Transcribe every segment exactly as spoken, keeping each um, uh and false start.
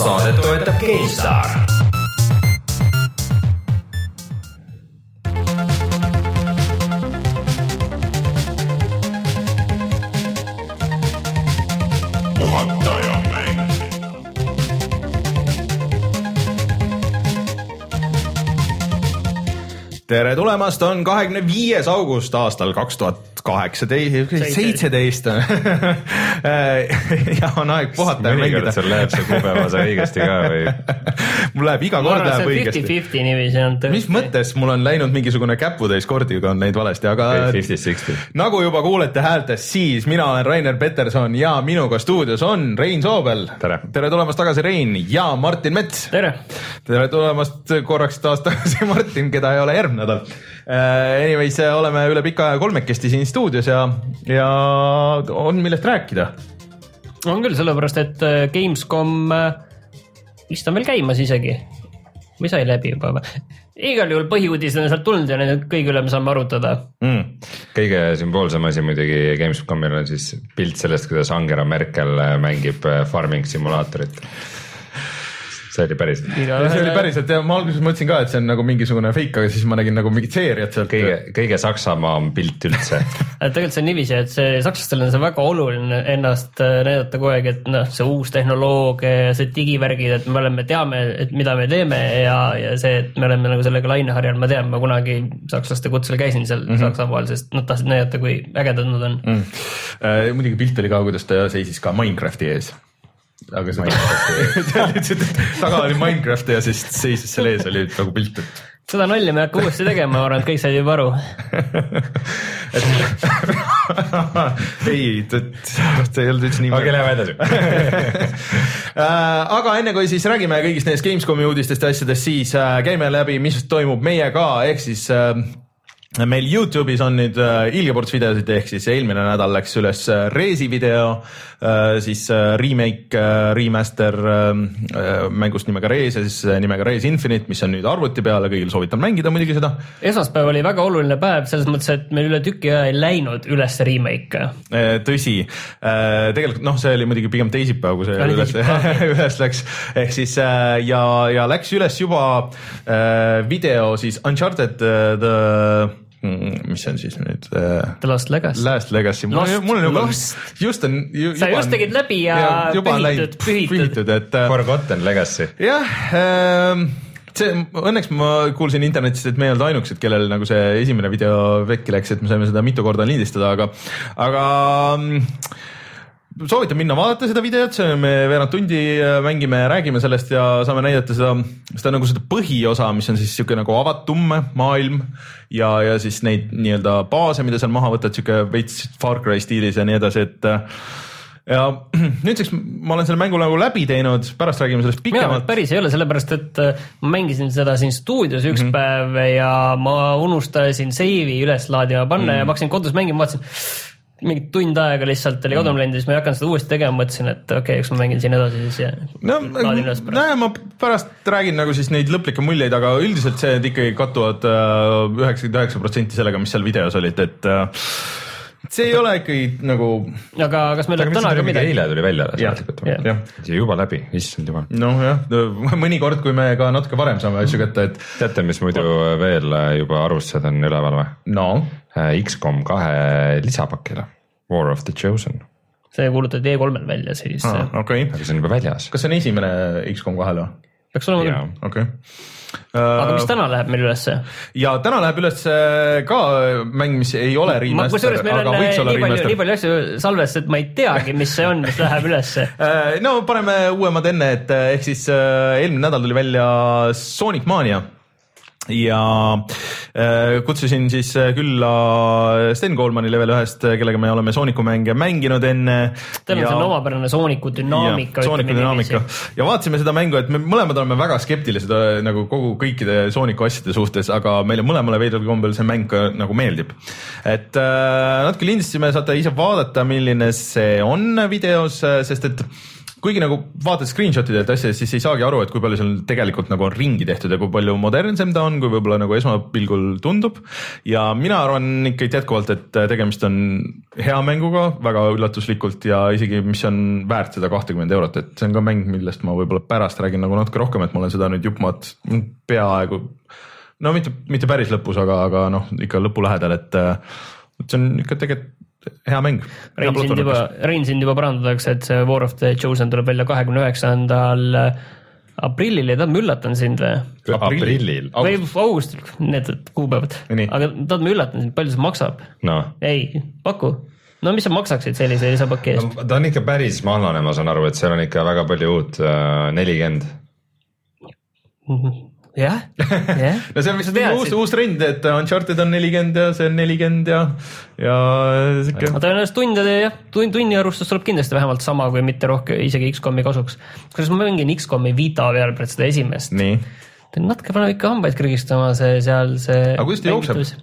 Saadet toetab GameStar. Tere tulemast, on kahekümne viies august aastal kaks tuhat kaheksateist, seitseteist ja on aeg puhata ja mängida. Seal läheb see kuupäevase õigesti ka või? Mul läheb iga kord läheb õigesti. viiskümmend viiskümmend niiviisi on tõesti. Mis mõttes? Mul on läinud mingisugune käputäis kordiga on neid valesti, aga viiskümmend kuuskümmend. Nagu juba kuulete häältest, siis mina olen Rainer Peterson ja minuga stuudios on Rein Soobel. Tere. Tere tulemast tagasi Rein ja Martin Mets. Tere. Tere tulemast korraks taas tagasi Martin, keda ei ole järgmine nädal. Anyways, oleme üle pika aja kolmekesti siin stuudios ja, ja on millest rääkida. On küll, sellepärast, et Gamescom vist on veel käimas isegi. Või sai läbi juba? Igal juhul põhiuudis on sealt tulnud ja need kõige üle me saame arutada. Mm. Kõige sümboolsem asi muidugi Gamescomil on siis pilt sellest, kuidas Angela Merkel mängib farming simulaatorit. See oli päris. Ja see oli päriselt ja ma alguses mõtlesin ka, et see on nagu mingisugune fake, aga siis ma nägin nagu mingit seeriat sealt. Kõige, kõige Saksamaa pilt üldse. Tegelikult see on niiviisi, et see sakslastel on see väga oluline ennast näidata kogu aeg, et noh, see uus tehnoloogia, see digivärgid, et me oleme, teame, et mida me teeme ja, ja see, et me oleme nagu sellega laineharjal, ma tean, ma kunagi sakslaste kutsel käisin seal mm -hmm. Saksamaal, sest nad tahtsid näidata, kui ägedad nad on. Mm. Äh, muidugi pilt oli ka, kuidas ta seisis ka Minecrafti ees. Aga see taga oli Minecraft ja siis seisis selle ees oli nagu pilt. Seda nalli me hakka uuesti tegema, ma arvan, et kõik said juba aru. ei, see ei olnud üldse nii. Okei, läheme edasi. Aga enne kui siis räägime kõigist neist Gamescomi uudistest ja asjadest, siis käime läbi, mis toimub meie ka, ehk siis meil YouTube'is on nüüd Ilgeports videosid, ehk siis eelmine nädal läks üles Resi video, siis remake, remaster mängust nimega Res ja siis nimega Res Infinite, mis on nüüd arvuti peale, kõigil soovitan mängida muidugi seda. Esmaspäev oli väga oluline päev, selles mõttes, et meil üle tüki aja ei läinud üles remake. Tõsi, tegelikult noh, see oli muidugi pigem teisipäev, kui see üles, üles läks, ehk siis ja, ja läks üles juba video siis Uncharted The mis on siis nüüd The Last Legacy Last Legacy mul, Lost, mul on juba Lost. Just on ju, sa just tegid läbi ja, ja pühitud, pühitud. pühitud et, Forgotten Legacy jah ähm, see, õnneks ma kuulsin internetist, et me ei olnud ainukesed, kellel nagu see esimene video vekki läks, et me saime seda mitu korda lindistada, aga aga soovitan minna vaadata seda videot, me veerand tundi mängime, räägime sellest ja saame näidata seda, seda nagu seda põhiosa, mis on siis siuke nagu avatum maailm ja, ja siis neid nii-öelda baase, mida seal maha võtad, siuke veits Far Cry stiilis ja nii edasi, et ja nüüdseks ma olen selle mängu nagu läbi teinud, pärast räägime sellest pikemalt. Päris ei ole, sellepärast, et ma mängisin seda siin stuudios üks mm -hmm. päev ja ma unustasin seivi üles laadima panna mm -hmm. ja ma hakkasin kodus mängima, vaatasin mingi tund aega lihtsalt oli kodum läinud ja siis ma ei hakanud seda uuesti tegema, mõtlesin, et okei okay,, eks ma mängin siin edasi siis ja no, laadin üles pärast. Näe, ma pärast räägin nagu siis neid lõplikke muljeid, aga üldiselt see ikkagi kattuvad üheksakümmend üheksa protsenti sellega, mis seal videos olid, et see ei ole ikkagi nagu aga kas meil on täna ka midagi? Eile tuli välja ja, ja. ja juba läbi, issand juba. No jah, mõnikord, kui me ka natuke varem saame asju kätte, et teate, mis muidu veel juba arvustused on üleval või? No X COM kahe lisapakile War of the Chosen. See kuulutati E kolmel välja siis ah, okay. Aga see on juba väljas. Kas see on esimene X COM kahel või? Peaks olema küll. Okay. Aga mis täna läheb meil ülesse? Ja täna läheb ülesse ka mäng, mis ei ole remaster, aga võiks olla remaster. Nii palju asju salvest, et ma ei teagi, mis see on, mis läheb ülesse. No paneme uuemad enne, et ehk siis eelmine nädal tuli välja Sonic Mania. Ja äh, kutsusin siis külla Sten Koolmani level ühest, kellega me oleme Sooniku mänge mänginud enne. Teil on ja, see omapärane Sooniku dünaamika. Ja, Sooniku dünaamika. Ja vaatasime seda mängu, et me mõlemad oleme väga skeptilised nagu kogu kõikide Sooniku asjade suhtes, aga meile mõlemale veidral kombel see mäng nagu meeldib. Et äh, natuke lindistasime, saate ise vaadata, milline see on videos, sest et kuigi nagu vaatad screenshot'idelt asja, siis ei saagi aru, et kui palju seal tegelikult nagu on ringi tehtud ja kui palju modernsem ta on, kui võib-olla nagu esmapilgul tundub. Ja mina arvan ikka jätkuvalt, et tegemist on hea mänguga, väga üllatuslikult ja isegi mis on väärt seda kakskümmend eurot, et see on ka mäng, millest ma võib-olla pärast räägin nagu natuke rohkem, et ma olen seda nüüd jupmat peaaegu, no mitte, mitte päris lõpus, aga, aga noh, ikka lõpu lähedal, et see on ikka tegelikult hea mäng. Rein sind juba, Rein sind juba parandatakse, et see War of the Chosen tuleb välja kahekümne üheksandal aprillil ja ta ma üllatan sind või? Aprillil? Või augustil, need kuupäevad. Aga ta ma üllatan sind, palju see maksab? No. Ei, paku. No mis sa maksaksid sellise lisapaki eest? No, ta on ikka päris mahlane, ma saan aru, et seal on ikka väga palju uut uh, nelikümmend. jah, jah. No see on vist uus, uus trend, et Uncharted on nelikümmend ja see on nelikümmend ja, ja siuke. Tõenäoliselt tundide, jah, tunni arvustus tuleb kindlasti vähemalt sama, kui mitte rohkem isegi X-komi kasuks. Kuidas ma mängin X-komi Vita peal pärast seda esimest? Nii. Ta natuke paneb ikka hambaid krigistama see seal see. Aga kuidas ta jookseb?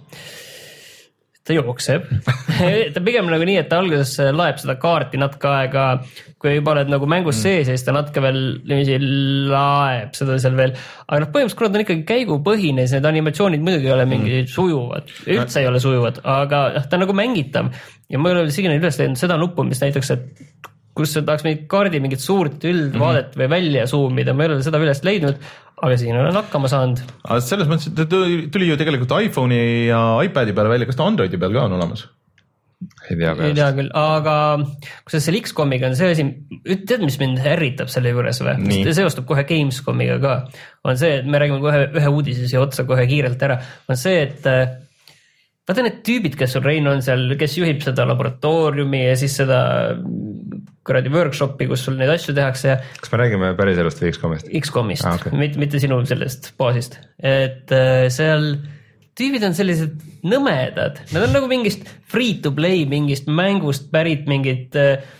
Ta jookseb. ta pigem nagu nii, et ta alguses laeb seda kaarti natuke aega, kui juba oled nagu mängus sees ja siis ta natuke veel laeb seda seal veel. Aga noh, põhimõtteliselt kuna ta on ikkagi käigupõhine, siis need animatsioonid muidugi ei ole mingi mm. sujuvad. Üldse ei ole sujuvad, aga ta on nagu mängitav. Ja ma ei ole sigini üles leidnud seda nuppu, mis näiteks, et kus tahaks mingit kaardi, mingit suurt üldvaadet või välja zoomida, ma ei ole seda üles leidnud, aga siin olen hakkama saanud. Aga selles mõttes, et tuli ju tegelikult iPhone'i ja iPadi peale välja, kas ta Androidi peal ka on olemas? Ei tea, ei tea küll, aga kui see X-komiga on see asi, tead, mis mind ärritab selle juures või? See seostub kohe Gamescomiga ka. On see, et me räägime kohe ühe uudise siia otsa kohe kiirelt ära, on see, et vaata need tüübid, kes sul Rein on seal, kes juhib seda laboratooriumi ja siis seda kuradi workshopi, kus sul neid asju tehakse. Ja kas me räägime päris elust või X-komist? X-komist, ah, okay. mitte, mitte sinu sellest baasist. Et seal tüübid on sellised nõmedad, nad on nagu mingist free to play, mingist mängust pärit mingid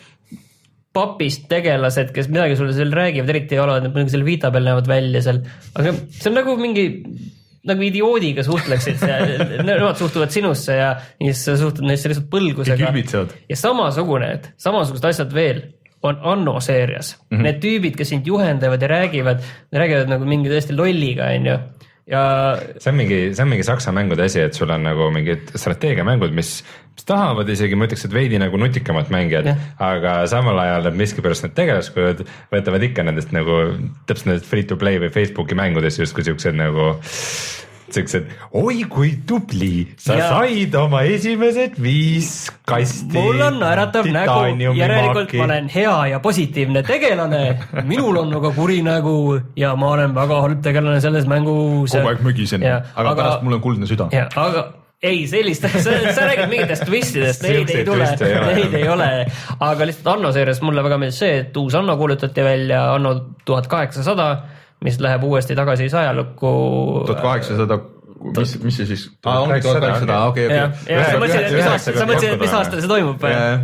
papist tegelased, kes midagi sulle seal räägivad, eriti ei ole, et nad seal Vita peal näevad välja seal, aga see on nagu mingi nagu idioodiga suhtleksid, nemad suhtuvad sinusse ja siis sa suhtud neisse lihtsalt põlgusega. Ja samasugune, et samasugused asjad veel on Anno seerias. Mm-hmm. Need tüübid, kes sind juhendavad ja räägivad, räägivad nagu mingi tõesti lolliga, on ju. Ja see on mingi, see on mingi saksa mängude asi, et sul on nagu mingid strateegiamängud, mis, mis tahavad isegi, ma ütleks, et veidi nagu nutikamat mängijad, yeah. Aga samal ajal need miskipärast need tegelaskujud võtavad ikka nendest nagu täpselt nendest free to play või Facebooki mängudes justkui siuksed nagu siuksed, oi kui tubli, sa ja. Said oma esimesed viis kasti. Mul on naeratav nägu, järelikult ma olen hea ja positiivne tegelane, minul on aga kuri nägu ja ma olen väga halb tegelane selles mängus. Kogu aeg mögisen, aga, aga pärast mul on kuldne süda. Ja, aga ei, sellist, sa, sa räägid mingitest twistidest, neid ei tule, neid ei ole, aga lihtsalt Anno seerias mulle väga meeldis see, et uus Anno kuulutati välja, Anno tuhat kaheksasada, mis läheb uuesti tagasi sajalukku. tuhat kaheksasada, mis, mis see siis? Ah, ongi tuhat kaheksasada, okei, okei. Sa mõtlesid, et mis aastal see toimub.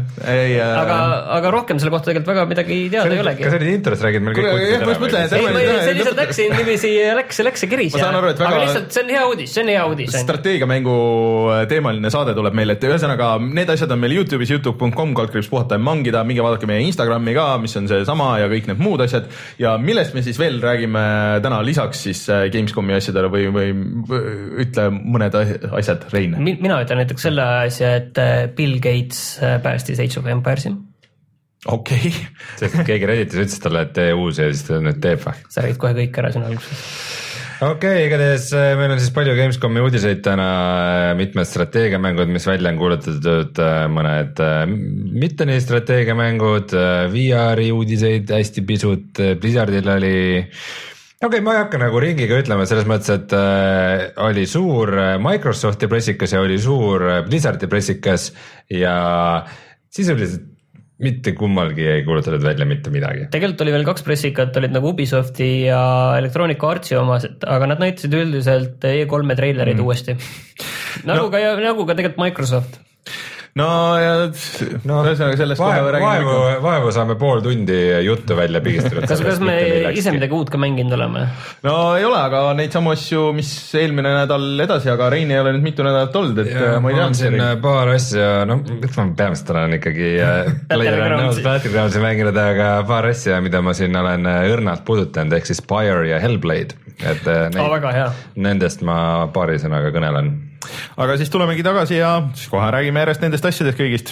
Aga, aga rohkem selle kohta tegelikult väga midagi teada ei olegi. Kas olid intros räägid meil kõik uudised ära? See lihtsalt läks siin nimisi, läks, läks see keris. Aga lihtsalt see on hea uudis, see on hea uudis. Strateegiamängu teemaline saade tuleb meil, et ühesõnaga need asjad on meil YouTube'is, youtube punkt com, kaldkriips puhata ja mangida, minge vaadake meie Instagrami ka, mis on see sama ja kõik need muud asjad. Ja millest me siis veel räägime täna lisaks siis Gamescomi asjadele või, või ütle mõned asjad, Rein. Mina ütlen näiteks selle asja, et Bill Gates päästis Age of Empire'i. Okei. Okay. Sest keegi Redditis ütles talle, et tee uus ja siis ta nüüd teeb. Sa räägid kohe kõik ära siin alguses. Okei, okay, igatahes meil on siis palju Gamescomi uudiseid täna, mitmed strateegiamängud, mis välja on kuulutatud, mõned mitte nii strateegiamängud, V R-i uudiseid hästi pisut, Blizzardil oli... Okei, okay, ma ei hakka nagu ringiga ütlema selles mõttes, et äh, oli suur Microsofti pressikas ja oli suur Blizzardi pressikas ja sisuliselt mitte kummalgi ei kuulutatud välja mitte midagi. Tegelikult oli veel kaks pressikat, olid nagu Ubisofti ja Electronic Artsi omased, aga nad näitasid üldiselt E kolme treilerid mm. uuesti. Nagu, no. ka, nagu ka tegelikult Microsoft. no ja no, ühesõnaga sellest kohe räägime. Vaevu, vaevu saame pool tundi juttu välja pigistunud. kas, kas me ise midagi uut ka mänginud oleme? No ei ole, aga neid samu asju, mis eelmine nädal edasi, aga Rein ei ole nüüd mitu nädalat olnud, et ja, ma ei tea. Ma on siin paar asja, no ma peamiselt olen ikkagi Battlegroundsi mänginud, aga paar asja, mida ma siin olen õrnalt puudutanud, ehk siis Spire ja Hellblade. Et neid, oh, väga hea. Nendest ma paari sõnaga kõnelen. Aga siis tulemegi tagasi ja siis kohe räägime järjest nendest asjadest kõigist.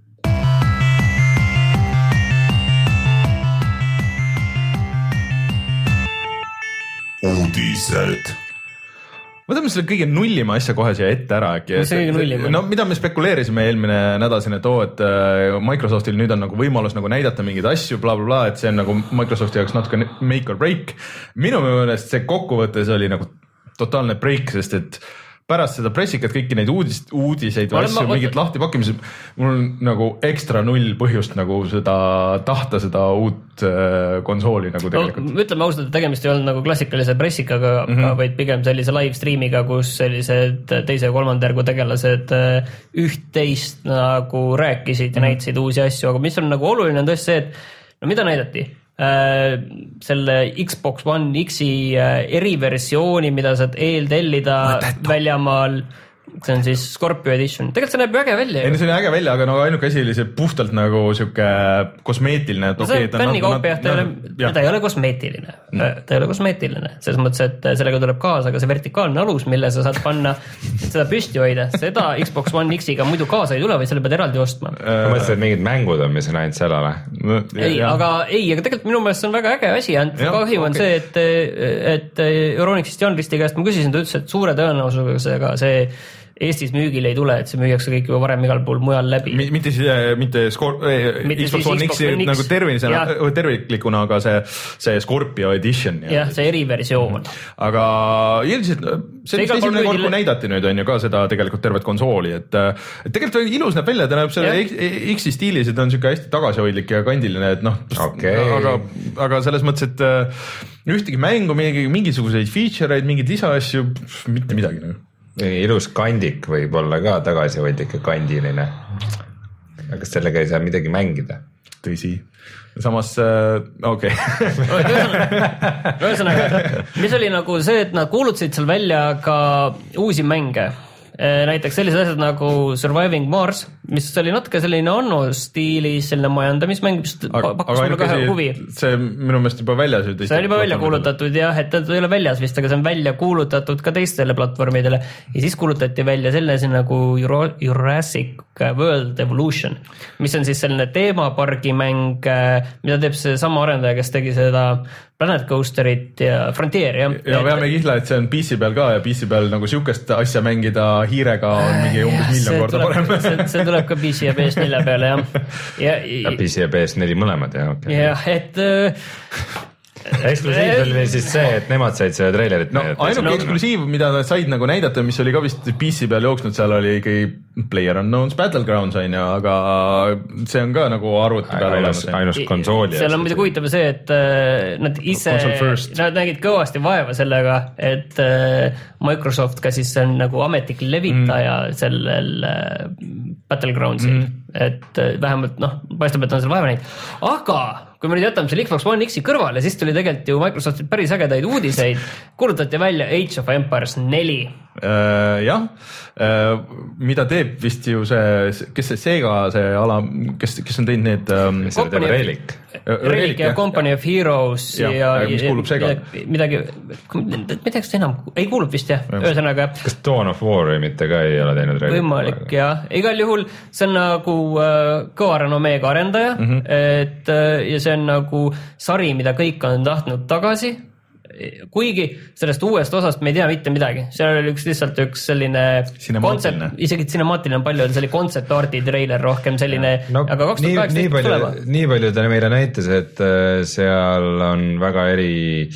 Uudised. Võtame selle kõige nullima asja kohe siia ette ära äkki. Mis see kõige nullima? No mida me spekuleerisime eelmine nädal siin, et oo, et Microsoftil nüüd on nagu võimalus nagu näidata mingeid asju, bla, bla, bla, et see on nagu Microsofti jaoks natuke make or break. Minu meelest see kokkuvõttes oli nagu totaalne break, sest et pärast seda pressikat kõiki neid uudist, uudiseid või asju, mingit lahti pakkimised, mul on nagu ekstra null põhjust nagu seda tahta seda uut äh, konsooli nagu tegelikult. No, ütleme ausalt, et tegemist ei olnud nagu klassikalise pressikaga, mm-hmm. vaid pigem sellise live streamiga, kus sellised teise ja kolmandjärgu tegelased üht-teist nagu rääkisid ja näitasid uusi asju, aga mis on nagu oluline on tõesti see, et no mida näidati? Äh, selle Xbox One X-i äh, eriversiooni, mida saad eeltellida väljamaal, see on siis Scorpio Edition. Tegelikult see näeb äge välja. Ei, see on äge välja, aga no ainuke asi oli see puhtalt nagu siuke kosmeetiline. No see on fännikauppi, jah, ta ei ole, ta ei ole kosmeetiline. Mm. Ta ei ole kosmeetiline. Selles mõttes, et sellega tuleb kaasa ka see vertikaalne alus, mille sa saad panna, seda püsti hoida. Seda Xbox One X-iga muidu kaasa ei tule, või selle pead eraldi ostma. Ma mõtlesin, et mingid mängud on, mis on ainult sellele. Ei, aga ei, aga tegelikult minu meelest see on väga äge asi. Kahju on see, et, et Euronixist Jan Risti käest ma küsisin, ta ütles, et suure tõenäosusega see Eestis müügil ei tule, et see müüakse kõik juba varem igal pool mujal läbi. Mitte, mitte, Scor-, mitte Xbox One X nagu tervinisena, terviklikuna, aga see, see Scorpio Edition. Jah, see eriversioon. Aga ilmselt see vist esimene kord, kui näidati nüüd on ju ka seda tegelikult tervet konsooli, et, et tegelikult ilus näeb välja, ta näeb selle X-i stiilis, et on siuke hästi tagasihoidlik ja kandiline, et noh, okay. aga, aga selles mõttes, et ühtegi mängu, mingisuguseid feature'id, mingid lisaasju, mitte midagi nagu. Ilus kandik võib olla ka tagasihoidlik ja kandiline. Aga kas sellega ei saa midagi mängida? Tõsi. Samas, äh, okei. Okay. Ühesõnaga, mis oli nagu see, et nad kuulutasid seal välja ka uusi mänge. Näiteks sellised asjad nagu Surviving Mars, mis oli natuke selline anno stiilis, selline majandamismäng, mis pakkus mulle ka huvi. See minu meelest juba väljas. See on juba välja kuulutatud jah, et ta ei ole väljas vist, aga see on välja kuulutatud ka teistele platvormidele. Ja siis kuulutati välja selline nagu Jurassic World Evolution, mis on siis selline teemapargi mäng, mida teeb see sama arendaja, kes tegi seda Planet Coasterit ja Frontier, jah. Ja veame kihla, et see on P C peal ka ja P C peal nagu siukest asja mängida hiirega on mingi umbes miljon korda parem. See, see tuleb ka P C ja P S neli peale, jah. Ja, ja P C ja P S neli mõlemad, jah. Okay. Jah, et... Eksklusiiv oli siis see, et nemad said selle trailerit. No ainuke eksklusiiv, mida nad said nagu näidata, mis oli ka vist P C peal jooksnud, seal oli ikkagi PlayerUnknown's Battlegrounds on ju, aga see on ka nagu arvuti peal ainus, ainus konsooli. Seal on muidugi huvitav see, et nad ise, nad nägid kõvasti vaeva sellega, et Microsoft ka siis on nagu ametlik levitaja mm. sellel Battlegroundsil, mm. et vähemalt noh, paistab, et on seal vaeva näinud, aga kui me nüüd jätame selle Xbox One X-i kõrvale, siis tuli tegelikult ju Microsoftil päris ägedaid uudiseid. Kuulutati välja Age of Empires neli. Uh, jah, uh, mida teeb vist ju see, kes see Sega, see ala, kes, kes on teinud need um, Company Relic. Relic ja Company of Heroes ja, ja, ja mis kuulub Sega? Midagi, midagi enam, ei kuulub vist jah, ühesõnaga. Kas Dawn of War või mitte ka ei ole teinud Relic? Võimalik jah, igal juhul see on nagu uh, kõva renomeega arendaja, mm-hmm. et uh, ja see on nagu sari, mida kõik on tahtnud tagasi, kuigi sellest uuest osast me ei tea mitte midagi, seal oli üks lihtsalt üks selline kontsept, isegi cinemaatiline on palju, see oli concept arti trailer rohkem selline, no, aga kaks tuhat kaheksateist tulema. Nii palju ta meile näitas, et seal on väga eri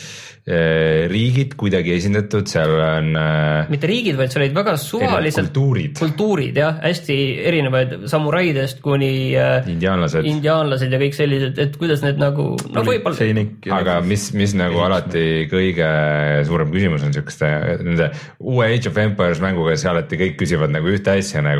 riigid kuidagi esindatud, seal on mitte riigid, vaid seal olid väga suvalised kultuurid, kultuurid jah, hästi erinevaid samuraidest kuni indiaanlased, indiaanlased ja kõik sellised, et kuidas need nagu no võib-olla, aga mis, mis nagu alati kõige suurem küsimus on siukeste nende uue Age of Empires mänguga, see alati kõik küsivad nagu ühte asja nagu,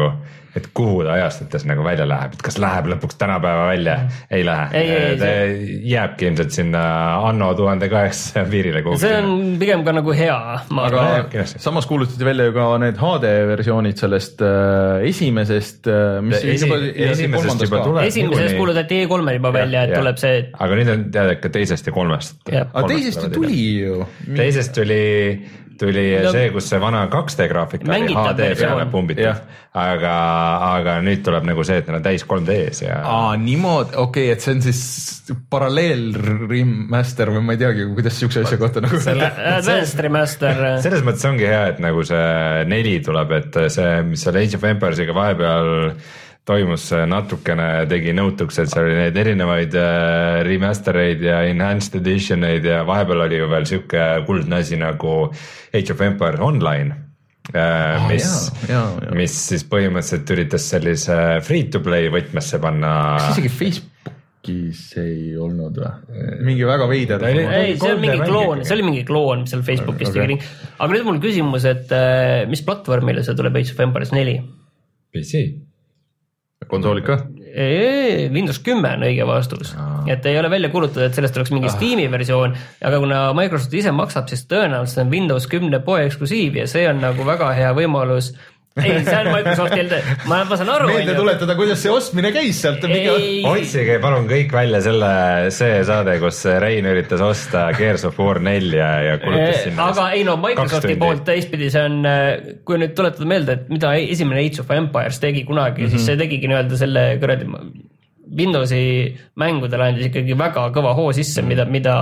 et kuhu ta ajastutes nagu välja läheb, et kas läheb lõpuks tänapäeva välja, ei lähe. Ei, ei, ta see... jääbki ilmselt sinna anno tuhande kaheksasaja piirile kuhugi. See on pigem ka nagu hea. Aga jah, samas kuulutati välja ju ka need H D versioonid sellest äh, esimesest, mis Esi, juba, esimesest juba tuleb. Esimesest kuulutati E kolme juba välja, et ja. tuleb see. Et... aga nüüd on teada ka teisest ja kolmest. aga teisest ju tuli ju. Teisest tuli... tuli no, see, kus see vana kaks D graafika oli H D peale pumbitud, aga, aga nüüd tuleb nagu see, et neil on täis kolm D-s ja. Aa, niimoodi, okei okay,, et see on siis paralleel remaster või ma ei teagi, kuidas siukse asja kohta nagu. Advanced remaster. Selles mõttes ongi hea, et nagu see neli tuleb, et see, mis seal Age of Empiresiga vahepeal toimus natukene, tegi nõutuks, et seal oli neid erinevaid remastereid ja enhanced editioneid ja vahepeal oli ju veel siuke kuldne asi nagu Age of Empires Online, oh, mis, jaa, jaa, jaa. mis siis põhimõtteliselt üritas sellise free to play võtmesse panna. Kas isegi Facebookis ei olnud või? Mingi väga veider. Ei, see on mingi kloon, see oli mingi kloon, mis seal Facebookis okay. tegi. Aga nüüd mul küsimus, et mis platvormile see tuleb Age of Empires neli? P C. Konsoolid ka? Windows kümme on õige vastus, et ei ole välja kuulutada, et sellest oleks mingi ah. Steam'i versioon, aga kuna Microsoft ise maksab, siis tõenäoliselt on Windows kümme poe eksklusiiv ja see on nagu väga hea võimalus. Ei, see on Microsoftil, ma, ma saan aru. Meelde tuletada, kuidas see ostmine käis sealt. Otsige palun kõik välja selle, see saade, kus Rein üritas osta Gears of War nelja ja kulutas sinna. Aga ei no, Microsofti poolt teistpidi see on, kui nüüd tuletada meelde, et mida esimene Age of Empires tegi kunagi, mm-hmm. siis see tegigi nii-öelda selle kõredi Windowsi mängudele andis ikkagi väga kõva hoo sisse, mida, mida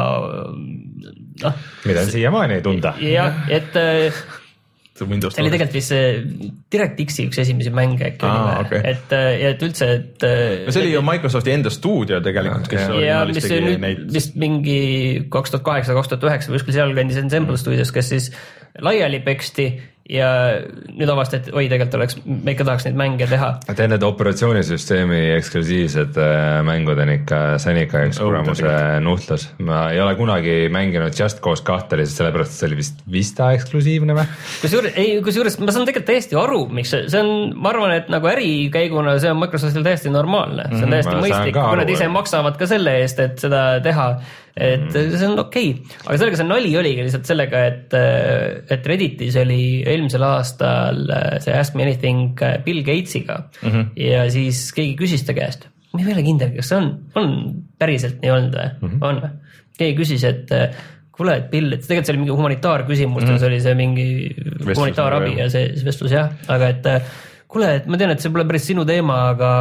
no, mida on siiamaani tunda. Jah, et see oli tegelikult vist DirectXi üks esimesi mänge äkki ah, oli, okay. et, et üldse, et no see oli ju Microsofti enda stuudio tegelikult, kes ja mis nüüd neid... vist mingi kaks tuhat kaheksa kaks tuhat üheksa või kuskil seal kandis Ensemble mm. stuudios, kes siis laiali peksti ja nüüd avastati, et oi, tegelikult oleks, me ikka tahaks neid mänge teha. Te need operatsioonisüsteemi eksklusiivsed mängud on ikka, see on ikka üks kuramuse nuhtlus. Ma ei ole kunagi mänginud Just Cause kahte, sellepärast see oli vist Vista eksklusiivne või? Kusjuures, ei, kusjuures ma saan tegelikult täiesti aru, miks see, see on, ma arvan, et nagu ärikäiguna see on Microsoftil täiesti normaalne, see on täiesti mm, mõistlik, kui nad ise maksavad ka selle eest, et seda teha. Et see on okei, okay. Aga sellega see nali oligi lihtsalt sellega, et, et Redditis oli eelmisel aastal see Ask Me Anything Bill Gatesiga mm-hmm. ja siis keegi küsis ta käest, ma ei ole kindel, kas see on, on päriselt nii olnud või? Mm-hmm. On või? Keegi küsis, et kuule, et Bill, et tegelikult see oli mingi humanitaarküsimus mm-hmm. see oli see mingi vestlus, humanitaarabi ja see, see vestlus jah, aga et kuule, et ma tean, et see pole päris sinu teema, aga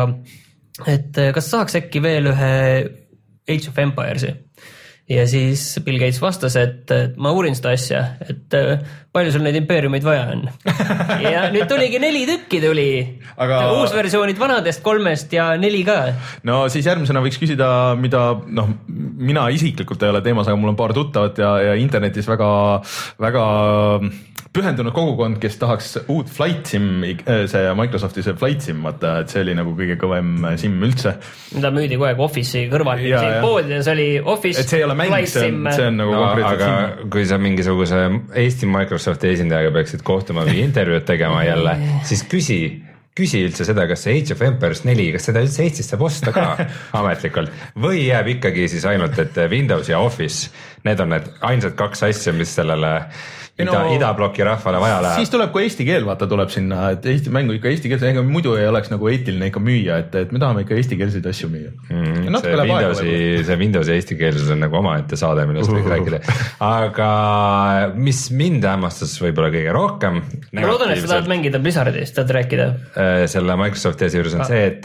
et kas saaks äkki veel ühe Age of Empires'i? Ja siis Bill Gates vastas, et, et ma uurin seda asja, et palju sul neid impeeriumeid vaja on. Ja nüüd tuligi neli tükki tuli. Aga... uus versioonid vanadest kolmest ja neli ka. No siis järgmisena võiks küsida, mida noh, mina isiklikult ei ole teemas, aga mul on paar tuttavat ja, ja internetis väga, väga pühendunud kogukond, kes tahaks uut Flight Sim, see Microsofti see Flight Sim, vaata, et see oli nagu kõige kõvem sim üldse. Mida müüdi kogu aeg Office'i kõrval, poodides oli Office, et see ei ole mäng, see on, see on nagu no, aga sim. Kui sa mingisuguse Eesti Microsofti esindajaga peaksid kohtuma või intervjuud tegema jälle, siis küsi, küsi üldse seda, kas see Age of Empires neli, kas seda üldse Eestis saab osta ka ametlikult või jääb ikkagi siis ainult, et Windows ja Office, need on need ainsad kaks asja, mis sellele ida, no, idabloki rahvale vaja läheb. Siis tuleb, kui eesti keel vaata tuleb sinna, et Eesti mängu ikka eesti keelse, ega muidu ei oleks nagu eetiline ikka müüa, et, et me tahame ikka eestikeelseid asju müüa. Mm, see, Windowsi, see Windowsi eesti keelsus on nagu omaette saade, millest võiks rääkida. Aga mis mind hämmastas võib-olla kõige rohkem. Ma loodan, et sa tahad mängida Blizzardist, tahad rääkida? Selle Microsofti asi juures on ah. see,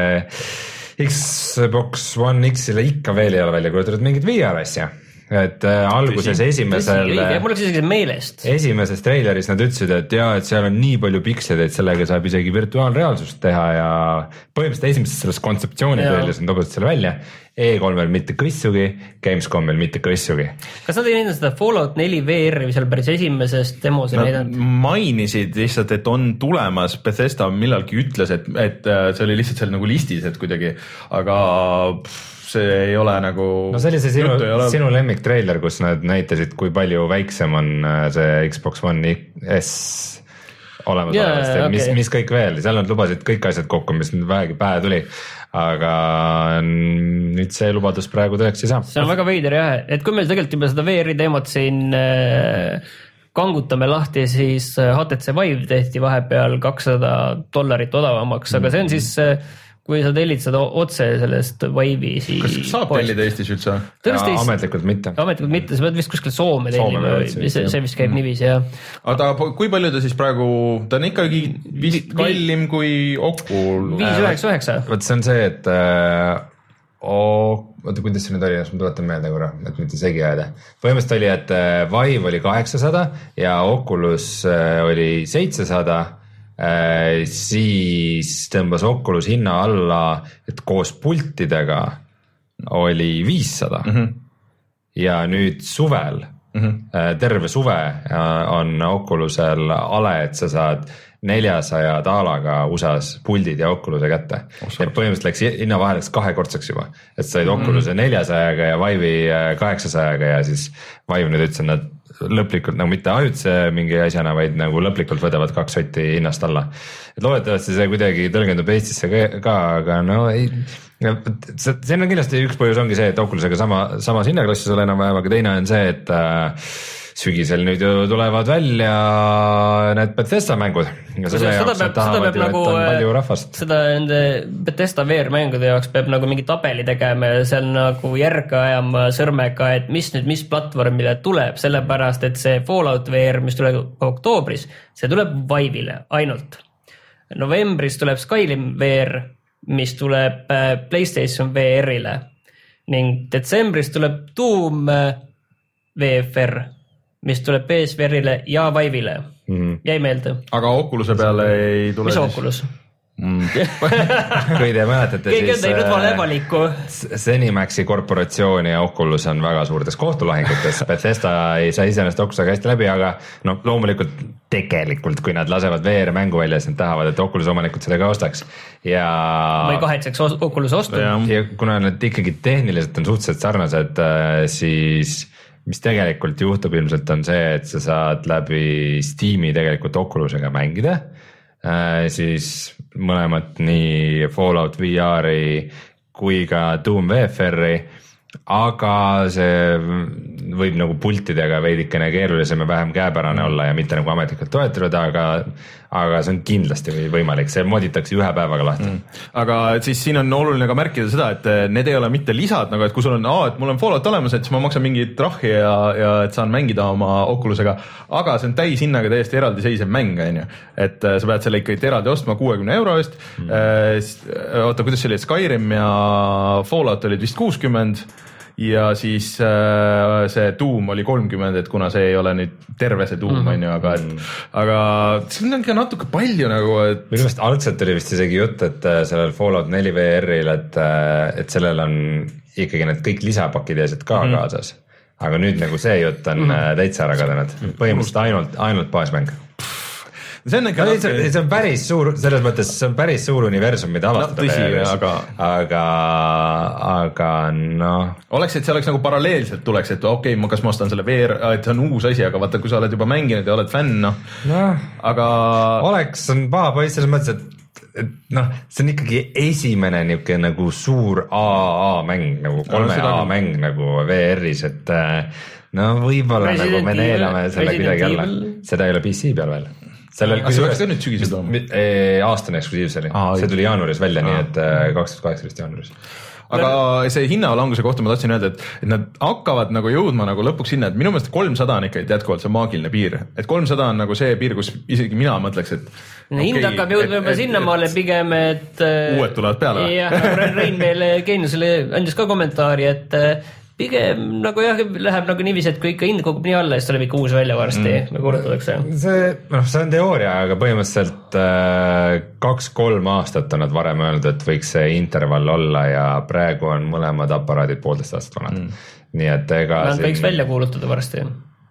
et Xbox One X-ile ikka veel ei ole välja kulutatud mingit V R asja. Et äh, alguses tõsi, esimesel tõsi, mul oleks isegi meelest. Esimeses traileris nad ütlesid, et jaa, et seal on nii palju piksleid, et sellega saab isegi virtuaalreaalsust teha ja põhimõtteliselt esimeses selles kontseptsiooni traileris on tobutud selle välja. E kolmel mitte kõissugi, Gamescomil mitte kõissugi. Kas nad ei näidanud seda Fallout neli V R-i seal päris esimesest demos ei näidanud? Mainisid lihtsalt, et on tulemas, Bethesda millalgi ütles, et, et see oli lihtsalt seal nagu listis, et kuidagi, aga pff, see ei ole nagu no see oli see sinu, ole... sinu lemmik trailer, kus nad näitasid, kui palju väiksem on see Xbox One S olemas yeah, olevast ja okay. mis, mis kõik veel, seal nad lubasid kõik asjad kokku, mis vähegi pähe tuli, aga nüüd see lubadus praegu tõeks ei saa. See on väga veider jah, et kui meil tegelikult juba seda V R-i teemat siin äh, kangutame lahti, siis H T C Vive tehti vahepeal kakssada dollarit odavamaks, aga see on siis, kui sa tellid seda otse sellest Vive'i, siis kas saab tellida Eestis üldse? Ametlikult mitte. Ametlikult mitte, sa pead vist kuskil Soome tellima, see, see vist käib mm. niiviisi, jah. aga kui palju ta siis praegu, ta on ikkagi vist kallim kui Oculus? viis üheksa üheksa. Võt see on see, et äh, oh, oota, kuidas see nüüd oli, ma tuletan meelde korra, et mitte segi ajada. Põhimõtteliselt oli, et Vive oli kaheksasada ja Oculus oli seitsesada, siis tõmbas Oculus hinna alla, et koos pultidega oli viissada mm-hmm. ja nüüd suvel, mm-hmm. terve suve on Oculusel ale, et sa saad neljasaja daalaga U S A-s puldid ja Oculus'e kätte. Et põhimõtteliselt läks hinna vahel läks kahekordseks juba, et said Oculus'e neljasajaga ja Vive'i kaheksasajaga ja siis Vive nüüd ütles, et nad lõplikult nagu mitte ajutse mingi asjana, vaid nagu lõplikult võtavad kaks sotti hinnast alla. Et loodetavasti see kuidagi tõlgendub Eestisse ka, aga no ei, see on kindlasti üks põhjus ongi see, et Oculusega sama, samas hinnaklassis ole enam-vähem, aga teine on see, et äh, sügisel nüüd ju tulevad välja need Bethesda mängud ja selle seda jaoks peab, tahavad ju, et on palju rahvast. Seda nende Bethesda V R mängude jaoks peab nagu mingi tabeli tegema ja seal nagu järge ajama sõrmega, et mis nüüd, mis platvormile tuleb, sellepärast, et see Fallout V R, mis tuleb oktoobris, see tuleb Vive'ile ainult. Novembris tuleb Skyrim V R, mis tuleb PlayStation V R-ile ning detsembris tuleb Doom V F R, mis tuleb P S V R-ile ja Vive'ile. Mm-hmm. Jäi meelde. Aga Oculus'e peale ei tule mis Oculus? Mm. kui te mäletate, keegi siis on teinud vale valiku. Zenimaxi korporatsioon ja Oculus on väga suurtes kohtulahingutes. Bethesda ei saa iseenesest Oculusega hästi läbi, aga no, loomulikult tegelikult, kui nad lasevad V R-mängu välja, siis nad tahavad, et Oculus omanikud seda ka ostaks. Ja ma ei kahetseks Oculus ostu. Ja, ja kuna nad ikkagi tehniliselt on suhteliselt sarnased, siis mis tegelikult juhtub ilmselt on see, et sa saad läbi Steam'i tegelikult Oculusega mängida, äh, siis mõlemad nii Fallout V R-i kui ka Doom V F R-i, aga see võib nagu pultidega veidikene keerulisem ja vähem käepärane olla ja mitte nagu ametlikult toetada, aga, aga see on kindlasti võimalik, see moditakse ühe päevaga lahti mm.. aga siis siin on oluline ka märkida seda, et need ei ole mitte lisad, nagu et kui sul on, aa, et mul on Fallout olemas, et siis ma maksan mingit rahi ja, ja et saan mängida oma Oculusega, aga see on täishinnaga täiesti eraldiseisev mäng, on ju, et sa pead selle ikkagi eraldi ostma kuuekümne euro eest mm.. oota, kuidas see oli, Skyrim ja Fallout olid vist kuuskümmend ja siis äh, see Doom oli kolmkümmend, et kuna see ei ole nüüd terve see Doom mm, on ju, aga et, aga see on ka natuke palju nagu, et minu meelest algselt oli vist isegi jutt, et sellel Fallout neli V R-il, et, et sellel on ikkagi need kõik lisapakid ja asjad ka mm. kaasas, aga nüüd nagu see jutt on mm. täitsa ära kadunud, põhimõtteliselt ainult, ainult baasmäng. See on, no, see, see on päris suur, selles mõttes see on päris suur universum, mida avastada no, tõsi, aga, aga, aga noh. Oleks, et see oleks nagu paralleelselt tuleks, et okei okay,, kas ma ostan selle V R, et see on uus asi, aga vaata, kui sa oled juba mänginud ja oled fänn, noh no, aga oleks, on paha poiss selles mõttes, et, et noh, see on ikkagi esimene niuke nagu suur A A mäng, nagu kolme no, A mäng nagu V R-is, et no võib-olla Resident nagu me neelame selle kuidagi alla, seda ei ole P C peal veel. Sellel, see oleks ka nüüd sügisel tooma? Aastane eksklusiivs oli, ah, see tuli jaanuaris välja, ah. nii et kaks tuhat kaheksateist jaanuaris. Aga see hinnalanguse kohta ma tahtsin öelda, et, et nad hakkavad nagu jõudma nagu lõpuks sinna, et minu meelest kolmsada on ikka jätkuvalt see maagiline piir, et kolmsada on nagu see piir, kus isegi mina mõtleks, et okay, hind hakkab jõudma juba sinnamaale pigem, et uued tulevad peale. Jah, Rein meil Geeniusele andis ka kommentaari, et pigem nagu jah, läheb nagu niiviisi, et kui ikka hind kogub nii alla, siis tuleb ikka uus välja varsti mm. nagu korrutatakse. See, noh, see on teooria, aga põhimõtteliselt äh, kaks-kolm aastat on nad varem öelnud, et võiks see intervall olla ja praegu on mõlemad aparaadid poolteist aastat vanad mm.. nii et ega nad siin... võiks välja kuulutada varsti.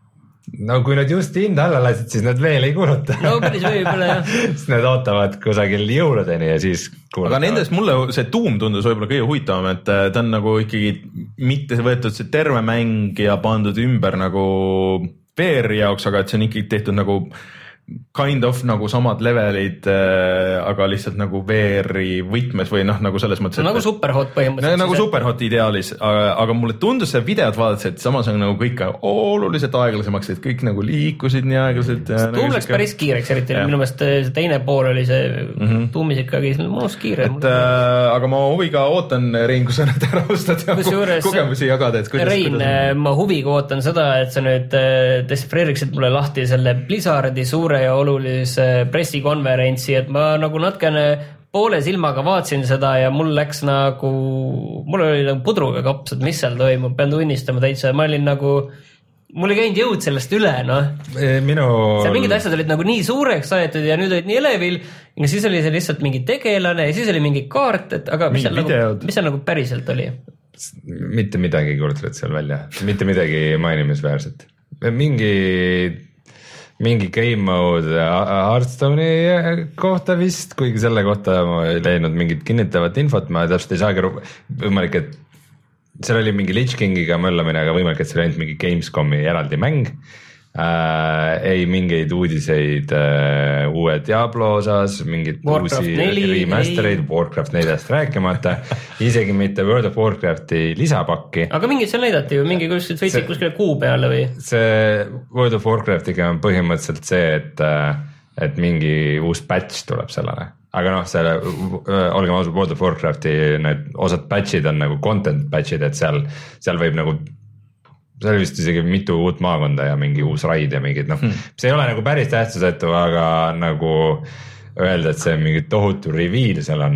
No kui nad just hinda alla lasid, siis nad veel ei kuuluta. No päris võib-olla jah. Siis nad ootavad kusagil jõuludeni ja siis kuulutavad. Aga nendest mulle see Doom tundus võib-olla kõige huvitavam, et ta on nagu ikkagi mitte võetud see terve mäng ja pandud ümber nagu V R-i jaoks, aga et see on ikkagi tehtud nagu kind of nagu samad levelid, aga lihtsalt nagu V R-i võtmes või noh, nagu selles mõttes. Nagu Superhot põhimõtteliselt. Nagu Superhot ideaalis, aga, aga mulle tundus see videot vaadates, et samas on nagu kõik oluliselt aeglasemaks, et kõik nagu liikusid nii aeglaselt. Tuum nagu läks päris kiireks, eriti ja. Minu meelest see teine pool oli see mm -hmm. tuumis ikkagi mõnus kiire. Et, äh, aga ma huviga ootan, Rein, kui sa nüüd ära ostad ja juures, kogemusi jagada. Et kuidas, Rein, kuidas ma huviga ootan seda, et sa nüüd desifreeriksid mulle lahti selle Blizzardi suure ja olulise pressikonverentsi, et ma nagu natkene poole silmaga vaatsin seda ja mul läks nagu, mul oli nagu pudruga kaps, et mis seal toimub, pean tunnistama täitsa, ma olin nagu, mul ei käinud jõud sellest üle, noh. Minu... seal mingid asjad olid nagu nii suureks aetud ja nüüd olid nii elevil ja siis oli see lihtsalt mingi tegelane ja siis oli mingi kaart, et aga mis seal, nagu, mis seal nagu päriselt oli? Mitte midagi kuulutad seal välja, mitte midagi mainimisväärset. Mingi... mingi game mode Hearthstone'i kohta vist, kuigi selle kohta ma ei leidnud mingit kinnitavat infot, ma täpselt ei saagi võimalik, et seal oli mingi Lich Kingiga möllamine, aga võimalik, et see oli ainult mingi Gamescomi eraldi mäng. Äh, ei mingeid uudiseid äh, uue Diablo osas, mingid uusi remastereid, Warcraft neljast rääkimata, isegi mitte World of Warcrafti lisapakki. Aga mingid seal näidati ju, mingi kuskil võitsid kuskil kuu peale või? See World of Warcraftiga on põhimõtteliselt see, et, et mingi uus patch tuleb sellele. Aga noh, selle, olgem ausalt, World of Warcrafti need osad patchid on nagu content patchid, et seal, seal võib nagu see oli vist isegi mitu uut maakonda ja mingi uus raid ja mingid, noh, hmm. see ei ole nagu päris tähtsusetu, aga nagu öelda, et see mingi tohutu reveal seal on.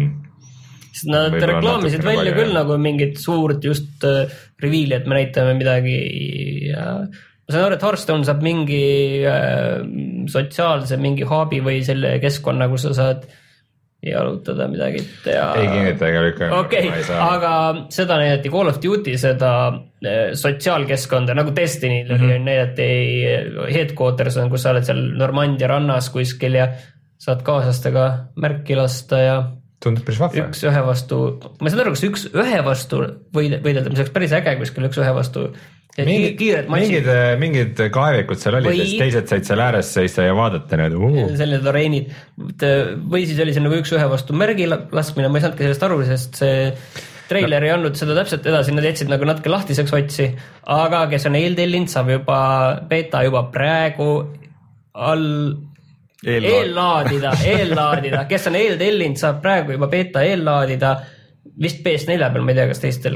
Nad reklaamisid välja palju, küll ja. Nagu mingit suurt just uh, reveali, et me näitame midagi ja ma saan aru, et Hearthstone saab mingi uh, sotsiaalse mingi haabi või selle keskkonna, kus sa saad jalutada midagi ja... ei kinnita ega lükka. Okei, okay, aga seda näidati Call of Duty, seda sotsiaalkeskkonda, nagu Destiny mm -hmm. näidati headquarters on, kus sa oled seal Normandia rannas kuskil ja saad kaaslastega märki lasta ja tundub päris vahva. Üks ühe vastu, ma saan aru, kas üks ühe vastu võidelda, mis oleks päris äge kuskil üks ühe vastu. Mingid, mingid, mingid kaevikud seal olid, või... teised said seal ääres seista ja vaadata need uh. sellised areenid või siis oli see nagu üks ühe vastu märgi laskmine, ma ei saanudki sellest aru, sest see treiler ei olnud seda täpselt edasi, nad jätsid nagu natuke lahtiseks otsi, aga kes on eeltellinud, saab juba beta juba praegu all eellaadida, eellaadida, kes on eeltellinud, saab praegu juba beta eellaadida vist P S nelja peal, ma ei tea, kas teistel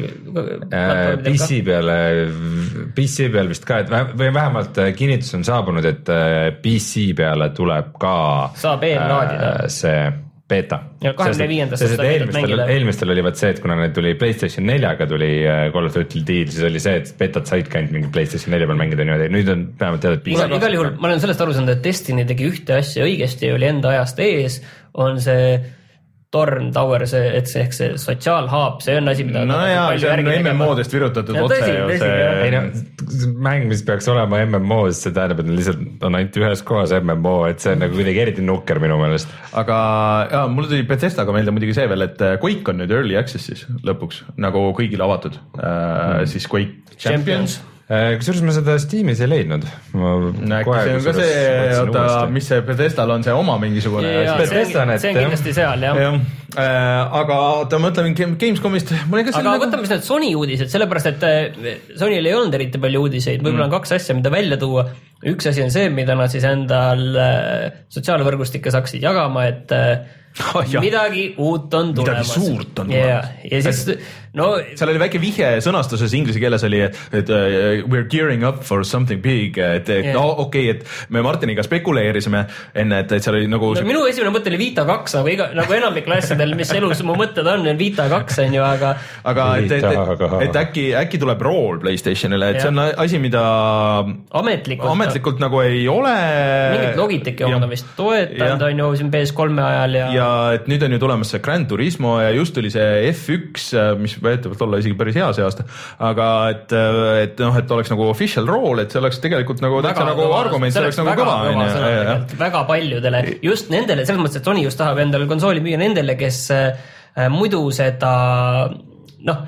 P C peale, P C peal vist ka, et või vähemalt kinnitus on saabunud, et P C peale tuleb ka saab eellaadida see beta. Ja kahekümne viiendast eelmistel, eelmistel oli vaat see, et kuna need tuli PlayStation neljaga tuli Call of Duty deal, siis oli see, et betat saidki ainult mingi PlayStation nelja peal mängida niimoodi, nüüd on vähemalt teada, et P C igal, igal juhul ma olen sellest aru saanud, et Destiny tegi ühte asja õigesti, oli enda ajast ees, on see Torn Tower, see, et see, ehk see sotsiaalhaab, see on asi, mida no jaa, see on M M O-dest virutatud ja, otse tõsi, ju see ei, no, mäng, mis peaks olema M M O, see tähendab, et lihtsalt on ainult ühes kohas M M O, et see on nagu kuidagi eriti nukker minu meelest. Aga jaa, mul tuli Bethesdaga meelde muidugi see veel, et Quake on nüüd early access'is lõpuks, nagu kõigile avatud mm. siis Quake Champions, Champions. Kusjuures ma seda Steamis ei leidnud. Äkki see on ka see, oota, mis see Bethesdal on see oma mingisugune. Ja, see, on, see on kindlasti seal, jah. Ja. Äh, aga oota, ma mõtlen Gamescomist. Aga nagu... võtame need Sony uudised, sellepärast, et Sonyl ei olnud eriti palju uudiseid. Võib-olla on kaks asja, mida välja tuua. Üks asi on see, mida nad siis endal sotsiaalvõrgustikke saaksid jagama, et oh, midagi uut on tulemas. Midagi suurt on tulemas. Ja, ja siis... No, seal oli väike vihje sõnastuses inglise keeles oli, et uh, we're gearing up for something big, et, et yeah. no okei, okay, et me Martiniga spekuleerisime enne, et, et seal oli nagu no, minu esimene mõte oli Vita kaks, nagu, iga, nagu enamik klassidel, mis elus mu mõtted on, on Vita kaks on ju, aga aga et, et, et, et äkki, äkki tuleb rool PlayStationile, et yeah. see on asi, mida ametlikult, ametlikult nagu ei ole mingit Logitechi omada vist toetanud on ju siin P S kolme ajal ja ja et nüüd on ju tulemas see Gran Turismo ja just tuli see F üks, mis väidetavalt olla isegi päris hea see aasta, aga et, et noh, et oleks nagu official role, et see oleks tegelikult nagu täitsa nagu argument, see oleks nagu kõva. Väga paljudele, just nendele, selles mõttes, et Sony just tahab endale konsooli müüa nendele, kes äh, muidu seda, noh,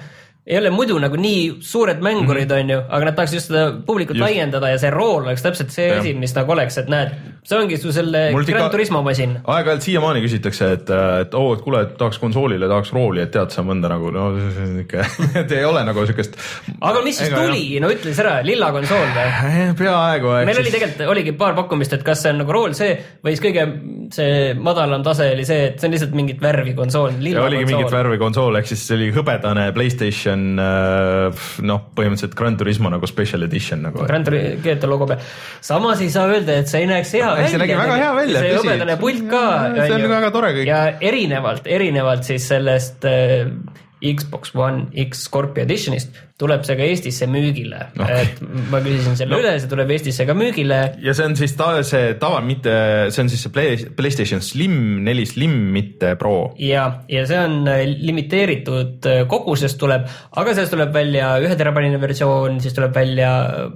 ei ole muidu nagu nii suured mängurid mm -hmm. on ju, aga nad tahaks just seda publikut just. laiendada ja see rool oleks täpselt see ja. asi, mis nagu oleks, et näed, see ongi su selle Gran Turismo masin. Aeg-ajalt siiamaani küsitakse, et, et oo, et kuule, et tahaks konsoolile, tahaks rooli, et tead sa mõnda nagu, no ikka, et ei ole nagu siukest. aga mis siis Ega, tuli, no ütles ära, lilla konsool või? Peaaegu. meil oli tegelikult, oligi paar pakkumist, et kas see on nagu rool see või siis kõige see madalam tase oli see, et see on lihtsalt mingit värvi konsool. ja oligi konsool. Mingit värvi konsool, ehk siis see oli hõbedane PlayStation noh, põhimõtteliselt Gran Turismo nagu special edition nagu. Gran Turismo G T logo peal. Samas ei saa öelda, et see ei näeks hea välja. See nägi väga hea välja. See hõbedane pult ka. See on väga tore kõik. Ja erinevalt, erinevalt siis sellest äh, Xbox One X Scorpio Editionist tuleb see ka Eestisse müügile. Okay. Et ma küsisin selle no. üle, see tuleb Eestisse ka müügile. Ja see on siis ta, see tava, mitte, see on siis see Play, PlayStation Slim, neli Slim, mitte Pro. Ja, ja see on limiteeritud koguses tuleb, aga sellest tuleb välja ühe terabaidine versioon, siis tuleb välja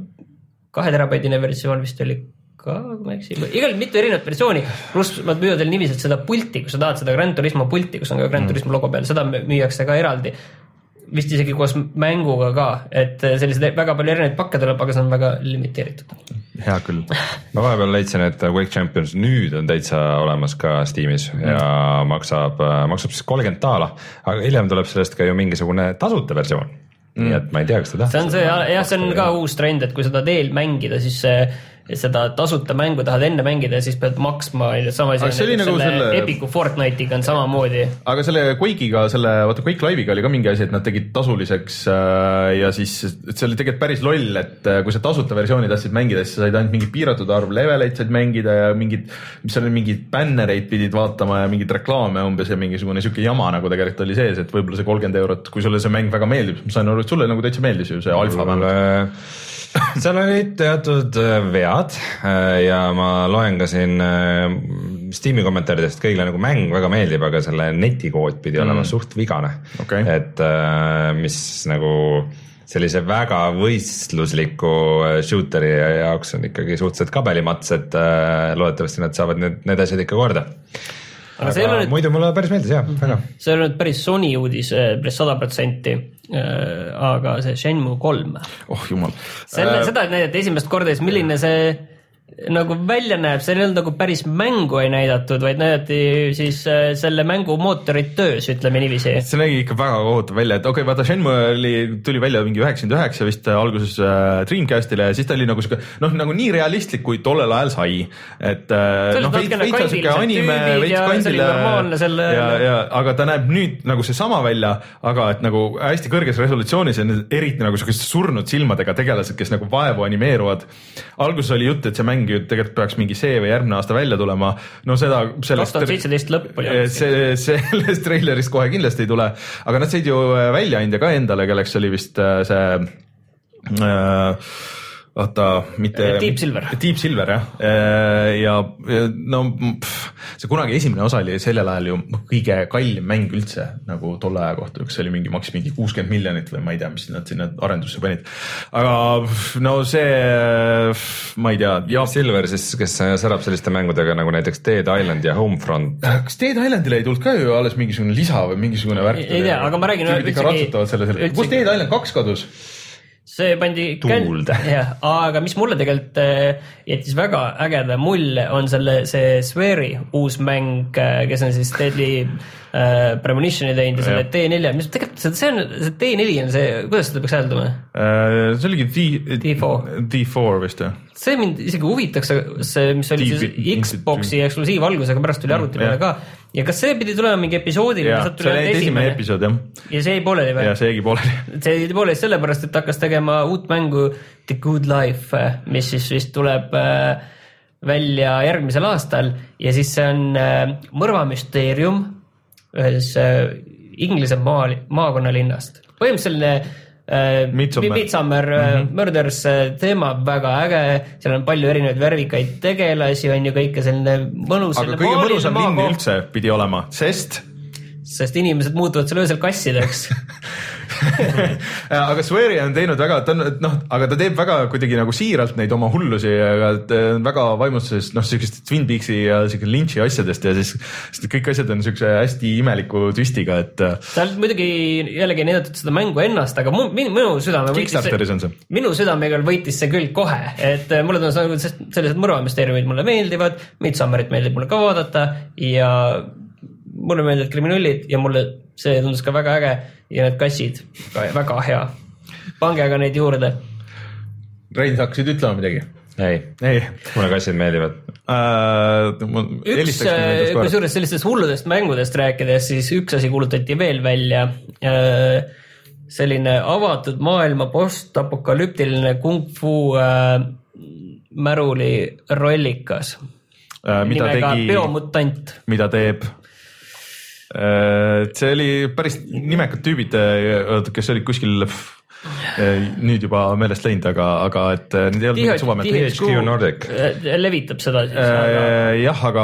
kahe terabaidine versioon, vist oli ka, kui ma eksi, igal mitu erinevat versiooni, pluss ma müüa teil niiviselt seda pulti, kui sa tahad seda Gran Turismo pulti, kus on ka Gran mm. Turismo logo peal, seda müüakse ka eraldi. Vist isegi koos mänguga ka, et sellised väga palju erinevaid pakke tuleb, aga see on väga limiteeritud. Hea küll. Ma vahepeal leidsin, et Quake Champions nüüd on täitsa olemas ka Steamis mm. ja maksab, maksab siis kolmkümmend daala, aga hiljem tuleb sellest ka ju mingisugune tasuta versioon. Mm. Nii et ma ei tea, kas ta tahab. See on see, jah, see on ka uus trend, et kui seda teel mängida, siis see seda tasuta mängu tahad enne mängida ja siis pead maksma sama asi, selle, nagu selle Epicu Fortnite'iga on samamoodi. Aga selle Quake'iga, selle vaata Quake Live'iga oli ka mingi asi, et nad tegid tasuliseks ja siis et see oli tegelikult päris loll, et kui sa tasuta versiooni tahtsid mängida, siis sa said ainult mingi piiratud arv leveleid said mängida ja mingid, mis oli mingid bannereid pidid vaatama ja mingid reklaame umbes ja mingisugune siuke jama nagu tegelikult oli sees, et võib-olla see kolmkümmend eurot, kui sulle see mäng väga meeldib, ma sain aru, et sulle nagu täitsa meeldis ju see alfa mäng. seal olid teatud vead ja ma loen ka siin Steam'i kommentaaridest, kõigile nagu mäng väga meeldib, aga selle netikood pidi olema mm. suht vigane. Okay. Et mis nagu sellise väga võistlusliku shooteri jaoks on ikkagi suhteliselt kabelimats, et loodetavasti nad saavad need, need asjad ikka korda. Aga, aga nüüd, muidu mulle päris meeldis, jah, väga. See on nüüd päris Sony uudis, päris sada protsenti, aga see Shenmue kolm. Oh jumal. Selle, äh, seda näidati esimest korda, siis milline see nagu välja näeb, see ei olnud nagu päris mängu ei näidatud, vaid näidati siis äh, selle mängu mootorit töös, ütleme niiviisi. See nägi ikka väga kohutav välja, et okei, okay, vaata Shenmue oli, tuli välja mingi üheksakümmend üheksa vist alguses äh, Dreamcastile ja siis ta oli nagu siuke, noh nagu nii realistlik, kui tollel ajal sai. Et äh, noh, veits on siuke anime, veits kandile selle... ja, ja, aga ta näeb nüüd nagu see sama välja, aga et nagu hästi kõrges resolutsioonis ja eriti nagu siukest surnud silmadega tegelased, kes nagu vaevu animeeruvad. Alguses oli jutt, et see mäng ju tegelikult peaks mingi see või järgmine aasta välja tulema. No seda sellest, kaks tuhat seitseteist lõpp oli. See, sellest trailerist kohe kindlasti ei tule, aga nad said ju välja anda ka endale, kelleks oli vist see äh, vaata, mitte Deep Silver. Deep Silver, jah. Ja, ja no pff, see kunagi esimene osa oli sellel ajal ju kõige kallim mäng üldse nagu tolle aja kohta, üks oli mingi maks mingi kuuskümmend miljonit või ma ei tea, mis nad sinna arendusse panid. Aga no see, ma ei tea. Deep Silver siis, kes särab selliste mängudega nagu näiteks Dead Island ja Homefront. Kas Dead Islandile ei tulnud ka ju alles mingisugune lisa või mingisugune värk? Ei tea, aga ma räägin üldsegi... Kus Dead Island kaks kadus? See pandi tuulde. Jah, aga mis mulle tegelikult jättis väga ägeda mulje on selle, see Swery uus mäng, kes on siis Deadly äh, Premonition'i teinud ja selle T neli, mis tegelikult see on, see T neli on see, kuidas seda peaks hääldama? Uh, see oligi D, D four. D four vist, jah. See mind isegi huvitaks, see, mis oli D, siis Xboxi eksklusiivalgusega pärast tuli arvuti peale ka. Ja kas see pidi tulema mingi episoodil? Jaa, see oli esimene episood, jah. Ja see ei pooleli või? Jaa, see ei pooleli. See ei pooleli sellepärast, et hakkas tegema uut mängu The Good Life, mis siis vist tuleb välja järgmisel aastal ja siis see on mõrvamüsteerium ühes Inglise maa, maakonnalinnast. Põhimõtteliselt Uh, Midsommar, Midsommar mm-hmm. Murders teema väga äge, seal on palju erinevaid värvikaid tegelasi, on ju kõike selline mõnus. Aga kõige mõnusam linn üldse pidi olema, sest? Sest inimesed muutuvad seal öösel kassideks aga Swery on teinud väga, ta on, noh, aga ta teeb väga kuidagi nagu siiralt neid oma hullusi, aga ta on väga vaimustuses, noh, siukest Twin Peaksi ja siuke Lynch'i asjadest ja siis kõik asjad on siukse hästi imeliku twistiga, et. seal muidugi jällegi näidatud seda mängu ennast, aga mu, minu südame Kickstarteris on see. Minu südamega võitis see küll kohe, et mulle tundus, sellised mõrvamüsteeriumid mulle meeldivad, Midsommarit meeldib mulle ka vaadata ja mulle meeldivad kriminaallid ja mulle see tundus ka väga äge ja need kassid ka väga hea. Pange aga neid juurde. Rein, sa hakkasid ütlema midagi? Ei, ei. Mulle kassid meeldivad. Uh, üks, kui suures sellistest hulludest mängudest rääkides, siis üks asi kuulutati veel välja. Uh, selline avatud maailma postapokalüptiline kung fu uh, märuli rollikas. Uh, mida nimega tegi, Biomutant. Mida teeb? See oli päris nimekad tüübid, kes olid kuskil nüüd juba meelest läinud, aga, aga et need ei olnud mingid suvameelt. T H Q Nordic levitab seda siis. Aga... jah, aga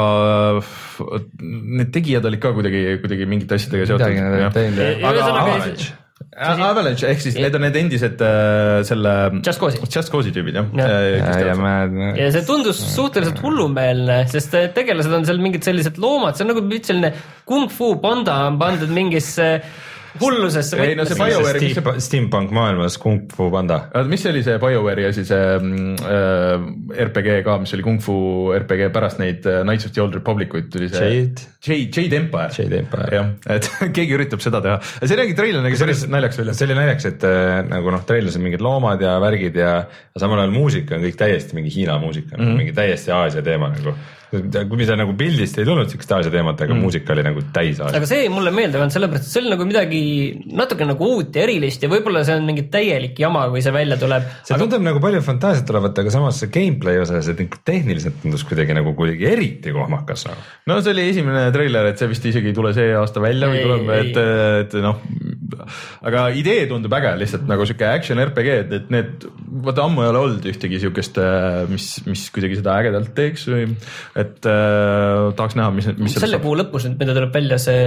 need tegijad olid ka kuidagi, kuidagi mingite asjadega seotud. Aga Avalanche. Avalanche, ehk siis ja. Need on need endised äh, selle Just Cause'i Just Cause'i tüübid, jah. Ja. Ja, ja, ma... ja see tundus suhteliselt hullumeelne, sest tegelased on seal mingid sellised loomad, see on nagu selline kung fu panda on pandud mingisse hullusesse. Ei, no see BioWare Steam, see... Steampunk maailmas kung fu panda. Mis oli see BioWare'i asi, see äh, R P G ka, mis oli kung fu R P G pärast neid Knights of the Old Republicuid tuli see Jade, Jade, Jade Empire. Jade Empire. jah, et keegi üritab seda teha. See nägi treiler nägi päris naljaks välja. See oli naljaks, et nagu noh, treilis on mingid loomad ja värgid ja samal ajal muusika on kõik täiesti mingi Hiina muusika, mm-hmm. mingi täiesti Aasia teema nagu. Kui mida nagu pildist ei tulnud siukest Aasia teemat, aga mm. muusika oli nagu täis Aasia. Aga see mulle meeldib on sellepärast, et see oli nagu midagi natuke nagu uut ja erilist ja võib-olla see on mingi täielik jama, kui see välja tuleb. See aga... tundub nagu palju fantaasiat olevat, aga samas see gameplay osas, et tehniliselt tundus kuidagi nagu kuidagi eriti kohmakas. Nagu. No see oli esimene treiler, et see vist isegi ei tule see aasta välja või tuleb, et, et noh, aga idee tundub äge lihtsalt nagu siuke action R P G, et need, vaata ammu ei ole olnud ühtegi siukest, mis, mis kuidagi seda ägedalt teeks või et äh, tahaks näha, mis, mis selle kuu lõpus, mida tuleb välja see,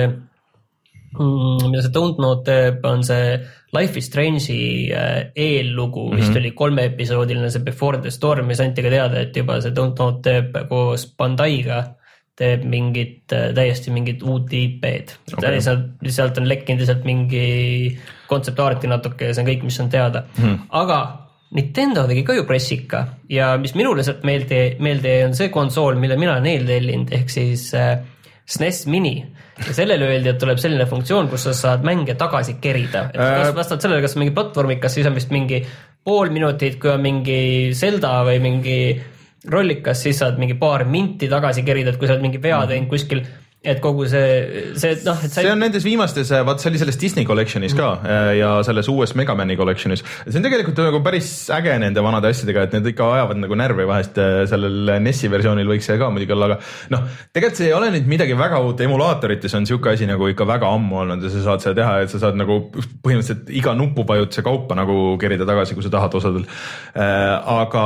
mida see Don't Know teeb, on see Life is Strange'i eellugu, mm-hmm. vist oli kolmeepisoodiline see Before the Storm, mis anti ka teada, et juba see Don't Know teeb koos Bandaiga teeb mingit, täiesti mingit uut I P-d. Okay. Sealt on lekkinud lihtsalt mingi kontseptaarti natuke ja see on kõik, mis on teada. Mm-hmm. Aga Nintendo tegi ka ju pressika ja mis minule sealt meelde, meelde on see konsool, mille mina olen eeltellinud, ehk siis äh, S N E S Mini. Ja sellele öeldi, et tuleb selline funktsioon, kus sa saad mänge tagasi kerida. Et kas vastavalt sellele, kas mingi platvormikas, siis on vist mingi pool minutit, kui on mingi Zelda või mingi rollikas, siis saad mingi paar minti tagasi kerida, et kui sa oled mingi vea teinud kuskil, et kogu see, see, noh, et see on nendes viimastes, vaat see oli selles Disney collection'is ka mm. ja selles uues Megamani collection'is. See on tegelikult nagu päris äge nende vanade asjadega, et need ikka ajavad nagu närvi vahest, sellel N E S-i versioonil võiks see ka muidugi olla, aga noh, tegelikult see ei ole nüüd midagi väga uut, emulaatorites on siuke asi nagu ikka väga ammu olnud ja sa saad seda teha, et sa saad nagu põhimõtteliselt iga nupupajutuse kaupa nagu kerida tagasi, kui sa tahad osadel. Aga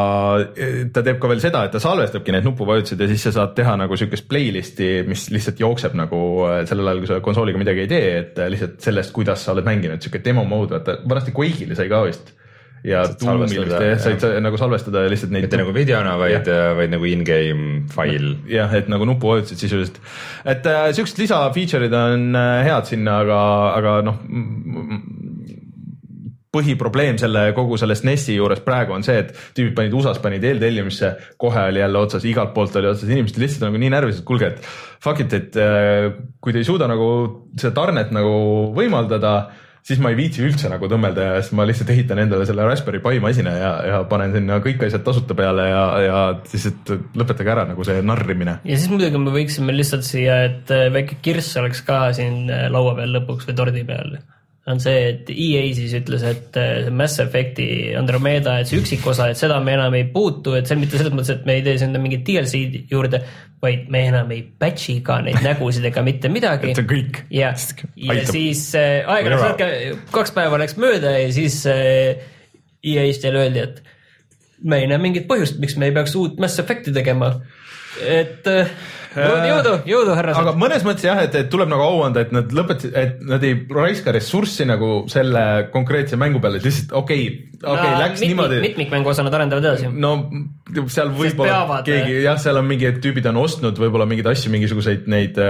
ta teeb ka veel seda, et ta salvestabki need nupupajutused ja siis sa saad teha nagu siukest playlisti, mis lihtsalt jookseb nagu sellel ajal, kui sa konsooliga midagi ei tee, et lihtsalt sellest, kuidas sa oled mänginud, siuke demo mode, vaata vanasti Quake'ile sai ka vist ja Doomil vist said sa nagu salvestada lihtsalt neid. Mitte nagu videona, vaid, vaid nagu in-game file. jah, et nagu nupuvajutused sisuliselt. Et äh, siuksed lisa feature'id on äh, head sinna, aga, aga noh, põhiprobleem selle kogu selle S N E S-i juures praegu on see, et tüübid panid U S A-s panid eeltellimisse, kohe oli jälle otsas, igalt poolt oli otsas, inimesed lihtsalt nagu nii närvis, et kulge, et fuck it, et kui te ei suuda nagu seda tarnet nagu võimaldada, siis ma ei viitsi üldse nagu tõmmelda ja siis ma lihtsalt ehitan endale selle Raspberry Pi masina ja, ja panen sinna kõik asjad tasuta peale ja, ja lihtsalt lõpetage ära nagu see narrimine. Ja siis muidugi me võiksime lihtsalt siia, et väike kirss oleks ka siin laua peal lõpuks või tordi peal. On see, et E A siis ütles, et Mass Effecti Andromeda, et see üksikosa, et seda me enam ei puutu, et see on mitte selles mõttes, et me ei tee sinna mingit D L C juurde, vaid me enam ei patchi ka neid nägusid ega mitte midagi. et see kõik. Ja, ja siis äh, aega kaks päeva läks mööda ja siis äh, E A-st jälle öeldi, et me ei näe mingit põhjust, miks me ei peaks uut Mass Effecti tegema, et jõudu, jõudu härrased. Aga mõnes mõttes jah, et, et tuleb nagu au anda, et nad lõpetasid, et nad ei raiska ressurssi nagu selle konkreetse mängu peale, et lihtsalt okei okay, okay, no, läks mitmik, niimoodi. Mitmikmängu osa nad arendavad edasi. No seal võib-olla keegi, jah, seal on mingi tüübid on ostnud võib-olla mingeid asju, mingisuguseid neid,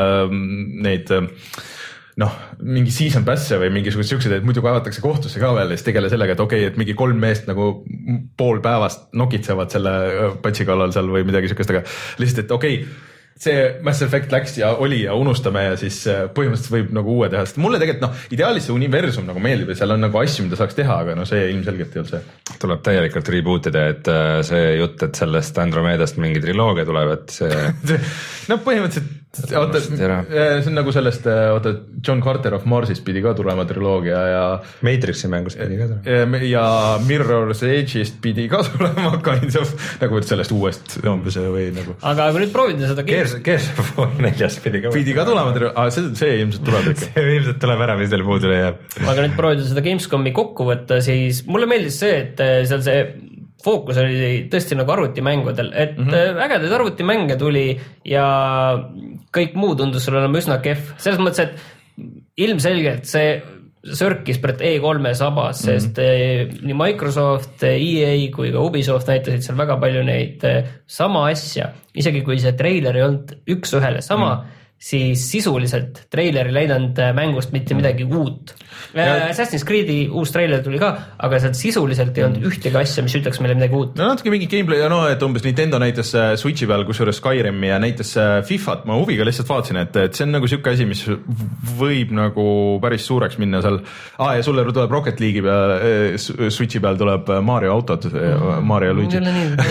neid noh, mingi season pass'e või mingisugused siuksed, et muidu kaevatakse kohtusse ka veel ja siis tegele sellega, et okei okay,, et mingi kolm meest nagu pool päevast nokitsevad selle patsi kallal seal või midagi siukest, aga lihtsalt, et okei okay,, see Mass Effect läks ja oli ja unustame ja siis põhimõtteliselt võib nagu uue teha, sest mulle tegelikult noh, ideaalis see universum nagu meeldib ja seal on nagu asju, mida saaks teha, aga no see ilmselgelt ei ole see. Tuleb täielikult reboot ida, et see jutt, et sellest Andromedast mingi triloogia tuleb, et see no põhimõtteliselt oota, see on nagu sellest, oota, John Carter of Marsist pidi ka tulema triloogia ja Matrixi mängust pidi ka tulema. Ja Mirror's Edge'ist pidi ka tulema kind of, nagu sellest uuest umbes või nagu. Aga kui nüüd proovida seda Gears of War neljast pidi ka pidi ka tulema, aga see, see ilmselt tuleb ikka. See ilmselt tuleb ära, mis teil puudule jääb. Aga nüüd proovida seda Gamescomi kokku võtta, siis mulle meeldis see, et seal see fookus oli tõesti nagu arvutimängudel, et mm -hmm. ägedaid arvutimänge tuli ja kõik muu tundus sulle olema üsna kehv. Selles mõttes, et ilmselgelt see sörkis pret E kolme sabas, mm -hmm. sest nii Microsoft, E A kui ka Ubisoft näitasid seal väga palju neid sama asja. Isegi kui see treiler ei olnud üks ühele sama, mm -hmm. siis sisuliselt treiler ei leidnud mängust mitte midagi uut. Ja Assassin's Creed'i uus treiler tuli ka, aga sealt sisuliselt ei olnud ühtegi asja, mis ütleks meile midagi uut. No natuke mingi gameplay ja no, et umbes Nintendo näitas Switchi peal, kusjuures Skyrimi ja näitas Fifat, ma huviga lihtsalt vaatasin, et, et see on nagu siuke asi, mis võib nagu päris suureks minna seal. Ah, ja sulle tuleb Rocket League'i peal, Switchi peal tuleb Mario autod, Mario ja Luigi.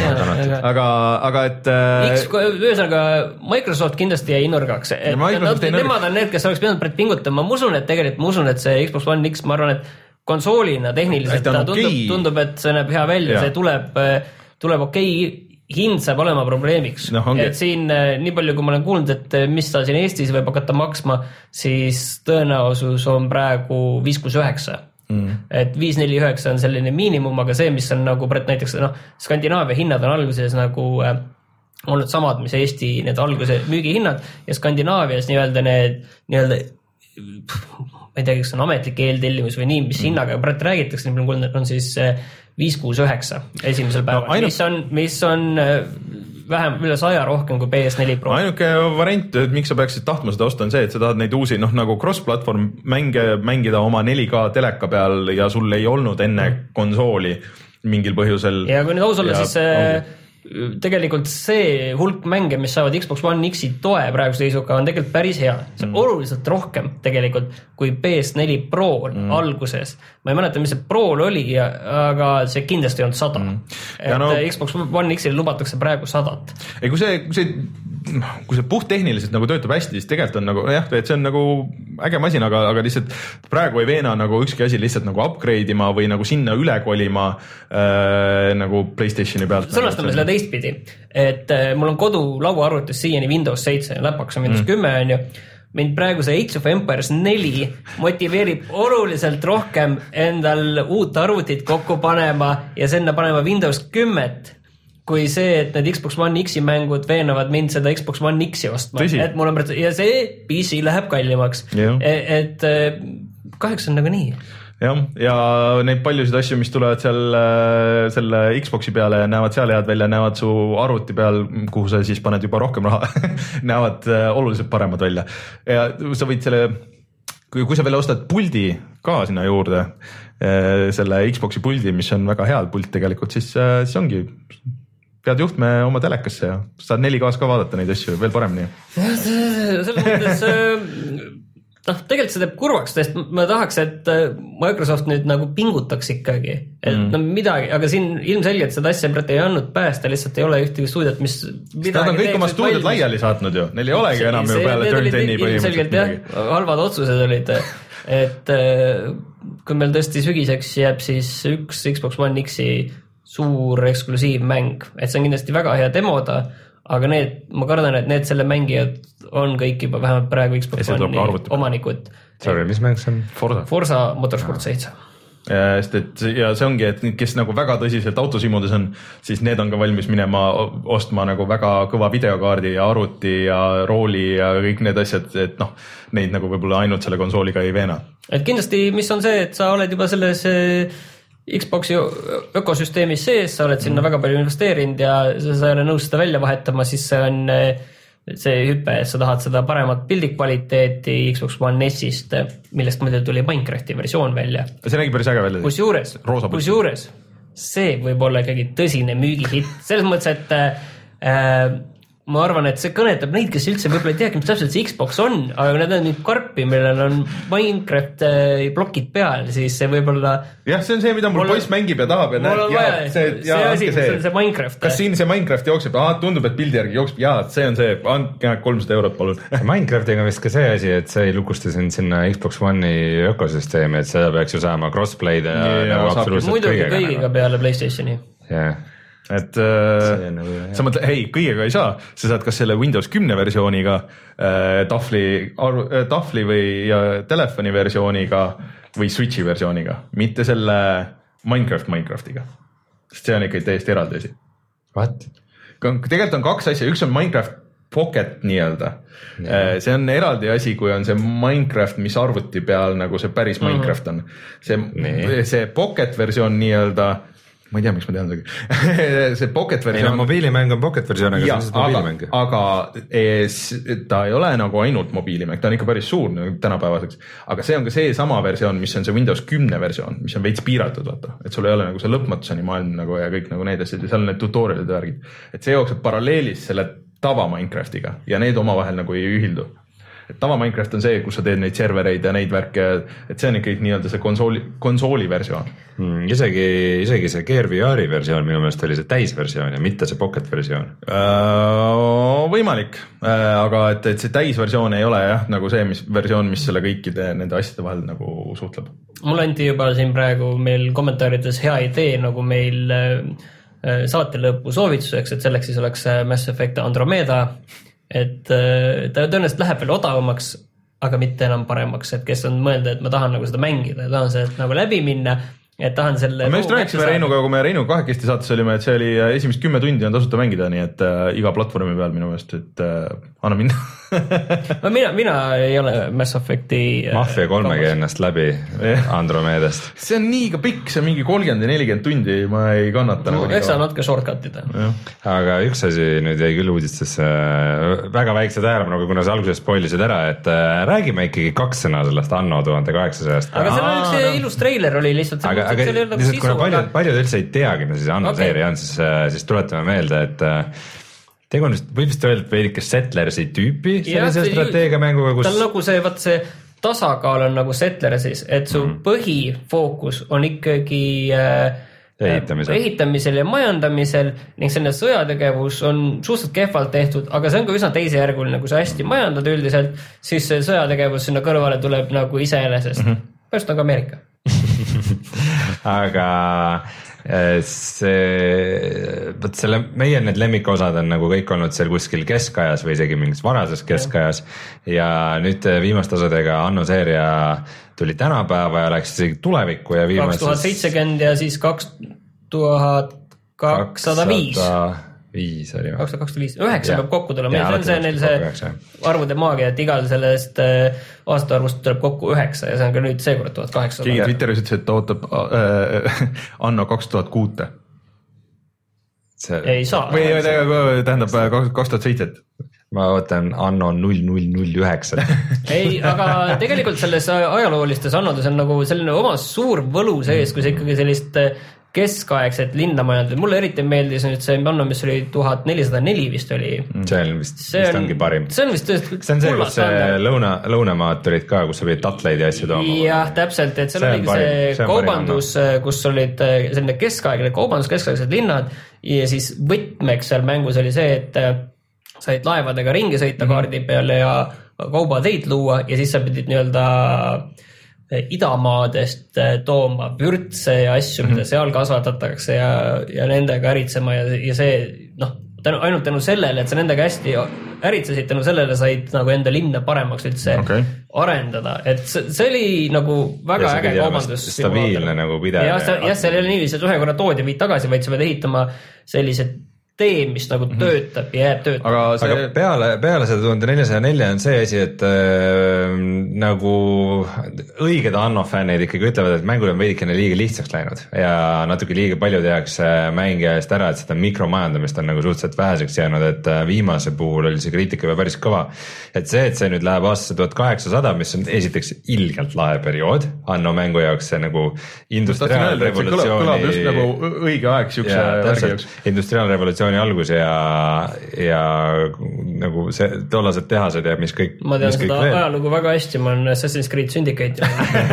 aga, aga et X, ühesõnaga Microsoft kindlasti jäi inurgaks, et nad, nemad on need, kes oleks pidanud pret pingutama. Ma usun, et tegelikult ma usun, et see Xbox One X, ma arvan, et konsoolina tehniliselt ta tundub, okay. tundub, et see näeb hea välja, see tuleb, tuleb okei, okay, hind saab olema probleemiks. No, okay. Et siin nii palju, kui ma olen kuulnud, et mis ta siin Eestis võib hakata maksma, siis tõenäosus on praegu viis kuus üheksa. Mm. Et viis neli üheksa on selline miinimum, aga see, mis on nagu pret näiteks noh, Skandinaavia hinnad on alguses nagu äh, olnud samad, mis Eesti need alguse müügihinnad ja Skandinaavias nii-öelda need nii-öelda ma ei tea, kas on ametlik eeltellimus või nii, mis mm. hinnaga praegu räägitakse, nii palju on siis viis kuus üheksa esimesel päeval, no, ainult... mis on, mis on vähem üle saja rohkem kui P S neli Pro. Ainuke variant, et miks sa peaksid tahtma seda osta, on see, et sa tahad neid uusi, noh nagu cross-platvorm mänge mängida oma neli K teleka peal ja sul ei olnud enne mm. konsooli mingil põhjusel. Ja kui nüüd aus olla, siis ongi. Tegelikult see hulk mänge, mis saavad Xbox One X-i toe praeguse seisuga on tegelikult päris hea. See on mm. oluliselt rohkem tegelikult kui P S neli Pro mm. alguses. Ma ei mäleta, mis see Pro oli, aga see kindlasti on sada. Mm. Et no, Xbox One X-il lubatakse praegu sadat. Ei, kui see, kui see, kui see puht tehniliselt nagu töötab hästi, siis tegelikult on nagu, jah, et see on nagu äge masin, aga, aga lihtsalt praegu ei veena nagu ükski asi lihtsalt nagu upgrade ima või nagu sinna üle kolima äh, nagu PlayStationi pealt. Sõnastame selle teistpidi, et mul on kodu lauaarvutis siiani Windows seitse ja läpaks on Windows mm. kümme on ju. Mind praegu see Age of Empires neli motiveerib oluliselt rohkem endal uut arvutit kokku panema ja sinna panema Windows kümmet kui see, et need Xbox One X-i mängud veenavad mind seda Xbox One X-i ostma. Et mul on, ja see P C läheb kallimaks. Yeah. Et, et kahjuks on nagu nii. Jah, ja neid paljusid asju, mis tulevad seal selle Xboxi peale ja näevad seal head välja, näevad su arvuti peal, kuhu sa siis paned juba rohkem raha, näevad oluliselt paremad välja. Ja sa võid selle, kui, kui sa veel ostad puldi ka sinna juurde, selle Xboxi puldi, mis on väga hea pult tegelikult, siis, siis ongi pead juhtme oma telekasse ja saad neli K-s ka vaadata neid asju veel paremini. Selles mõttes... noh, tegelikult see teeb kurvaks, sest ma tahaks, et Microsoft nüüd nagu pingutaks ikkagi, et mm. no midagi, aga siin ilmselgelt seda asja praegu ei andnud päästa, lihtsalt ei ole ühtegi stuudiot, mis nad on kõik oma stuudiot laiali saatnud ju, neil ei olegi enam ju peale Turn teni põhimõtteliselt jah, halvad otsused olid, et kui meil tõesti sügiseks jääb siis üks Xbox One X-i suur eksklusiivmäng, et see on kindlasti väga hea demoda, aga need, ma kardan, et need selle mängijad on kõik juba vähemalt praegu Xbox One'i omanikud. Sorry, mis mäng see on? Forza? Forza Motorsport seitse. sest et ja see ongi, et kes nagu väga tõsiselt autosimudes on, siis need on ka valmis minema ostma nagu väga kõva videokaardi ja arvuti ja rooli ja kõik need asjad, et noh, neid nagu võib-olla ainult selle konsooliga ei veena. Et kindlasti, mis on see, et sa oled juba selles Xboxi ökosüsteemis sees, sa oled sinna mm. väga palju investeerinud ja sa ei ole nõus seda välja vahetama, siis see on see hüpe, et sa tahad seda paremat pildikvaliteeti Xbox One S-ist, millest muidu tuli Minecrafti versioon välja. See nägi päris äge välja. Kus juures, kus juures, see võib olla ikkagi tõsine müügihitt. Selles mõttes, et äh, ma arvan, et see kõnetab neid, kes üldse võib-olla ei teagi, mis täpselt see Xbox on, aga need on nüüd karpi, millel on Minecraft plokid peal, siis see võib-olla... Jah, see on see, mida mul poiss mängib ja tahab ja näed, ja, see, ja see asi, see, see Minecraft. Kas siin see Minecraft jookseb? Ah, tundub, et pildi järgi jookseb. Jaa, see on see, andke kolmsada eurot palun. Minecraftiga vist ka see asi, et see ei lukusta sind sinna Xbox One'i ökosüsteemi, et seda peaks ju saama crossplay'd ja, ja nagu absoluutselt muidugi kõigega. Muidugi kõigiga peale PlayStationi. Jah. Et äh, nagu, sa mõtled, hei, kõigega ei saa, sa saad kas selle Windows kümme versiooniga äh, tahvli, arv, äh, tahvli või ja telefoni versiooniga või Switchi versiooniga, mitte selle Minecraft Minecraftiga, sest see on ikka täiesti eraldi asi. What? Tegelikult on kaks asja, üks on Minecraft Pocket nii-öelda, yeah. See on eraldi asi, kui on see Minecraft, mis arvuti peal nagu see päris mm-hmm. Minecraft on. See, nee. see Pocket versioon nii-öelda ma ei tea, miks ma tean seda. see Pocket versioon... Ei, no, mobiilimäng on Pocket versioon, aga ja, see on mobiilimäng. Aga, aga ta ei ole nagu ainult mobiilimäng, ta on ikka päris suur nagu tänapäevaseks. Aga see on ka see sama versioon, mis on see Windows kümme versioon, mis on veits piiratud, vaata. Et sul ei ole nagu see lõpmatuseni maailm nagu ja kõik nagu need asjad ja seal on need tutorialid värgid. Et see jookseb paralleelis selle tava Minecraftiga ja need omavahel nagu ei ühildu. Et tava Minecraft on see, kus sa teed neid servereid ja neid värke, et see on ikka nii-öelda see konsooli, konsooli versioon. Mm, isegi, isegi see Gear V R-i versioon minu meelest oli see täisversioon ja mitte see Pocket versioon. Äh, võimalik, äh, aga et, et see täisversioon ei ole jah, nagu see mis, versioon, mis selle kõikide nende asjade vahel nagu suhtleb. Mul anti juba siin praegu meil kommentaarides hea idee, nagu meil äh, saate lõpu soovituseks, et selleks siis oleks Mass Effect Andromeda, et ta tõenäoliselt läheb veel odavamaks, aga mitte enam paremaks, et kes on mõelda, et ma tahan nagu seda mängida ja tahan seda nagu läbi minna, et tahan selle... Me just rääkisime Reinuga, kui me Reinuga kahekesti saates olime, et see oli esimest kümme tundi on tasuta mängida, nii et äh, iga platvormi peal minu meelest, et äh, anna minna. no mina, mina ei ole Mass Effecti... Mafia kolmegi ennast läbi Andromedast. See on nii ka pikk, see on mingi kolmkümmend ja nelikümmend tundi, ma ei kannata. No, nagu eks sa natuke shortcutida. Aga üks asi nüüd jäi küll uudistesse väga väikse tähelepanu, kuna sa alguses spoilisid ära, et äh, räägime ikkagi kaks sõna sellest Anno tuhat kaheksasada. Aga seal on üks no. ilus trailer oli lihtsalt... Aga, aga lihtsalt nagu kuna paljud, paljud üldse ei teagi, mis siis Anno okay. seeria on, siis, siis tuletame meelde, et tegu on vist, võib vist öelda veidike Settlersi tüüpi sellise ja, strateegiamänguga, kus... Ta on nagu see, vaat see tasakaal on nagu Settlersis, et su mm. põhifookus on ikkagi äh, ehitamisel. ehitamisel ja majandamisel ning selline sõjategevus on suhteliselt kehvalt tehtud, aga see on ka üsna teisejärguline, kui sa hästi majandad üldiselt, siis see sõjategevus sinna kõrvale tuleb nagu iseenesest. Mm -hmm. Pärast on ka Ameerika. aga see, võt selle, meie need lemmikosad on nagu kõik olnud seal kuskil keskajas või isegi mingis varases keskajas ja nüüd viimaste osadega Anno seeria tuli tänapäeva ja läks isegi tulevikku ja viimases... kaks tuhat seitsekümmend ja siis kaks tuhat kakssada viis viis oli kaks tuhat kakssada viis, üheksa peab kokku tulema, see on see neil see arvude maagia, et igal sellest aastaarvust tuleb kokku üheksa ja see on ka nüüd see kord tuhat kaheksasada. Keegi Twitteris ütles, et ta ootab äh, Anno kaks tuhat kuute. See... ei saa. või tähendab kaks tuhat seitse. Ma ootan Anno null null null üheksa. ei, aga tegelikult selles ajaloolistes annodes on nagu selline oma suur võlu sees, kui see ikkagi sellist keskaegset linna majandada. Mulle eriti meeldis nüüd see Anno, mis oli tuhat nelisada neli vist oli. See on vist, see vist ongi parim. See on vist tõesti... See on see, kus see lõuna, lõunamaad tulid ka, kus sa pidid tatleid ja asju tooma. Jah, täpselt, et seal oligi see, see kaubandus, kus olid selline keskaegne kaubandus, keskaegsed linnad ja siis võtmeks seal mängus oli see, et said laevadega ringi sõita mm-hmm. kaardi peale ja kaubateid luua ja siis sa pidid nii-öelda idamaadest tooma vürtse ja asju, mida mm-hmm. seal kasvatatakse ja, ja nendega äritsema ja, ja see, noh, tänu, ainult tänu sellele, et sa nendega hästi äritsesid, tänu sellele said nagu enda linna paremaks üldse okay. arendada, et see, see oli nagu väga äge kaubandus. Stabiilne nagu pidev. jah, jah, seal ei ole nii lihtsalt ühe korra toodi viid tagasi, vaid sa pead ehitama sellised tee, mis nagu töötab ja jääb töötab. Aga, see... aga peale, peale seda tuhande neljasaja nelja on see asi, et äh, nagu õiged Anno fännid ikkagi ütlevad, et mängul on veidikene liiga lihtsaks läinud ja natuke liiga palju tehakse mängija eest ära, et seda mikromajandamist on nagu suhteliselt väheseks jäänud, et viimase puhul oli see kriitika juba päris kõva. Et see, et see nüüd läheb aastasse tuhat kaheksasada, mis on esiteks ilgelt lahe periood Anno mängu jaoks, see nagu industriaalrevolutsiooni kõlab just nagu õige aeg siukse värgi jaoks. Industriaalrevolutsiooni algus ja, ja nagu see tollased tehased ja mis kõik. Ma tean seda ajalugu väga hästi, ma olen Assassin's Creed Syndicate.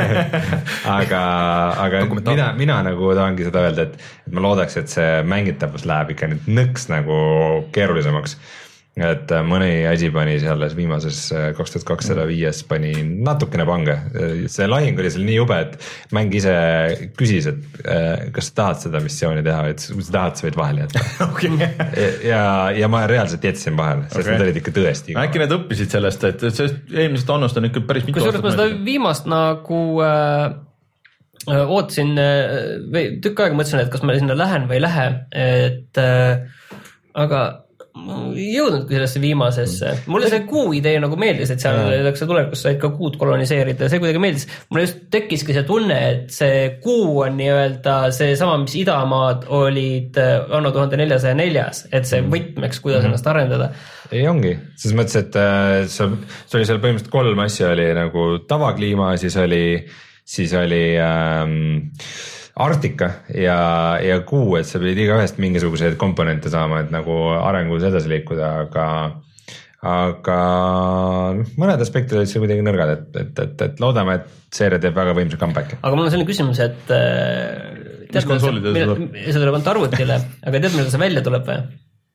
aga aga mina, mina nagu tahangi seda öelda, et, et ma loodaks, et see mängitavus läheb ikka nüüd nõks nagu keerulisemaks. Et mõni asi pani selles viimases kaks tuhat kakssada viis pani natukene pange. See lahing oli seal nii jube, et mäng ise küsis, et kas sa tahad seda missiooni teha, et kui sa tahad, sa võid vahele jätta. okay. ja, ja ma reaalselt jätsin vahele, sest okay. need olid ikka tõesti. Äkki need õppisid sellest, et sellest eelmisest Annost on ikka päris mitu aastat. Kui seda viimast nagu äh, ootasin või tükk aega mõtlesin, et kas ma sinna lähen või ei lähe, et äh, aga ei jõudnudki sellesse viimasesse. Mulle see kuu idee nagu meeldis, et seal öeldakse tulevikus said ka kuud koloniseerida ja see kuidagi meeldis. Mulle just tekkiski see tunne, et see kuu on nii-öelda see sama, mis idamaad olid anno tuhande neljasaja neljas, et see võtmeks, kuidas mm-hmm. ennast arendada. Ei ongi, selles mõttes, et see oli seal põhimõtteliselt kolm asja, oli nagu tavakliima, siis oli, siis oli ähm, Arktika ja, ja kuu, et sa pidid iga ühest mingisuguseid komponente saama, et nagu arengus edasi liikuda, aga, aga mõned aspektid olid seal kuidagi nõrgad, et, et, et, et loodame, et seeria teeb väga võimsa comeback'i. Aga mul on selline küsimus, et tead, mis konsoolide see tuleb? See tuleb ainult arvutile, aga tead, millal see välja tuleb või?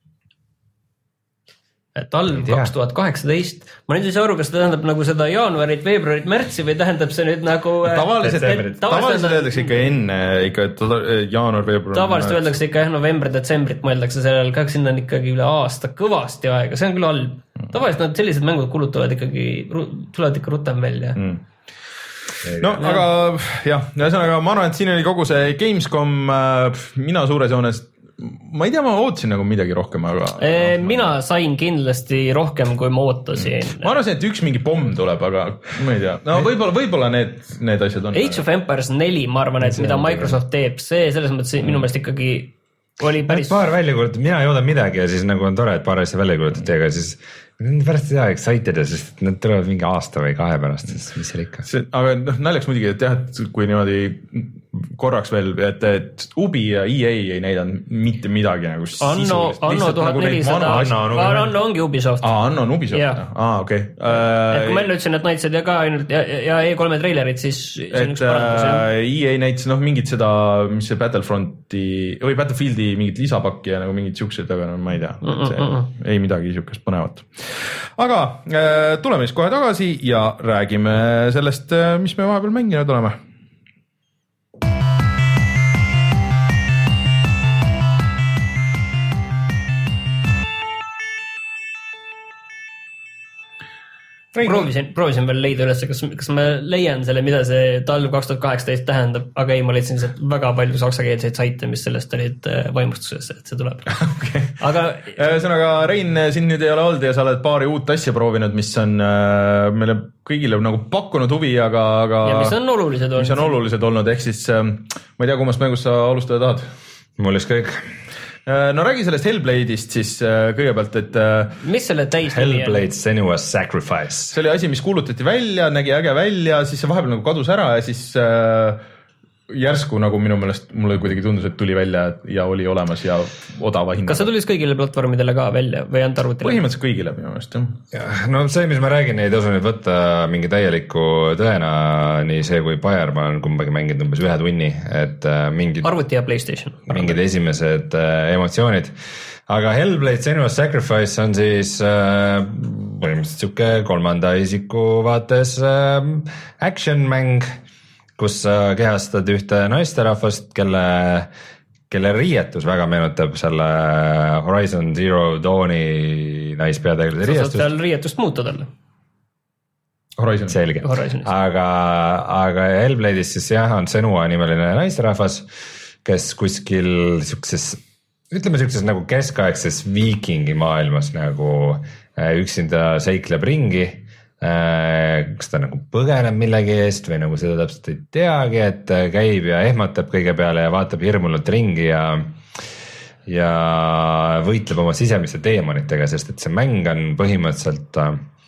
Talv kaks tuhat kaheksateist. Ma nüüd ei saa aru, kas ta tähendab nagu seda jaanuarit, veebruarit, märtsi või tähendab see nüüd nagu... Tavaliselt, et, tavaliselt öeldakse ikka enne, ikka jaanuar, veebruar. Tavaliselt öeldakse ikka jah, november, detsembrit mõeldakse sellel, kahek sinna on ikkagi üle aasta kõvasti aega, see on küll halb. Tavaliselt nad sellised mängud kulutavad ikkagi, tulevad ikka rutem välja. Mm. No, ja. aga jah, ühesõnaga ma arvan, et siin oli kogu see Gamescom, mina suures joones ma ei tea, ma ootasin nagu midagi rohkem, aga... E, mina sain kindlasti rohkem, kui ma ootasin. Mm. Ma arvasin, et üks mingi pomm tuleb, aga ma ei tea. No võib-olla, võib-olla need, need asjad on... Age of Empires neli, ma arvan, et mida Microsoft teeb, see selles mõttes minu meelest ikkagi oli päris... Paar välja kuulutud, mina ei ooda midagi ja siis nagu on tore, et paar asja välja kuulutud, aga siis... Pärast ei tea excited ja sest nad tulevad mingi aasta või kahe pärast, siis mis seal ikka. See, aga noh, naljaks muidugi, et jah, et kui niimoodi korraks veel, et, et Ubi ja E A ei näidanud mitte midagi nagu Anno, Anno tuhat nelisada, Anno ongi Ubisoft. Aa, Anno on Ubisoft, jah. Aa, okei. Okay. Et kui ma enne ütlesin, et näitasid ja ka ainult ja, ja E kolm treilerid, siis see on üks parandus. E A näitas noh mingit seda, mis see Battlefronti või Battlefieldi mingit lisapakki ja nagu mingid siuksed, aga no ma ei tea. Mm, see, mm, mm. Ei midagi siukest põnevat. Aga tuleme siis kohe tagasi ja räägime sellest, mis me vahepeal mänginud oleme. Proovisin, proovisin veel leida üles, kas, kas ma leian selle, mida see talv kaks tuhat kaheksateist tähendab, aga ei, ma leidsin väga palju saksakeelseid saite, mis sellest olid vaimustuses, et see tuleb. Okay. Aga ühesõnaga, Rein, siin nüüd ei ole olnud ja sa oled paari uut asja proovinud, mis on äh, meile kõigile nagu pakkunud huvi, aga, aga ja mis on olulised olnud. Mis on olulised olnud, ehk siis äh, ma ei tea, kummast mängust sa alustada tahad? Mul just kõik. No räägi sellest Hellblade'ist siis kõigepealt, et... Mis selle täis Hellblade Senua's Sacrifice. See oli asi, mis kuulutati välja, nägi äge välja, siis see vahepeal nagu kadus ära ja siis äh, järsku nagu minu meelest mulle kuidagi tundus, et tuli välja ja oli olemas ja odava hinnaga. Kas see tuli kõigile platvormidele ka välja või ainult arvutile? Põhimõtteliselt kõigile minu meelest, jah. No see, mis ma räägin, ei tasu nüüd võtta mingi täieliku tõena, nii see kui Bayer, ma olen kumbagi mänginud umbes ühe tunni, et mingid... Arvuti ja PlayStation. Mingid esimesed äh, emotsioonid. Aga Hellblade Senua's Sacrifice on siis äh, põhimõtteliselt siuke kolmanda isiku vaates äh, action mäng, kus sa kehastad ühte naisterahvast, kelle, kelle riietus väga meenutab selle Horizon Zero Dawni naispeategelase riiestust. Sa saad seal riietust muuta talle. Horizon. Selge, aga, aga Hellblade'is siis jah, on Senua nimeline naisterahvas, kes kuskil siukses, ütleme siukses nagu keskaegses viikingi maailmas nagu üksinda seikleb ringi. Kas ta nagu põgeneb millegi eest või nagu seda täpselt ei teagi, et käib ja ehmatab kõige peale ja vaatab hirmunult ringi ja ja võitleb oma sisemiste teemonitega, sest et see mäng on põhimõtteliselt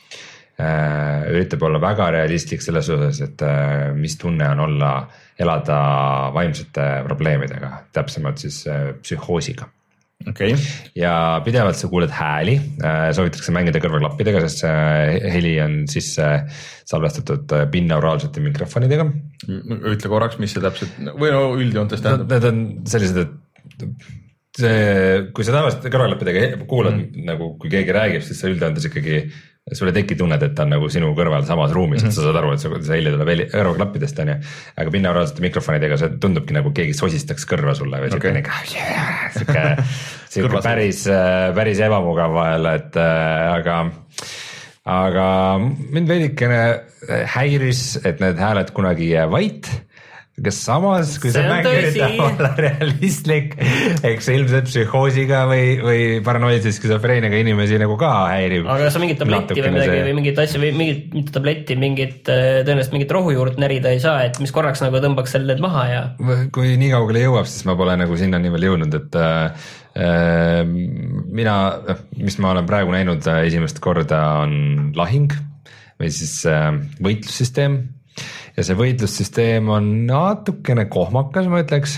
äh, üritab olla väga realistlik selles osas, et äh, mis tunne on olla, elada vaimsete probleemidega, täpsemalt siis äh, psühhoosiga. Okay. Ja pidevalt sa kuuled hääli, soovitakse mängida kõrvaklappidega, sest see heli on sisse salvestatud binauraalsete mikrofonidega. Ütle korraks, mis see täpselt või no üldjoontes tähendab? Need on sellised, et see, kui sa tavaliselt kõrvaklappidega kuulad mm. nagu kui keegi räägib, siis sa üldjoontes ikkagi sulle teki tunned, et ta on nagu sinu kõrval samas ruumis, et sa saad aru, et see heli tuleb kõrvaklappidest on ju, aga binauraalsete mikrofonidega see tundubki nagu keegi sosistaks kõrva sulle või okay. siuke siuke päris, päris ebamugav vahel, et aga, aga mind veidikene häiris, et need hääled kunagi jää vait. Kas samas, kui see, see mäng üritab olla realistlik, eks ilmselt psühhoosiga või, või paranoidse skisofreeniga inimesi nagu ka häirib. aga sa mingit tabletti või midagi see... või mingit asja või mingit, mitte tabletti, mingit, tõenäoliselt mingit rohujuurt närida ei saa, et mis korraks nagu tõmbaks selle maha ja. kui nii kaugele jõuab, siis ma pole nagu sinna nii veel jõudnud, et äh, mina, mis ma olen praegu näinud esimest korda on lahing või siis äh, võitlussüsteem. Ja see võitlussüsteem on natukene kohmakas, ma ütleks,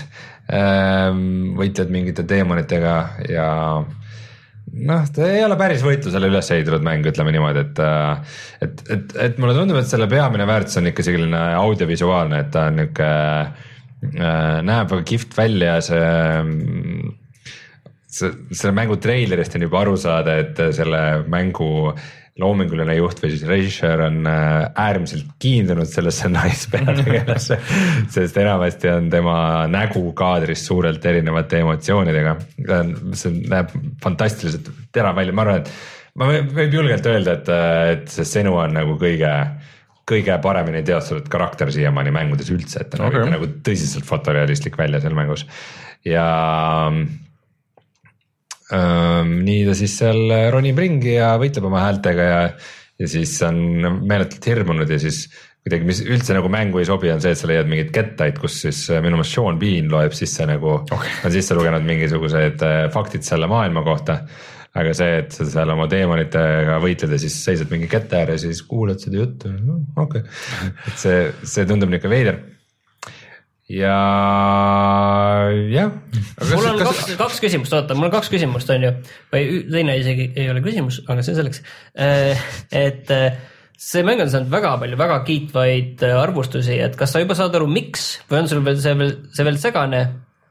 võitled mingite teemonitega ja noh, ta ei ole päris võitlusele üles ehitatud mäng, ütleme niimoodi, et, et, et, et mulle tundub, et selle peamine väärtus on ikka selline audiovisuaalne, et ta on niisugune, näeb väga kihvt välja ja see, see, selle mängu treilerist on juba aru saada, et selle mängu loominguline juht või siis režissöör on äärmiselt kiindunud sellesse naispeategelasse, sest enamasti on tema nägu kaadris suurelt erinevate emotsioonidega. See näeb fantastiliselt terav välja, ma arvan, et ma võib julgelt öelda, et, et see Senu on nagu kõige, kõige paremini teostatud karakter siiamaani mängudes üldse, et ta okay. näeb nagu tõsiselt fotorealistlik välja seal mängus ja Um, nii ta siis seal ronib ringi ja võitleb oma häältega ja, ja siis on meeletult hirmunud ja siis kuidagi, mis üldse nagu mängu ei sobi, on see, et sa leiad mingid kettaid, kus siis minu meelest Sean Bean loeb sisse nagu okay. on sisse lugenud mingisugused faktid selle maailma kohta, aga see, et sa seal oma teemonitega võitled ja siis seisad mingi kette ääre ja siis kuulad seda juttu, no, okei okay. et see, see tundub niisugune veider. Ja jah. Mul on kaks, kaks küsimust, oota, mul on kaks küsimust on ju, või teine isegi ei ole küsimus, aga see selleks, et see mäng on saanud väga palju, väga kiitvaid arvustusi, et kas sa juba saad aru, miks või on sul veel see veel, see veel segane?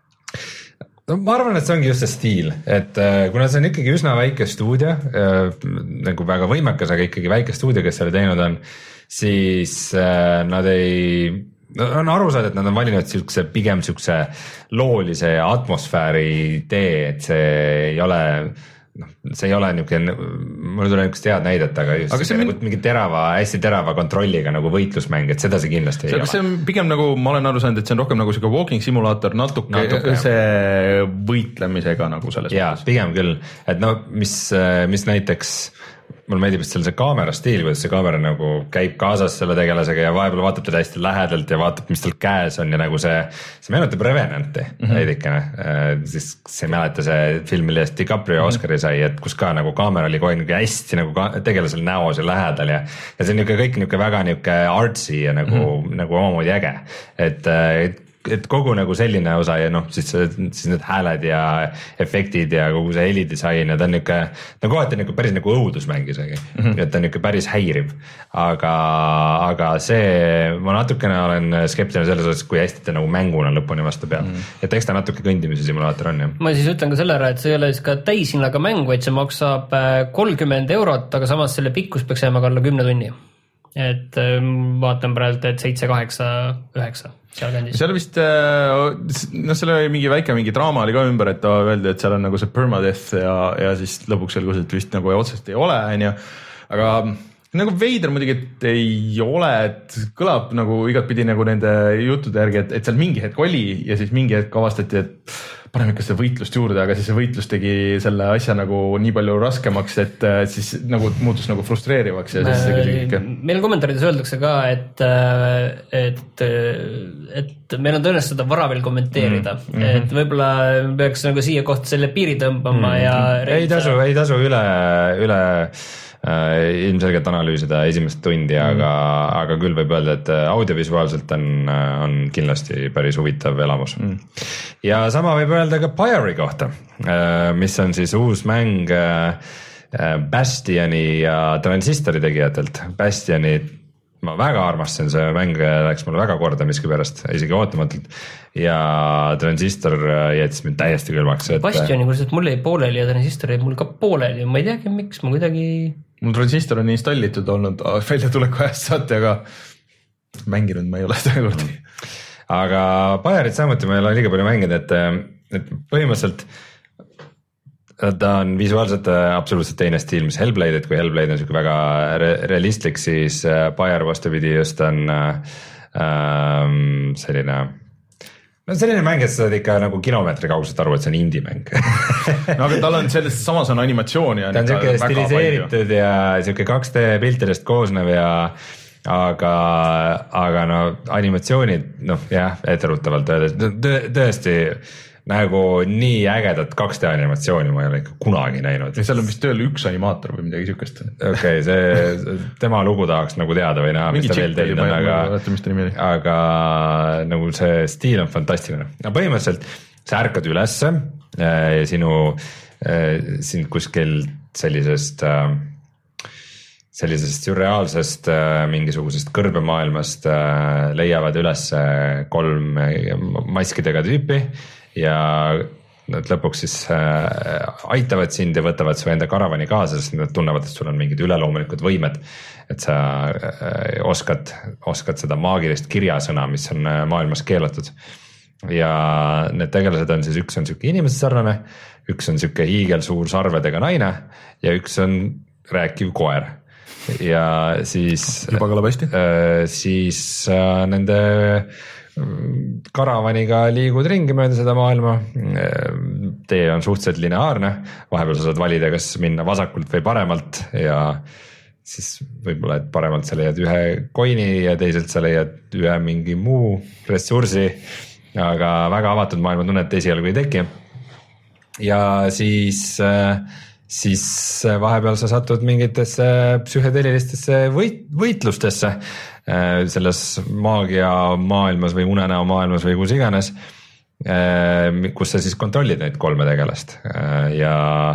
No ma arvan, et see ongi just see stiil, et kuna see on ikkagi üsna väike stuudio, nagu väga võimekas, aga ikkagi väike stuudio, kes selle teinud on, siis nad ei... No, on aru saada, et nad on valinud siukse, pigem siukse loolise atmosfääri tee, et see ei ole, noh, see ei ole niisugune, mul tuleb niisugust head näidet, aga just aga see nagu mingi terava, hästi terava kontrolliga nagu võitlusmäng, et seda see kindlasti see, ei ole. See on pigem nagu, ma olen aru saanud, et see on rohkem nagu siuke walking simulaator, natuke, natuke see võitlemisega nagu selles jaa, mõttes. Pigem küll, et no mis, mis näiteks mulle meeldib just seal see kaamera stiil, kuidas see kaamera nagu käib kaasas selle tegelasega ja vahepeal vaatab teda hästi lähedalt ja vaatab, mis tal käes on ja nagu see, see meenutab Revenanti mm-hmm. veidikene, siis see ei mäleta see film, mille eest DiCaprio mm-hmm. Oscari sai, et kus ka nagu kaamera oli kogu aeg hästi nagu tegelasel näos ja lähedal ja, ja see on niisugune kõik niisugune väga niisugune artsy ja nagu mm-hmm. nagu omamoodi äge, et, et et kogu nagu selline osa ja noh, siis, siis need hääled ja efektid ja kogu see helidisain ja ta on niisugune, ta on kohati niisugune päris nagu õudusmäng isegi mm-hmm. et ta on niisugune päris häiriv, aga, aga see, ma natukene olen skeptiline selles osas, kui hästi ta nagu mänguna lõpuni vastu peab mm-hmm. et eks ta natuke kõndimise simulaator on jah. Ma siis ütlen ka selle ära, et see ei ole siis ka täishinnaga mäng, vaid see maksab kolmkümmend eurot, aga samas selle pikkus peaks jääma ka alla kümne tunni. et vaatan praegu, et seitse, kaheksa, üheksa seal kandis. seal vist, noh, seal oli mingi väike mingi draama oli ka ümber, et öeldi, et seal on nagu see permadeath ja, ja siis lõpuks selgus, et vist nagu otsest ei ole, on ju, aga nagu veider muidugi, et ei ole, et kõlab nagu igatpidi nagu nende juttude järgi, et, et seal mingi hetk oli ja siis mingi hetk avastati, et paneme ikka seda võitlust juurde, aga siis see võitlus tegi selle asja nagu nii palju raskemaks, et siis nagu muutus nagu frustreerivaks ja siis see kõik. Meil kommentaarides öeldakse ka, et, et, et meil on tõenäoliselt seda vara veel kommenteerida, mm -hmm. et võib-olla peaks nagu siia kohta selle piiri tõmbama mm -hmm. ja ei tasu, ei tasu üle, üle äh, ilmselgelt analüüsida esimest tundi, mm -hmm. aga, aga küll võib öelda, et audiovisuaalselt on, on kindlasti päris huvitav elamus mm. -hmm. ja sama võib öelda ka Pyre'i kohta, mis on siis uus mäng Bastioni ja Transistori tegijatelt. Bastioni ma väga armastan, see mäng läks mulle väga korda miskipärast, isegi ootamatult ja Transistor jättis mind täiesti külmaks. Bastioni, kuidas mul jäi pooleli ja Transistor jäi mul ka pooleli, ma ei teagi, miks ma kuidagi. Mul Transistor on installitud olnud välja tuleku ajast saati, aga mänginud ma ei ole seda korda. Aga Pyre'it samuti ma ei ole liiga palju mänginud, et, et põhimõtteliselt ta on visuaalselt absoluutselt teine stiil, mis Hellblade, et kui Hellblade on siuke väga re- realistlik, siis Pyre vastupidi just on ähm, selline, no selline mäng, et sa saad ikka nagu kilomeetri kauguselt aru, et see on indie-mäng. No aga tal on sellest samas on animatsiooni. Ta on siuke stiliseeritud ja siuke kaks D piltidest koosnev ja aga, aga no animatsioonid, noh jah, etterutavalt öeldes tõ, tõesti nagu nii ägedat kaks D animatsiooni ma ei ole ikka kunagi näinud. Ja seal on vist tööl üks animaator või midagi siukest. Okei, okay, see tema lugu tahaks nagu teada või näha, mis ta veel teinud on, aga, aga nagu see stiil on fantastiline. No põhimõtteliselt sa ärkad ülesse ja sinu, sind kuskil sellisest sellisest surreaalsest mingisugusest kõrbemaailmast leiavad üles kolm maskidega tüüpi ja nad lõpuks siis aitavad sind ja võtavad su enda karavani kaasa, sest nad tunnevad, et sul on mingid üleloomulikud võimed, et sa oskad, oskad seda maagilist kirjasõna, mis on maailmas keelatud. Ja need tegelased on siis, üks on siuke inimese sarnane, üks on siuke hiigelsuur sarvedega naine ja üks on rääkiv koer. Ja siis, juba kõlab hästi. siis nende karavaniga liigud ringi mööda seda maailma. Tee on suhteliselt lineaarne, vahepeal sa saad valida, kas minna vasakult või paremalt ja siis võib-olla, et paremalt sa leiad ühe koini ja teiselt sa leiad ühe mingi muu ressursi, aga väga avatud maailma tunnet esialgu ei teki. Ja siis siis vahepeal sa satud mingitesse psühhedelilistesse võit, võitlustesse selles maagia maailmas või unenäo maailmas või kus iganes, kus sa siis kontrollid neid kolme tegelast ja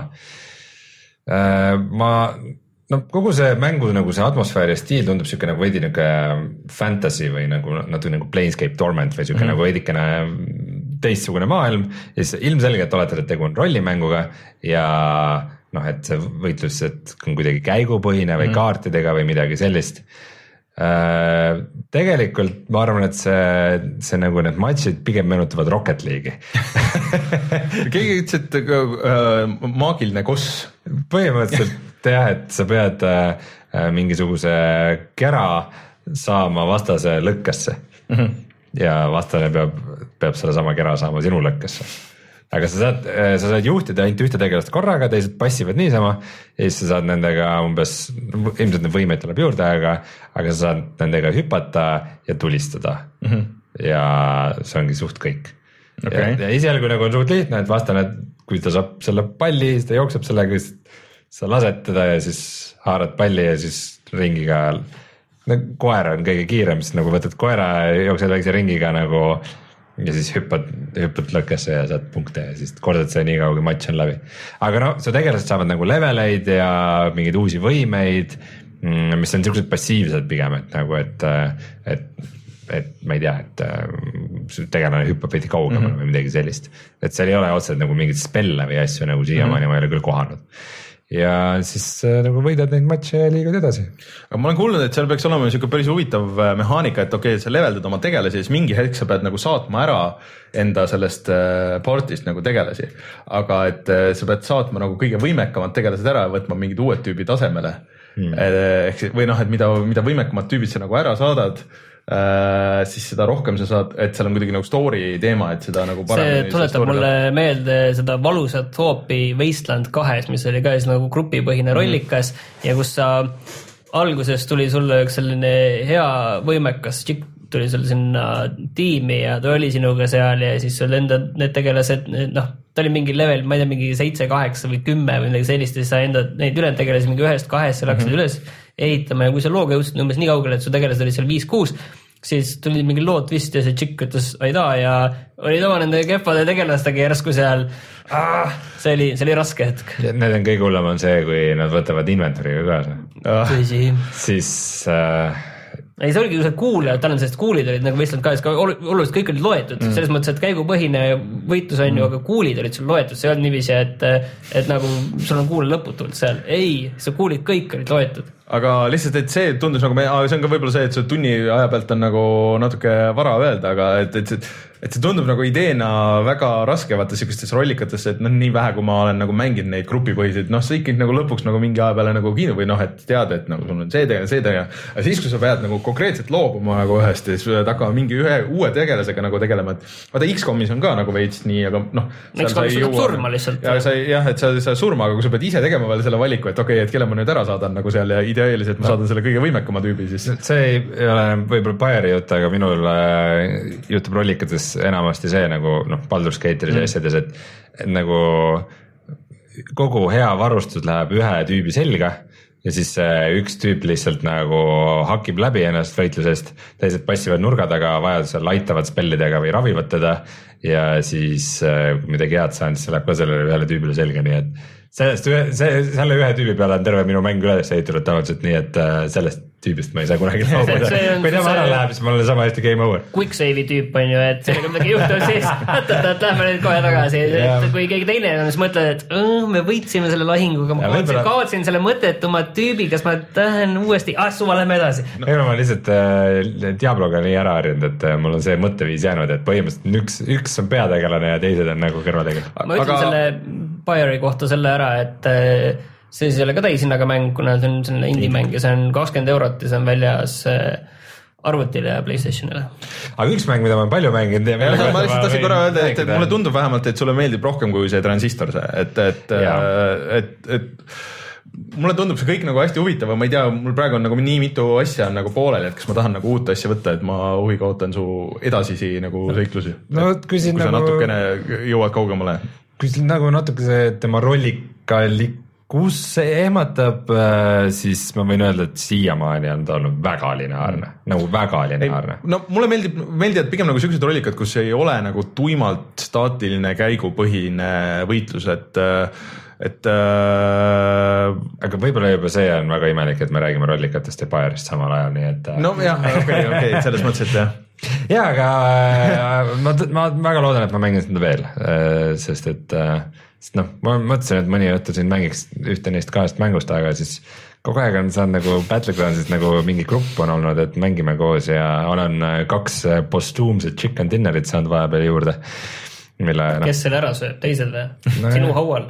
ma, no kogu see mängu nagu see atmosfäär ja stiil tundub siuke nagu veidi niuke fantasy või nagu natuke nagu Planescape Torment või siuke mm. nagu veidikene teistsugune maailm ja siis ilmselgelt oletad, et tegu on rollimänguga ja noh, et see võitlus et on kuidagi käigupõhine või mm. kaartidega või midagi sellist. Äh, tegelikult ma arvan, et see, see nagu need matšid pigem meenutavad Rocket League'i. Keegi ütles, et äh, maagiline koss. Põhimõtteliselt jah, et sa pead äh, mingisuguse kera saama vastase lõkkesse mm -hmm. ja vastane peab, peab selle sama kera saama sinu lõkkesse. Aga sa saad, sa saad juhtida ainult ühte tegelast korraga, teised passivad niisama ja siis sa saad nendega umbes, ilmselt need võimeid tuleb juurde, aga, aga sa saad nendega hüpata ja tulistada mm. -hmm. Ja see ongi suht kõik. Okay. Ja, ja isialgu nagu on suht lihtne, et vastane, kui ta saab selle palli, siis ta jookseb sellega, sa lased teda ja siis haarad palli ja siis ringiga, no koer on kõige kiirem, siis nagu võtad koera ja jooksed väikse ringiga nagu ja siis hüppad, hüppad lõkkesse ja saad punkte ja siis kordad see nii kaua, kui matš on läbi. Aga no su tegelased saavad nagu leveleid ja mingeid uusi võimeid, mis on siuksed passiivsed pigem, et nagu, et, et, et ma ei tea, et tegelane hüppab veidi kaugemale mm -hmm. või midagi sellist. Et seal ei ole otseselt nagu mingit spelle või asju nagu siiamaani mm -hmm. ma ei ole küll kohanud. ja siis nagu võidad neid matše ja liigud edasi. Aga ma olen kuulnud, et seal peaks olema niisugune päris huvitav mehaanika, et okei, okay, sa leveldad oma tegelasi, siis mingi hetk sa pead nagu saatma ära enda sellest portist nagu tegelasi. Aga et sa pead saatma nagu kõige võimekamad tegelased ära ja võtma mingid uued tüübid asemele. Hmm. Ehk, või noh, et mida, mida võimekamad tüübid sa nagu ära saadad, Äh, siis seda rohkem sa saad, et seal on kuidagi nagu story teema, et seda nagu see tuletab mulle saab. meelde seda valusat hoopi Wasteland kahes, mis oli ka siis nagu grupipõhine mm. rollikas ja kus sa alguses tuli sulle üks selline hea võimekas tšikk tuli sulle sinna tiimi ja ta oli sinuga seal ja siis sul enda need tegelased, noh, ta oli mingi level, ma ei tea, mingi seitse, kaheksa või kümme või midagi sellist ja siis sa enda neid ülejäänud tegelasi mingi ühest kahest sa läksid mm-hmm. üles ehitama ja kui sa looga jõudsid umbes nii kaugele, et su tegelased olid seal viis kuus, siis tuli mingi lood vist ja see tšikk ütles aidaa ja oli tava nende kehvade tegelastega järsku seal. Ah, see oli, see oli raske hetk. Need on kõige hullem on see, kui nad võtavad inventoriga kaasa. Ah. Siis... Äh... ei, see oligi, kui sa kuulid, tal on sellest kuulid olid nagu Wasteland kahes, oluliselt kõik olid loetud, mm. selles mõttes, et käigupõhine võitlus on ju, mm. aga kuulid olid sul loetud, see on niiviisi, et, et nagu sul on kuule lõputult seal, ei, sa kuulid kõik olid loetud. Aga lihtsalt, et see tundus nagu, me, see on ka võib-olla see, et see tunni aja pealt on nagu natuke vara öelda, aga et, et, et, et see tundub nagu ideena väga raske vaata siukestes rollikatesse, et noh, nii vähe, kui ma olen nagu mänginud neid grupipõhiseid, noh, sa ikkagi nagu lõpuks nagu mingi aja peale nagu kiinu või noh, et teada, et nagu sul on see tegele, see tegele. Aga siis, kui sa pead nagu konkreetselt loobuma nagu ühest ja siis pead hakkama mingi ühe uue tegelasega nagu tegelema, et vaata X-komis on ka nagu veits nii, aga noh. X-komis saab surma lihtsalt. Ja, sa, jah, et sa, sa surma, aga kui sa pead ise tegema veel selle valiku, et okei, okay, et kelle ma nüüd ära saadan nagu seal ja ideaaliliselt ma saadan selle kõige võimekama tüübi siis. See ei ole võib-olla Bayeri jutt, aga minul juhtub rollikates enamasti see nagu noh, Baldur's Gate'is mm. asjades, et, et nagu kogu hea varustus läheb ühe tüübi selga ja siis üks tüüp lihtsalt nagu hakib läbi ennast võitlusest, teised passivad nurga taga, vajadusel aitavad spellidega või ravivad teda ja siis kui midagi head saan, siis läheb ka sellele ühele tüübile selga, nii et sellest ühe, see, selle ühe tüübi peale on terve minu mäng üles ehitunud tavaliselt, nii et sellest tüübist ma ei saa kunagi loobuda. Kui tema ära läheb, siis mul on sama hästi game over. Quick save'i tüüp on ju, et sellega midagi juhtub, siis võtad, lähme nüüd kohe tagasi. Et kui keegi teine on, siis mõtled, et õh, me võitsime selle lahinguga, ma kaotsin, kaotsin selle mõttetuma tüübi, kas ma tahan uuesti, ah, suva, lähme edasi. No. Ei, ma lihtsalt äh, Diabloga nii ära harjunud, et äh, mul on see mõtteviis jäänud, et põhimõtteliselt üks, üks on peategelane ja teised on nagu kõrvategelane. Ma ütlen Aga... selle Bayeri kohta selle ära, et äh, see siis ei ole ka täishinnaga mäng, kuna see on selline indie-mäng ja see on kakskümmend eurot ja see on väljas arvutile ja PlayStationile. Aga üks mäng, mida ma olen palju mänginud ja ja ma lihtsalt tahtsin korra öelda, et, et mulle tundub vähemalt, et sulle meeldib rohkem kui see Transistor see, et, et, et, et mulle tundub see kõik nagu hästi huvitav, ma ei tea, mul praegu on nagu nii mitu asja on nagu pooleli, et kas ma tahan nagu uut asja võtta, et ma huviga ootan su edasisi nagu sõiklusi. No, kui kui nagu... sa natukene jõuad kaugemale. Kui siin nagu natuke see tema rollikalik kus see ehmatab, siis ma võin öelda, et siiamaani on ta olnud väga lineaarne, mm. nagu väga lineaarne. No mulle meeldib, meeldivad pigem nagu sellised rollikad, kus ei ole nagu tuimalt staatiline käigupõhine võitlus, et, et äh... aga võib-olla juba see on väga imelik, et me räägime rollikatest ja Bayerist samal ajal, nii et no jah, okei, okei, selles mõttes, et jah. Ja, aga ma, ma väga loodan, et ma mängin seda veel, sest et sest noh, ma mõtlesin, et mõni õhtu siin mängiks ühte neist kahest mängust, aga siis kogu aeg on saanud nagu Battlegroundsist nagu mingi grupp on olnud, et mängime koos ja olen kaks postuumset chicken dinnerit saanud vahepeal juurde. Mille, no. Kes selle ära sööb, teised või? No, sinu haual.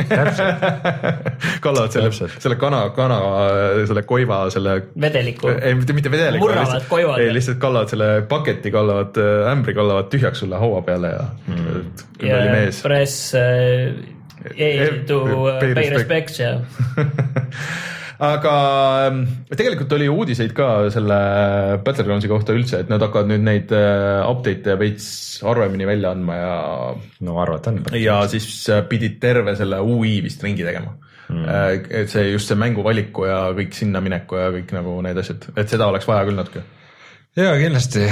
Kallavad selle, selle kana, kana, selle koiva, selle vedeliku. Ei, mitte, mitte vedeliku. Murravad koivad. Ei, lihtsalt kallavad selle paketi, kallavad ämbri, kallavad tühjaks sulle haua peale ja mm. ja press uh, yeah, to uh, pay, pay respect, jah. Aga tegelikult oli uudiseid ka selle Battlegroundsi kohta üldse, et nad hakkavad nüüd neid update'e veits harvemini välja andma ja no arvata on. Ja siis pidid terve selle U I vist ringi tegema. Mm. Et see just see mänguvaliku ja kõik sinna mineku ja kõik nagu need asjad, et seda oleks vaja küll natuke. Jaa, kindlasti.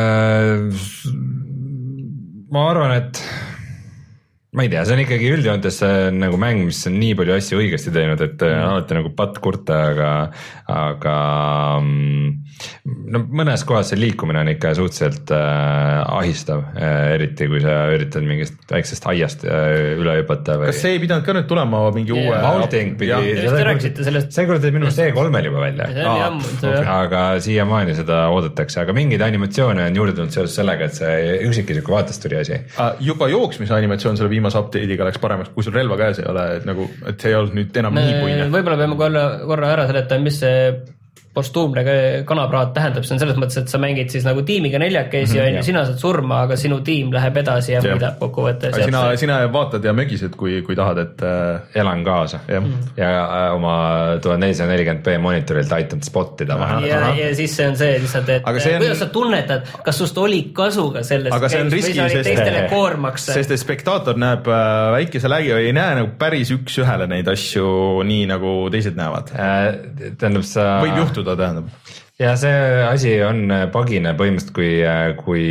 Ma arvan, et ma ei tea, see on ikkagi üldjoontes nagu mäng, mis on nii palju asju õigesti teinud, et mm. alati nagu patt kurta, aga, aga no mõnes kohas see liikumine on ikka suhteliselt äh, ahistav äh,, eriti kui sa üritad mingist väiksest aiast äh, üle hüpata või. kas see ei pidanud ka nüüd tulema mingi yeah. uue vaulting pidi, see kuulutati minu see kolmel juba välja, Aa, okay. aga siiamaani seda oodatakse, aga mingeid animatsioone on juurde tulnud seoses sellega, et see üksikisiku vaatest tuli asi. Juba jooksmise animatsioon selle viimase update'iga läks paremaks, kui sul relva käes ei ole, et nagu, et see ei olnud nüüd enam Me, nii puine. Võib-olla peame korra, korra ära seletama, mis see postuumne kanapraad tähendab, see on selles mõttes, et sa mängid siis nagu tiimiga neljakesi ja mm-hmm, sina saad surma, aga sinu tiim läheb edasi ja võidab kokkuvõttes. Sina, sina vaatad ja mögised, kui, kui tahad, et äh, elan kaasa ja, mm-hmm. ja äh, oma tuhat nelisada nelikümmend p monitorilt aitan spottida vahel. Ja, ja siis see on see lihtsalt, et on... kuidas sa tunnetad, kas sust oli kasu ka sellest aga see on riski, sest, teistele koormaks. Sest spektator näeb äh, väikese lägi või ei näe nagu päris üks ühele neid asju nii nagu teised näevad äh,. Tähendab sa... võib juhtuda tähendab. Ja see asi on pagine põhimõtteliselt, kui, kui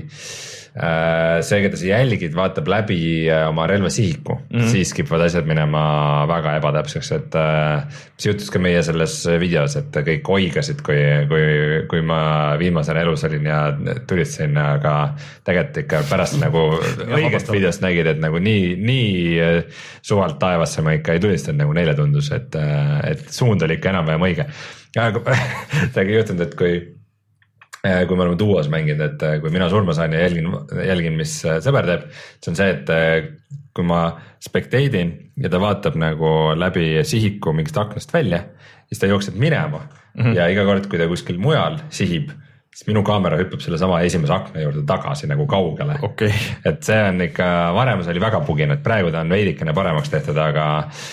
äh, see, keda sa jälgid, vaatab läbi oma relvasihiku, mm-hmm. siis kipuvad asjad minema väga ebatäpseks, et äh, see juhtus ka meie selles videos, et kõik oigasid, kui, kui, kui ma viimasena elus olin ja tulistasin, aga tegelikult ikka pärast nagu õigest videost nägid, et nagu nii, nii suvalt taevasse ma ikka ei tulistanud, nagu neile tundus, et, et suund oli ikka enam-vähem õige. Ja täiega juhtunud, et kui, kui me oleme duos mänginud, et kui mina surma saan ja jälgin, jälgin, mis sõber teeb, see on see, et kui ma spectate'in ja ta vaatab nagu läbi sihiku mingist aknast välja, siis ta jookseb minema mm-hmm. ja iga kord, kui ta kuskil mujal sihib, siis minu kaamera hüppab selle sama esimese akna juurde tagasi nagu kaugele. Okay. Et see on ikka, varem see oli väga bugine, et praegu ta on veidikene paremaks tehtud, aga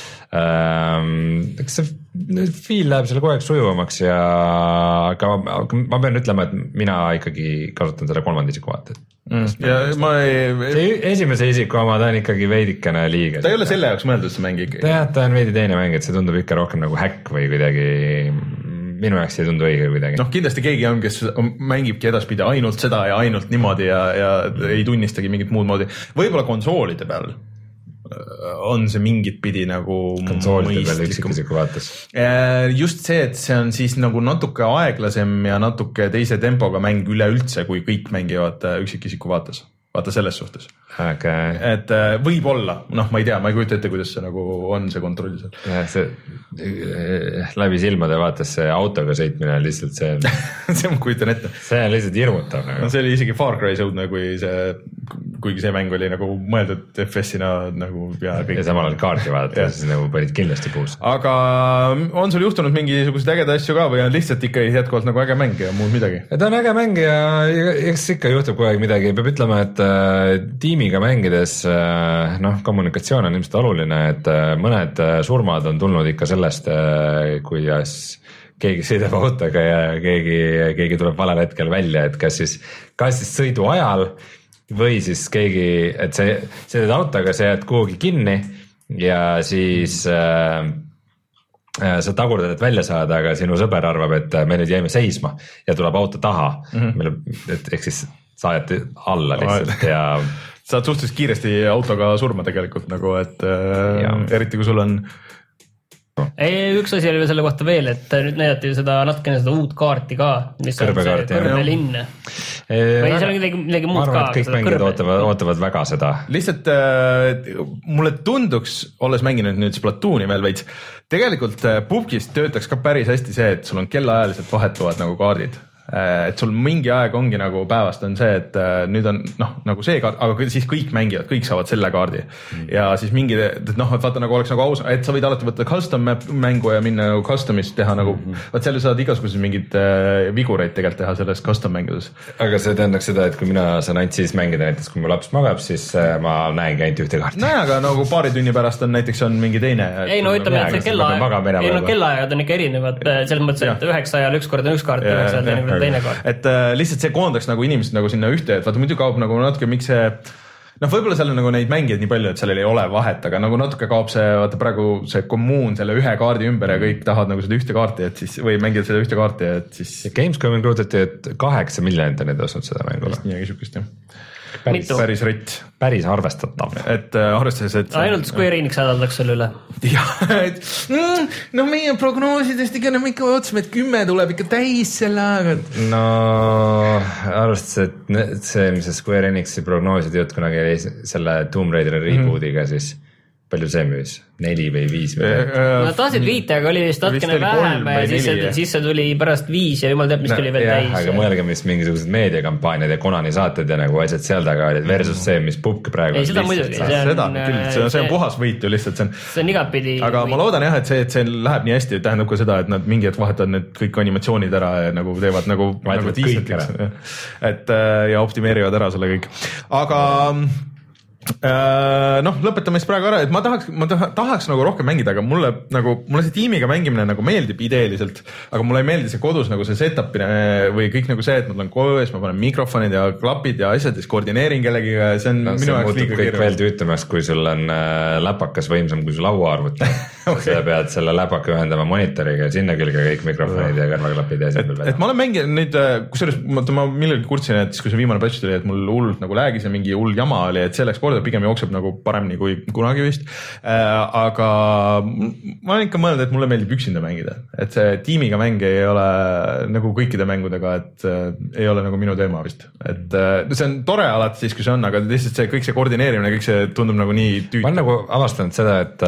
ähm, eks see feel läheb selle kogu aeg sujuvamaks ja aga ma, ma pean ütlema, et mina ikkagi kasutan selle kolmanda isiku vaated. Mm. Ja ma ei... See esimese isiku oma ta on ikkagi veidikene liiga. Ta ei ole selle jaoks mõeldud see mäng ikkagi. Ta, ta on veidi teine mäng, et see tundub ikka rohkem nagu häkk või kuidagi minu jaoks ei tundu õige kuidagi. Noh, kindlasti keegi on, kes mängibki edaspidi ainult seda ja ainult niimoodi ja, ja ei tunnistagi mingit muud moodi. Võib-olla konsoolide peal on see mingit pidi nagu konsoolide peal üksikisiku vaates. Just see, et see on siis nagu natuke aeglasem ja natuke teise tempoga mäng üleüldse, kui kõik mängivad üksikisiku vaates. Vaata selles suhtes okay.. Et võib-olla, noh, ma ei tea, ma ei kujuta ette, kuidas see nagu on see kontroll seal. Ja, see läbi silmade vaates see autoga sõitmine on lihtsalt see see ma kujutan ette. See on lihtsalt hirmutav nagu. No, see oli isegi Far Cry sõudne, kui see, kuigi see mäng oli nagu mõeldud F S-ina nagu ja kõik. Ja samal oli kaarti vaadata, siis nagu panid kindlasti puus. Aga on sul juhtunud mingisugused ägeda asju ka või on lihtsalt ikka jätkuvalt nagu äge mäng ja muud midagi? Ta on äge mäng ja eks ikka juhtub kogu aeg midagi. Peab ütlema, et tiimiga mängides noh, kommunikatsioon on ilmselt oluline, et mõned surmad on tulnud ikka sellest, kuidas keegi sõidab autoga ja keegi, keegi tuleb valel hetkel välja, et kas siis, kas siis sõidu ajal või siis keegi, et see, sõidad autoga, sa jääd kuhugi kinni ja siis äh, sa tagurdad, et välja saada, aga sinu sõber arvab, et me nüüd jäime seisma ja tuleb auto taha mm-hmm. et ehk siis sa ajad alla lihtsalt ja saad suhteliselt kiiresti autoga surma tegelikult nagu, et ja. Eriti kui sul on ei, üks asi oli selle kohta veel, et nüüd näidati seda natukene seda uut kaarti ka, mis kõrbekaart, on see kõrbelinn või seal on midagi, midagi muud ka. Kõik mängijad ootavad, ootavad väga seda. Lihtsalt äh, mulle tunduks, olles mänginud nüüd Splatooni veel veits, tegelikult äh, pubgis töötaks ka päris hästi see, et sul on kellaajaliselt vahetuvad nagu kaardid. Et sul mingi aeg ongi nagu päevast on see, et nüüd on noh, nagu see kaart, aga siis kõik mängivad, kõik saavad selle kaardi mm. ja siis mingi, et noh, et vaata nagu oleks nagu aus, et sa võid alati võtta custom mängu ja minna nagu customist teha nagu, mm. vaat seal saad igasugused mingid äh, vigureid tegelikult teha selles custom mängudes. Aga see tähendaks seda, et kui mina saan ainult siis mängida, näiteks kui mu laps magab, siis äh, ma näengi ainult ühte kaarti. No aga nagu paari tunni pärast on näiteks on mingi teine. Ei no ütleme, et see kellaaeg, ei no kellaajad on ikka erinevad, selles mõttes, et üheksa ajal üks kord on üks kaart, üheksa ajal teine kaart. Et äh, lihtsalt see koondaks nagu inimesed nagu sinna ühte, et vaata muidu kaob nagu natuke, miks see noh, võib-olla seal on nagu neid mängijaid nii palju, et sellel ei ole vahet, aga nagu natuke kaob see, vaata praegu see kommuun selle ühe kaardi ümber ja kõik tahavad nagu seda ühte kaarti, et siis või mängida seda ühte kaarti, et siis Gamescomi kuulutati, et kaheksa miljonit on need osanud seda mängule. Nii sükust, jah. päris, päris ritt. Päris arvestatav. Et äh, arvestades, et ainult Square Enix hädaldaks selle üle. jah, et mm, no meie prognoosidest ikka, me ikka otsime, et kümme tuleb ikka täis selle aega. No arvestades, et see, mis see Square Enixi prognooside jutt kunagi oli selle Tomb Raideri reboot'iga, mm. siis palju see müüs? Neli või viis või? Nad tahtsid viite, aga oli vist natkene vähem ja siis, siis see tuli pärast viis ja jumal teab, mis no, tuli veel jah, täis. Aga mõelge, mis mingisugused meediakampaaniad ja Konani saated ja nagu asjad seal taga olid versus see, mis Pupk praegu ei, seda muidugi. See on, seda, küll, see, on, see on puhas võit ju lihtsalt. See on, see on igapidi aga võit. Ma loodan jah, et see, et see läheb nii hästi, tähendab ka seda, et nad mingi hetk vahetavad need kõik animatsioonid ära ja nagu teevad nagu, nagu tiisetiks. Et ja optimeerivad ära selle kõik. Aga noh, lõpetame siis praegu ära, et ma tahaks, ma tahaks nagu rohkem mängida, aga mulle nagu, mulle see tiimiga mängimine nagu meeldib ideeliselt, aga mulle ei meeldi see kodus nagu see setup'ine või kõik nagu see, et ma tulen koos, ma panen mikrofonid ja klapid ja asjad ja siis koordineerin kellegiga ja see on no, minu jaoks liiga keeruline. Kõik veel tüütamast, kui sul on äh, läpakas võimsam kui sul lauaarvuti. okay. Sa pead selle läpaka ühendama monitoriga ja sinna külge kõik mikrofonid ja kõrvaklapid ja asjad. Et, et ma olen mänginud neid, kusjuures ma, ma millegi kurtsin, et siis kui see viimane patch tuli, et mul hull nagu läägis ja mingi hull jama oli, et selleks korda pigem jookseb nagu paremini kui kunagi vist. Äh, aga ma olen ikka mõelnud, et mulle meeldib üksinda mängida, et see tiimiga mäng ei ole nagu kõikide mängudega, et äh, ei ole nagu minu teema vist, et äh, see on tore alati siis, kui see on, aga lihtsalt see kõik see koordineerimine, kõik see tundub nagu nii tüüt. Ma olen nagu avastanud seda, et,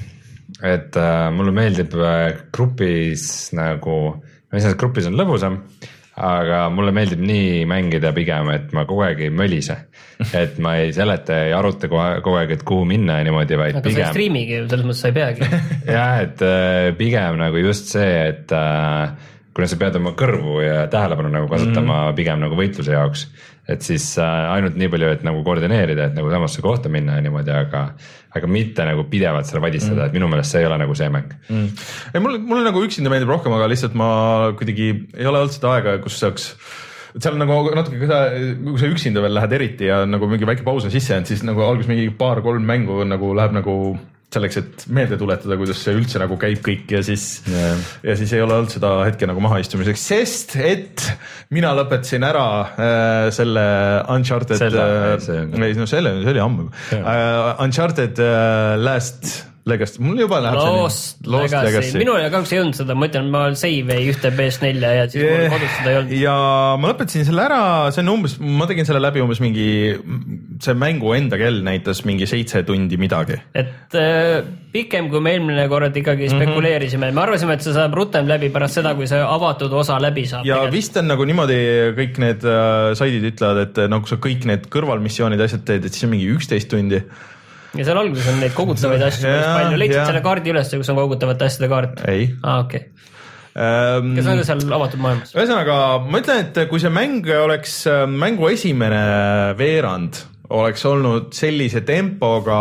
et mulle meeldib grupis nagu, ma ei saa, et grupis on lõbusam, aga mulle meeldib nii mängida pigem, et ma kogu aeg ei mölise, et ma ei seleta, ei aruta kogu aeg, et kuhu minna ja niimoodi, vaid aga pigem. Aga sa streamigi, selles mõttes sa ei peagi. jah, et pigem nagu just see, et kuna sa pead oma kõrvu ja tähelepanu nagu kasutama mm. pigem nagu võitluse jaoks, et siis ainult nii palju, et nagu koordineerida, et nagu samasse kohta minna ja niimoodi, aga, aga mitte nagu pidevalt selle vadistada, mm. et minu meelest see ei ole nagu see mäng. Mm. Ei, mulle, mulle nagu üksinda meeldib rohkem, aga lihtsalt ma kuidagi ei ole olnud seda aega, kus saaks, et seal nagu natuke, kui sa üksinda veel lähed eriti ja nagu mingi väike paus on sisse jäänud, siis nagu alguses mingi paar-kolm mängu nagu läheb nagu selleks, et meelde tuletada, kuidas see üldse nagu käib kõik ja siis yeah. ja siis ei ole olnud seda hetke nagu mahaistumiseks, sest et mina lõpetasin ära äh, selle Uncharted selle, äh, see, no selle, see oli ammu yeah. uh, Uncharted uh, Last Legacy, mul juba läheb Lost, Lost Legacy, Legacy. Minul ei kahjuks ei olnud seda, ma ütlen, ma save ei ühte P S neli ja siis yeah. mul kodus seda ei olnud. Ja ma lõpetasin selle ära, see on umbes, ma tegin selle läbi umbes mingi, see mängu enda kell näitas mingi seitse tundi midagi. Et äh, pikem kui me eelmine kord ikkagi spekuleerisime, me arvasime, et see saab rutem läbi pärast seda, kui see avatud osa läbi saab. Ja tegelikult. Vist on nagu niimoodi, kõik need äh, saidid ütlevad, et nagu sa kõik need kõrvalmissioonid asjad teed, et siis on mingi üksteist tundi. Ja seal alguses on neid kogutavaid asju ja, palju. Leidsid selle kaardi üles, kus on kogutavate asjade kaart? Ei. Ah, okei. Okay. Um, Kas on ka seal avatud maailmas? Ühesõnaga, ma ütlen, et kui see mäng oleks, mängu esimene veerand oleks olnud sellise tempoga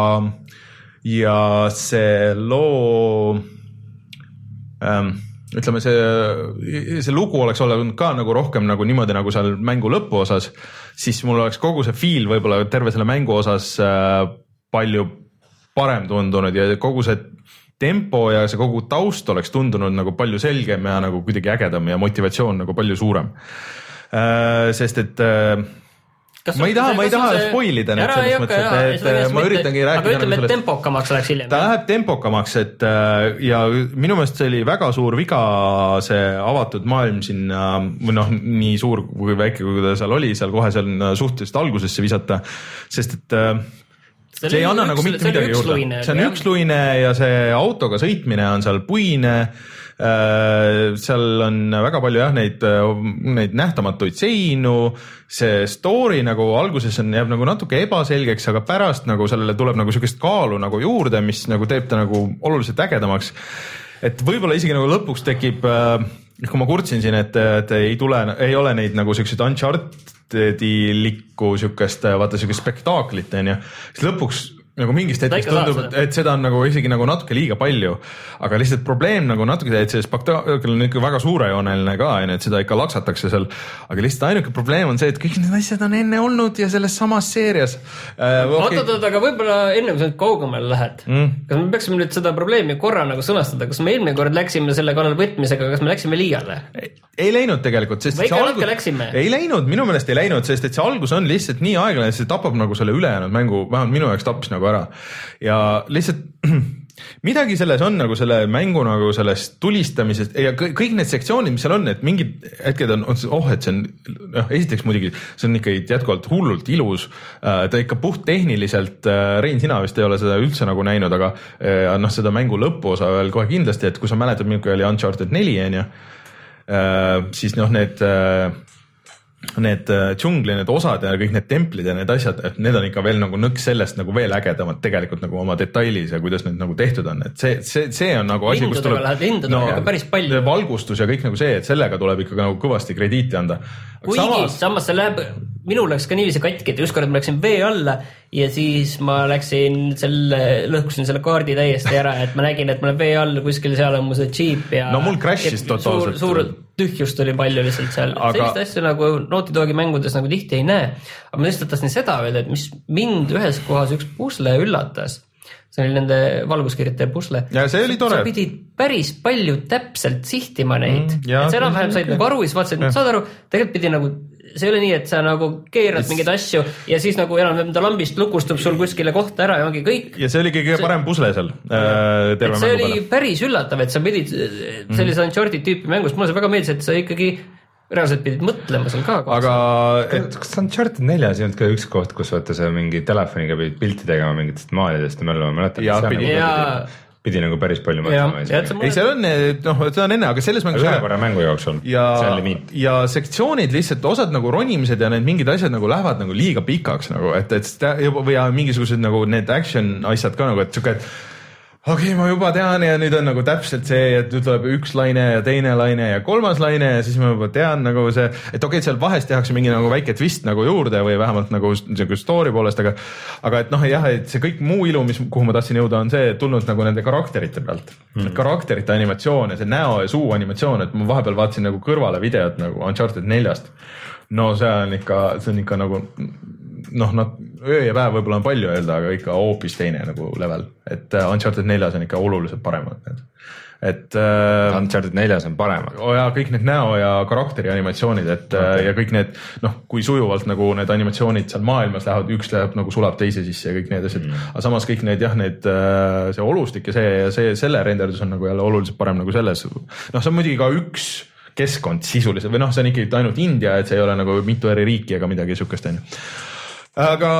ja see loo, um, ütleme, see, see lugu oleks olnud ka nagu rohkem nagu niimoodi nagu seal mängu lõpu osas, siis mul oleks kogu see feel võib-olla terve selle mängu osas uh, palju parem tundunud ja kogu see tempo ja see kogu taust oleks tundunud nagu palju selgem ja nagu kuidagi ägedam ja motivatsioon nagu palju suurem. Sest et Kas ma ei taha, ma ei taha see... spoilida need selles mõttes, et, et, et ma üritangi rääkida. Aga ütleme, et tempokamaks läks hiljem. Ta läheb tempokamaks, et ja minu meelest see oli väga suur viga see avatud maailm sinna, või noh, nii suur kui väike, kui ta seal oli, seal kohe seal suhteliselt algusesse visata, sest et see, see ei anna üks, nagu mitte midagi juurde. See on üksluine ja see autoga sõitmine on seal puine. Seal on väga palju jah, neid, neid nähtamatuid seinu, see story nagu alguses on, jääb nagu natuke ebaselgeks, aga pärast nagu sellele tuleb nagu sellist kaalu nagu juurde, mis nagu teeb ta nagu oluliselt ägedamaks. Et võib-olla isegi nagu lõpuks tekib, kui ma kurtsin siin, et, et ei tule, ei ole neid nagu sellised Uncharted'i likku sükest, vaata sükest spektaaklit, on ju. Siis lõpuks nagu mingist hetkest tundub, et, et seda on nagu isegi nagu natuke liiga palju, aga lihtsalt probleem nagu natuke, et see spektaakl on ikka väga suurejooneline ka, et seda ikka laksatakse seal, aga lihtsalt ainuke probleem on see, et kõik need asjad on enne olnud ja selles samas seerias äh, okay. Oot, aga võib-olla enne kui sa nüüd kaugemale lähed mm. kas me peaksime nüüd seda probleemi korra nagu sõnastada, kas me eelmine kord läksime selle kallal võtmisega, kas me läksime liiale? Ei, ei läinud tegelikult, sest see algus... ei läinud, minu meelest ei läinud, sest et see algus on lihtsalt nii aeglane, see tapab nagu selle ülejäänud mängu, vähemalt minu jaoks tappis nagu ära ja lihtsalt midagi selles on nagu selle mängu nagu sellest tulistamisest ja kõik need sektsioonid, mis seal on, et mingid hetked on, on oh, et see on, noh, esiteks muidugi see on ikka jätkuvalt hullult ilus, ta ikka puht tehniliselt, Rein, sina vist ei ole seda üldse nagu näinud, aga noh, seda mängu lõpuosa veel kohe kindlasti, et kui sa mäletad, milline oli Uncharted neli, on ju, siis noh, need need džungli, need osad ja kõik need templid ja need asjad, et need on ikka veel nagu nõks sellest nagu veel ägedamad tegelikult nagu oma detailis ja kuidas need nagu tehtud on, et see, see, see on nagu asi, kus tuleb no, päris palju. valgustus ja kõik nagu see, et sellega tuleb ikka nagu kõvasti krediiti anda. Kuigi samas, samas see läheb, minul läks ka niiviisi katki, et ükskord ma läksin vee alla ja siis ma läksin selle, lõhkusin selle kaardi täiesti ära, et ma nägin, et ma olen vee all, kuskil seal on mu see džiip ja no mul crash'is totaalselt. Suur, suur tühjust oli palju lihtsalt seal. Aga... sellist asja nagu Naughty Dogi mängudes nagu tihti ei näe. Aga ma lihtsalt tahtsin seda öelda, et mis mind ühes kohas üks pusle üllatas. See oli nende valguskirjutaja pusle. Ja see oli tore. Sa pidid päris palju täpselt sihtima neid. Mm, ja, et see enam-vähem said nagu aru ja siis vaatasid, saad aru, tegelikult pidi nagu see ei ole nii, et sa nagu keerad yes. mingeid asju ja siis nagu enam ta lambist lukustub sul kuskile kohta ära ja ongi kõik. Ja see oli kõige parem pusle seal. Äh, see oli peale. Päris üllatav, et sa pidid sellise mm. Uncharted tüüpi mängus, mulle see väga meeldis, et sa ikkagi reaalselt pidid mõtlema seal ka. Aga et... kas Uncharted neljas ei olnud ka üks koht, kus vaata sa mingi telefoniga pidid pilti tegema mingitest maalidest ja mälu, ma mäletan. Ja, pidi, ja... pidi nagu päris palju mõtlema. Ei, seal on, noh, see on enne, aga selles mängus ühe korra mängu jooksul. Ja, ja sektsioonid lihtsalt, osad nagu ronimised ja need mingid asjad nagu lähevad nagu liiga pikaks nagu, et, et või ja mingisugused nagu need action asjad ka nagu, et siuke, et okei okay,, ma juba tean ja nüüd on nagu täpselt see, et nüüd tuleb üks laine ja teine laine ja kolmas laine ja siis ma juba tean nagu see, et okei okay,, seal vahest tehakse mingi nagu väike twist nagu juurde või vähemalt nagu story poolest, aga aga et noh, jah, et see kõik muu ilu, mis, kuhu ma tahtsin jõuda, on see tulnud nagu nende karakterite pealt. Mm. Karakterite animatsioon ja see näo ja suu animatsioon, et ma vahepeal vaatasin nagu kõrvale videot nagu Uncharted neljast. No see on ikka, see on ikka nagu noh, nad öö ja päev võib-olla on palju öelda, aga ikka hoopis teine nagu level, et Uncharted neljas on ikka oluliselt paremad need. Et äh, Uncharted neljas on paremad. Ja kõik need näo ja karakteri animatsioonid, et okay. ja kõik need, noh, kui sujuvalt nagu need animatsioonid seal maailmas lähevad, üks läheb nagu sulab teise sisse ja kõik need asjad, mm. aga samas kõik need jah, need see olustik ja see ja see, selle renderdus on nagu jälle oluliselt parem nagu selles. Noh, see on muidugi ka üks keskkond sisuliselt või noh, see on ikkagi ainult India, et see ei ole nagu mitu eri riiki ega midagi sukest on. Aga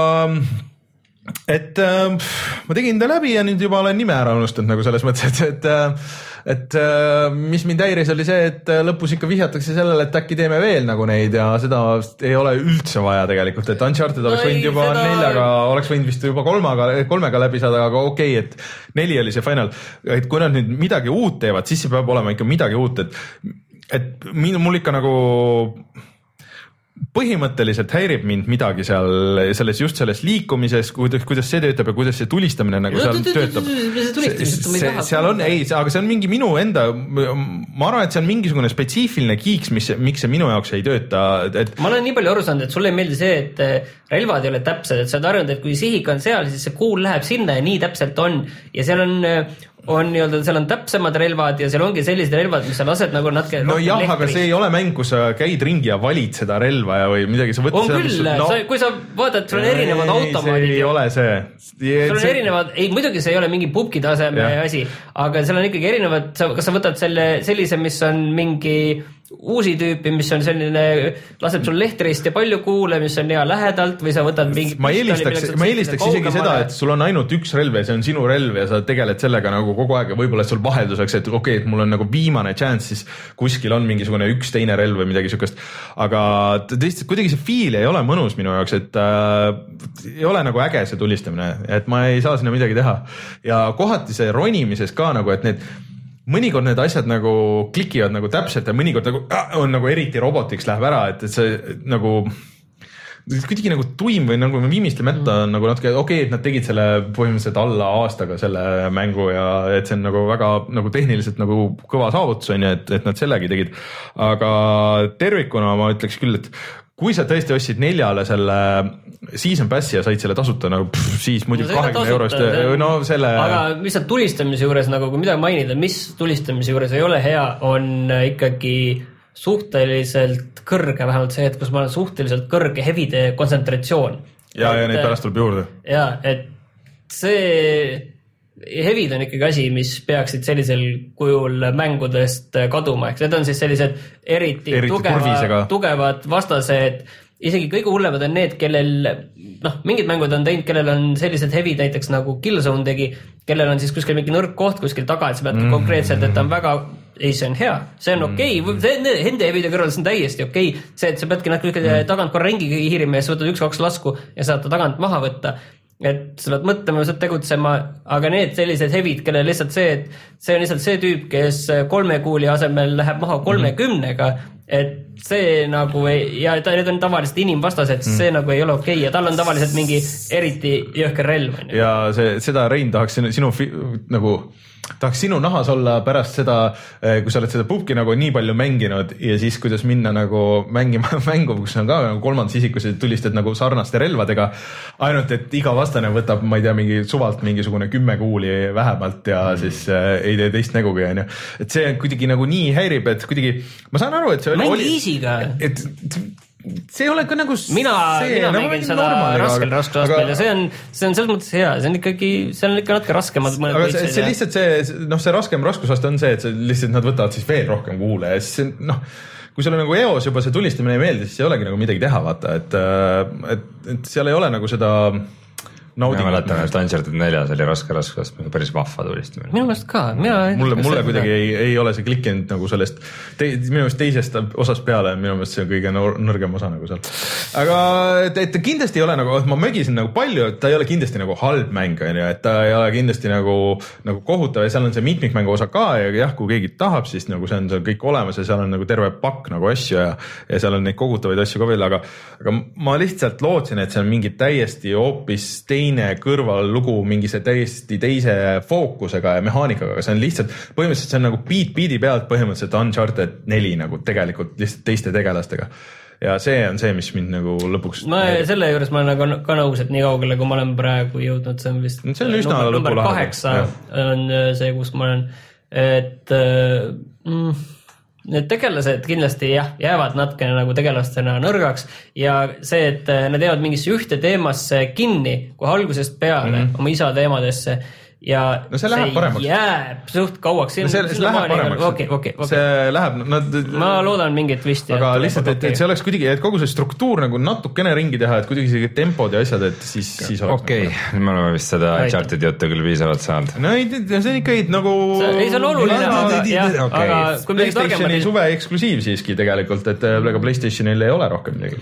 et äh, ma tegin ta läbi ja nüüd juba olen nime ära unustanud nagu selles mõttes, et, et, et mis mind häiris oli see, et lõpus ikka vihjatakse sellele, et äkki teeme veel nagu neid ja seda ei ole üldse vaja tegelikult, et Uncharted oleks võinud juba seda... neljaga, oleks võinud vist juba kolmaga, kolmega läbi saada, aga okei, okay, et neli oli see final, et kui nad nüüd midagi uut teevad, siis see peab olema ikka midagi uut, et, et mul ikka nagu põhimõtteliselt häirib mind midagi seal selles just selles liikumises, kuidas, kuidas see töötab ja kuidas see tulistamine nagu seal töötab. Seal on, ei, aga see on mingi minu enda, ma arvan, et see on mingisugune spetsiifiline kiiks, mis, miks see minu jaoks ei tööta. Et... ma olen nii palju aru saanud, et sulle ei meeldi see, et relvad ei ole täpsed, et sa oled arvanud, et kui sihik on seal, siis see kuul läheb sinna ja nii täpselt on ja seal on on nii-öelda, seal on täpsemad relvad ja seal ongi sellised relvad, mis sa lased nagu natuke no jah, aga see ei ole mäng, kus sa käid ringi ja valid seda relva ja või midagi sa võtad on seda, küll, no, sa, kui sa vaatad, sul on erinevad automaadid see ei ja, ole see sul on see... erinevad, ei muidugi see ei ole mingi pubki taseme ja. Asi, aga seal on ikkagi erinevad, kas sa võtad selle sellise, mis on mingi uusi tüüpi, mis on selline, laseb sul lehtrist ja palju kuule, mis on hea lähedalt või sa võtad mingi ma eelistaks, ma eelistaks isegi seda, et sul on ainult üks relv ja see on sinu relv ja sa tegeled sellega nagu kogu aeg ja võib-olla sul vahelduseks, et okei, okay, et mul on nagu viimane chance, siis kuskil on mingisugune üks teine relv või midagi sükest, aga tõesti, kuidagi see feel ei ole mõnus minu jaoks, et äh, ei ole nagu äge see tulistamine, et ma ei saa sinna midagi teha ja kohati see ronimises ka nagu, et need mõnikord need asjad nagu klikivad nagu täpselt ja mõnikord nagu äh, on nagu eriti robotiks läheb ära, et, et see nagu kuidagi nagu tuim või nagu viimiste metta on nagu natuke, okei okay,, et nad tegid selle põhimõtteliselt alla aastaga selle mängu ja et see on nagu väga nagu tehniliselt nagu kõva saavutus on ju, et, et nad sellegi tegid. Aga tervikuna ma ütleks küll, et kui sa tõesti ostsid neljale selle season passi ja said selle tasuta nagu pff, siis muidugi no, kahekümne eurost no selle. Aga mis on tulistamise juures nagu kui midagi mainida, mis tulistamise juures ei ole hea, on ikkagi suhteliselt kõrge, vähemalt see, et kus ma olen suhteliselt kõrge hevide kontsentratsioon. Ja, et, ja neid pärast tuleb juurde. Ja, et see hevid on ikkagi asi, mis peaksid sellisel kujul mängudest kaduma, eks need on siis sellised eriti, eriti tugeva, tugevad vastased, isegi kõige hullemad on need, kellel noh, mingid mängud on teinud, kellel on sellised hevid näiteks nagu Killzone tegi, kellel on siis kuskil mingi nõrk koht kuskil taga, et sa pead mm. konkreetselt, et ta on väga ei, see on hea, see on okei okay. Hende hevide kõrval see on täiesti okei okay. See, et sa peadki natuke mm. tagant korra ringi hiirima ja sa võtad üks-kaks lasku ja saad ta tagant maha võtta et sa pead mõtlema, sa pead tegutsema, aga need sellised hevid, kelle lihtsalt see, et see on lihtsalt see tüüp, kes kolme kuuli asemel läheb maha kolmekümnega, et see nagu ei, ja ta, need on tavaliselt inimvastased, mm. see nagu ei ole okei okay. Ja tal on tavaliselt mingi eriti jõhker relv. Ja see, seda Rein tahaks sinu, sinu fi, nagu tahaks sinu nahas olla pärast seda, kui sa oled seda pubki nagu nii palju mänginud ja siis kuidas minna nagu mängima mängu, kus on ka nagu kolmandas isikus ja tulistad nagu sarnaste relvadega, ainult et iga vastane võtab, ma ei tea, mingi suvalt mingisugune kümme kuuli vähemalt ja mm. siis äh, ei tee teist nägugi, on ju. Et see kuidagi nagu nii häirib, et kuidagi, ma saan aru, et see oli... Mängi easy'ga. Et, et see ei ole ka nagu mina, see, mina nagu mängin seda raskel raskel astmel ja see on, see on selles mõttes hea, see on ikkagi, see on ikka natuke raskemad mõned aga see, see lihtsalt see, noh see raskem raskusaste on see, et see lihtsalt nad võtavad siis veel rohkem kuule ja siis see, noh kui sulle nagu eos juba see tulistamine ei meeldi, siis ei olegi nagu midagi teha, vaata, et, et, et seal ei ole nagu seda naudingut. Ma mäletan, et Uncharted neljas oli raske raskust, päris vahva tulistamine. Minu meelest ka. Mina mulle mulle kuidagi ei, ei ole see klikkinud nagu sellest, te, minu meelest teisest osast peale, minu meelest see on kõige nõrgem osa nagu seal. Aga et, et kindlasti ei ole nagu, ma mögisin nagu palju, et ta ei ole kindlasti nagu halb mäng, et ta ei ole kindlasti nagu, nagu kohutav ja seal on see mitmikmängu osa ka ja jah, kui keegi tahab, siis nagu see on seal kõik olemas ja seal on nagu terve pakk nagu asju ja, ja seal on neid kogutavaid asju ka veel, aga, aga ma lihtsalt lootsin, et see on mingi täiesti hoopis teine kõrvallugu mingi see täiesti teise fookusega ja mehaanikaga, aga see on lihtsalt põhimõtteliselt see on nagu beat beat'i pealt põhimõtteliselt Uncharted neli nagu tegelikult lihtsalt teiste tegelastega ja see on see, mis mind nagu lõpuks ma selle juures ma olen nagu ka nõus, et nii kaugele kui ma olen praegu jõudnud, see on vist see on üsna number, number kaheksa on see, kus ma olen, et mm, need tegelased kindlasti jah, jäävad natkene nagu tegelastena nõrgaks ja see, et nad jäävad mingisse ühte teemasse kinni, kui algusest peale mm -hmm. oma isa teemadesse ja no see, see jääb suht kauaks. No see, see läheb paremaks. Okay, okay, okay. See läheb, nad... ma loodan mingit twisti. Aga lihtsalt, et, et see oleks kuidagi, et kogu see struktuur nagu natukene ringi teha, et kuidagi see tempod ja asjad, et siis, siis oleks. Okei, okay. Me oleme vist seda Uncharted juttu küll viisavalt saanud. No ei, see on ikka nagu... See, ei, see on oluline, aga, jah, okay. aga kui midagi PlayStationi suve eksklusiiv siiski tegelikult, et ega PlayStationil ei ole rohkem midagi.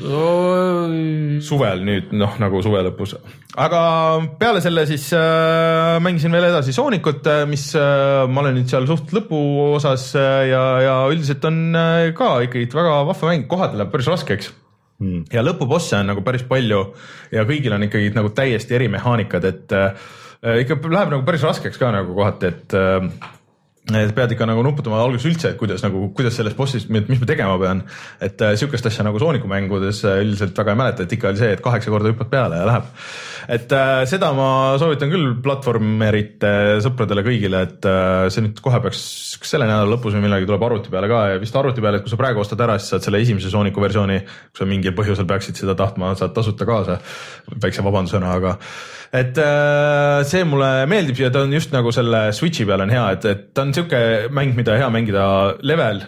Suvel nüüd, noh, nagu suve lõpus. Aga peale selle siis äh, mängisin veel edasi Sonicut, mis äh, ma olen nüüd seal suht lõpu osas äh, ja, ja üldiselt on äh, ka ikkagi väga vahva mäng, kohati läheb päris raskeks hmm. ja lõpubosse on nagu päris palju ja kõigil on ikkagi nagu täiesti eri mehaanikad, et äh, ikka läheb nagu päris raskeks ka nagu kohati, et äh, et pead ikka nagu nuputama alguses üldse, et kuidas nagu, kuidas selles bossis, mis ma tegema pean, et äh, sihukest asja nagu Sooniku mängudes äh, üldiselt väga ei mäleta, et ikka oli see, et kaheksa korda hüppad peale ja läheb. Et äh, seda ma soovitan küll platvormerite sõpradele kõigile, et äh, see nüüd kohe peaks selle nädala lõpus või millegi tuleb arvuti peale ka ja vist arvuti peale, et kui sa praegu ostad ära, siis saad selle esimese Sooniku versiooni, kui sa mingil põhjusel peaksid seda tahtma, saad tasuta kaasa, väikse vabandusena, aga et äh, see mulle meeldib ja ta on just nagu selle Switchi peal on hea, et, et ta on siuke mäng, mida hea mängida level,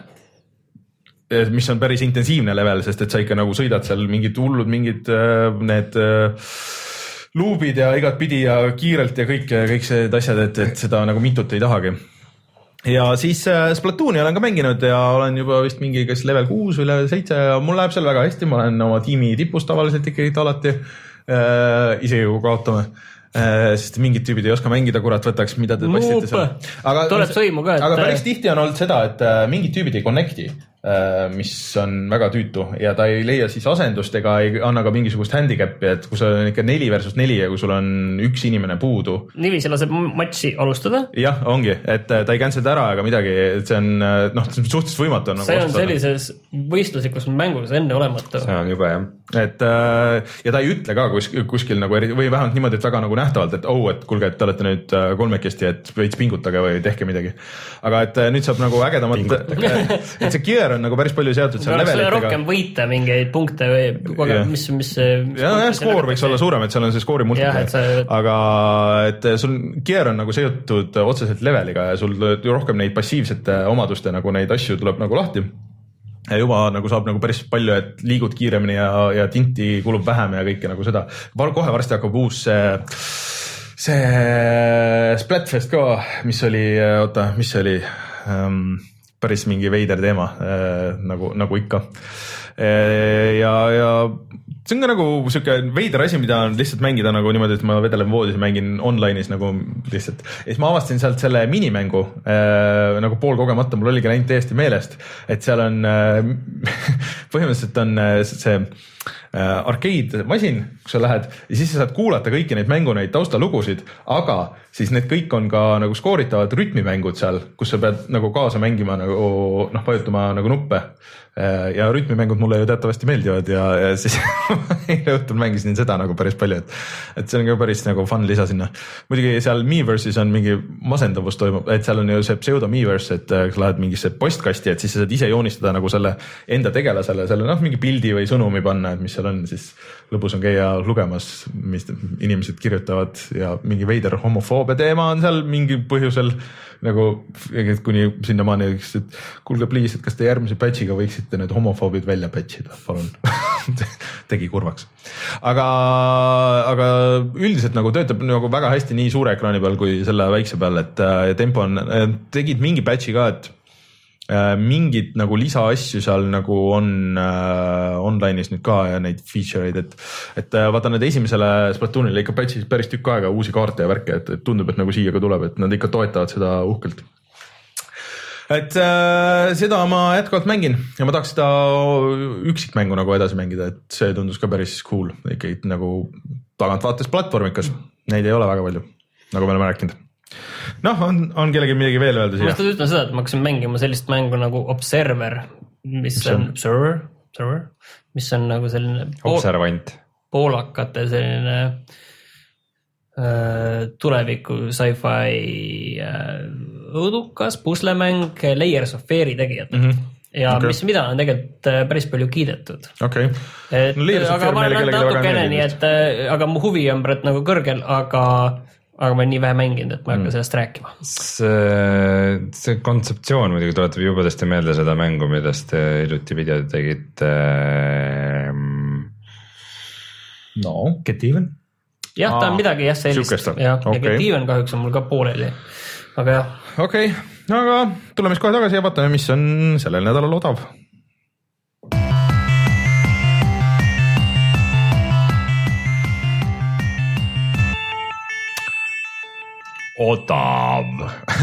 mis on päris intensiivne level, sest et sa ikka nagu sõidad seal mingid hullud, mingid äh, need äh, luubid ja igat pidi ja kiirelt ja kõik, kõik need asjad, et, et seda nagu mitut ei tahagi. Ja siis äh, Splatooni olen ka mänginud ja olen juba vist mingi kas level kuus või level seitse ja mul läheb seal väga hästi, ma olen oma tiimi tipus tavaliselt ikkagi alati, äh, isegi kui kaotame. Äh, sest mingid tüübid ei oska mängida, kurat võtaks, mida te pastite seal. Aga, tuleb sõimu ka. Et... aga päris tihti on olnud seda, et äh, mingid tüübid ei connecti mis on väga tüütu ja ta ei leia siis asendust ega ei anna ka mingisugust handicap'i, et kui sul on ikka neli versus neli ja kui sul on üks inimene puudu. Niiviisi laseb matši alustada? Jah, ongi, et ta ei cancel ära ega midagi, et see on noh, suhteliselt võimatu. On see on sellises võistluslikus mängus enne olematu. See on juba jah. Et ja ta ei ütle ka kuskil, kuskil nagu eri, või vähemalt niimoodi, et väga nagu nähtavalt, et oh, et kuulge, et te olete nüüd kolmekesti, et veits pingutage või tehke midagi. Aga et nüüd saab nagu ägedamat, et see gear on nagu päris palju seotud seal levelitega. Rohkem võita mingeid punkte või kogu, mis, mis ja, ja skoor võiks olla suurem, et seal on see skoori multiplayer. See... Aga et sul gear on nagu seotud otseselt leveliga ja sul rohkem neid passiivsete omaduste nagu neid asju tuleb nagu lahti. Ja juba nagu saab nagu päris palju, et liigud kiiremini ja, ja tinti kulub vähem ja kõike nagu seda. Kohe varsti hakkab uus see, see Splatfest ka, mis oli, oota, mis oli ähm, päris mingi veider teema äh, nagu, nagu ikka. Ja, ja see on ka nagu siuke veider asi, mida on lihtsalt mängida nagu niimoodi, et ma vedelen voodis ja mängin online'is nagu lihtsalt. Ja siis ma avastasin sealt selle minimängu äh, nagu pool kogemata, mul oligi läinud täiesti meelest, et seal on äh, põhimõtteliselt on äh, see äh, arcade masin, kus sa lähed ja siis sa saad kuulata kõiki neid mängu, neid taustalugusid, aga siis need kõik on ka nagu skooritavad rütmimängud seal, kus sa pead nagu kaasa mängima nagu noh, vajutama nagu nuppe. Ja rütmimängud mulle ju teatavasti meeldivad ja, ja siis eile õhtul mängisin seda nagu päris palju, et, et see on ka päris nagu fun lisa sinna. Muidugi seal Miiverse'is on mingi masendavus toimub, et seal on ju see pseudo Miiverse, et kui lähed mingisse postkasti, et siis sa saad ise joonistada nagu selle enda tegelasele, selle noh, mingi pildi või sõnumi panna, et mis seal on, siis lõpus on käia lugemas, mis inimesed kirjutavad ja mingi veider homofoobia teema on seal mingi põhjusel nagu kuni sinna maani, et kuulge please, et kas te järgmise patchiga võiksite need homofoobid välja patchida, palun. Tegi kurvaks. Aga, aga üldiselt nagu töötab nagu väga hästi nii suure ekraani peal kui selle väikse peal, et tempo on, tegid mingi patchi ka, et mingid nagu lisaasju seal nagu on äh, online'is nüüd ka ja neid feature'id, et, et vaata need esimesele Splatoonile ikka patchis päris tükk aega uusi kaarte ja värke, et, et tundub, et nagu siia ka tuleb, et nad ikka toetavad seda uhkelt. Et äh, seda ma jätkuvalt mängin ja ma tahaks seda üksikmängu nagu edasi mängida, et see tundus ka päris cool, ikkagi nagu tagantvaates platvormikas, neid ei ole väga palju, nagu me oleme rääkinud. Noh, on, on kellegi midagi veel öelda siia? Ma ütlen seda, et ma hakkasin mängima sellist mängu nagu Observer, mis on, Observer, Observer, mis on nagu selline Observant. Poolakate selline äh, tuleviku sci-fi äh, õudukas puslemäng Layers of Fear'i tegijad. Mm-hmm. Ja okay. mis, mida on tegelikult päris palju kiidetud. Okay. Et, no, aga ma olen natukene nii, et aga mu huvi on praegu nagu kõrgel, aga aga ma olen nii vähe mänginud, et ma ei hakka sellest rääkima. See, see kontseptsioon muidugi tuletab jubedasti meelde seda mängu, millest te iluti video tegid. No, Get Even? Jah, ta on midagi jah sellist. Ja, okay. ja Get Even kahjuks on mul ka pooleli. Aga jah. Okei, okay. aga tuleme siis kohe tagasi ja vaatame, mis on sellel nädalal odav. Odav.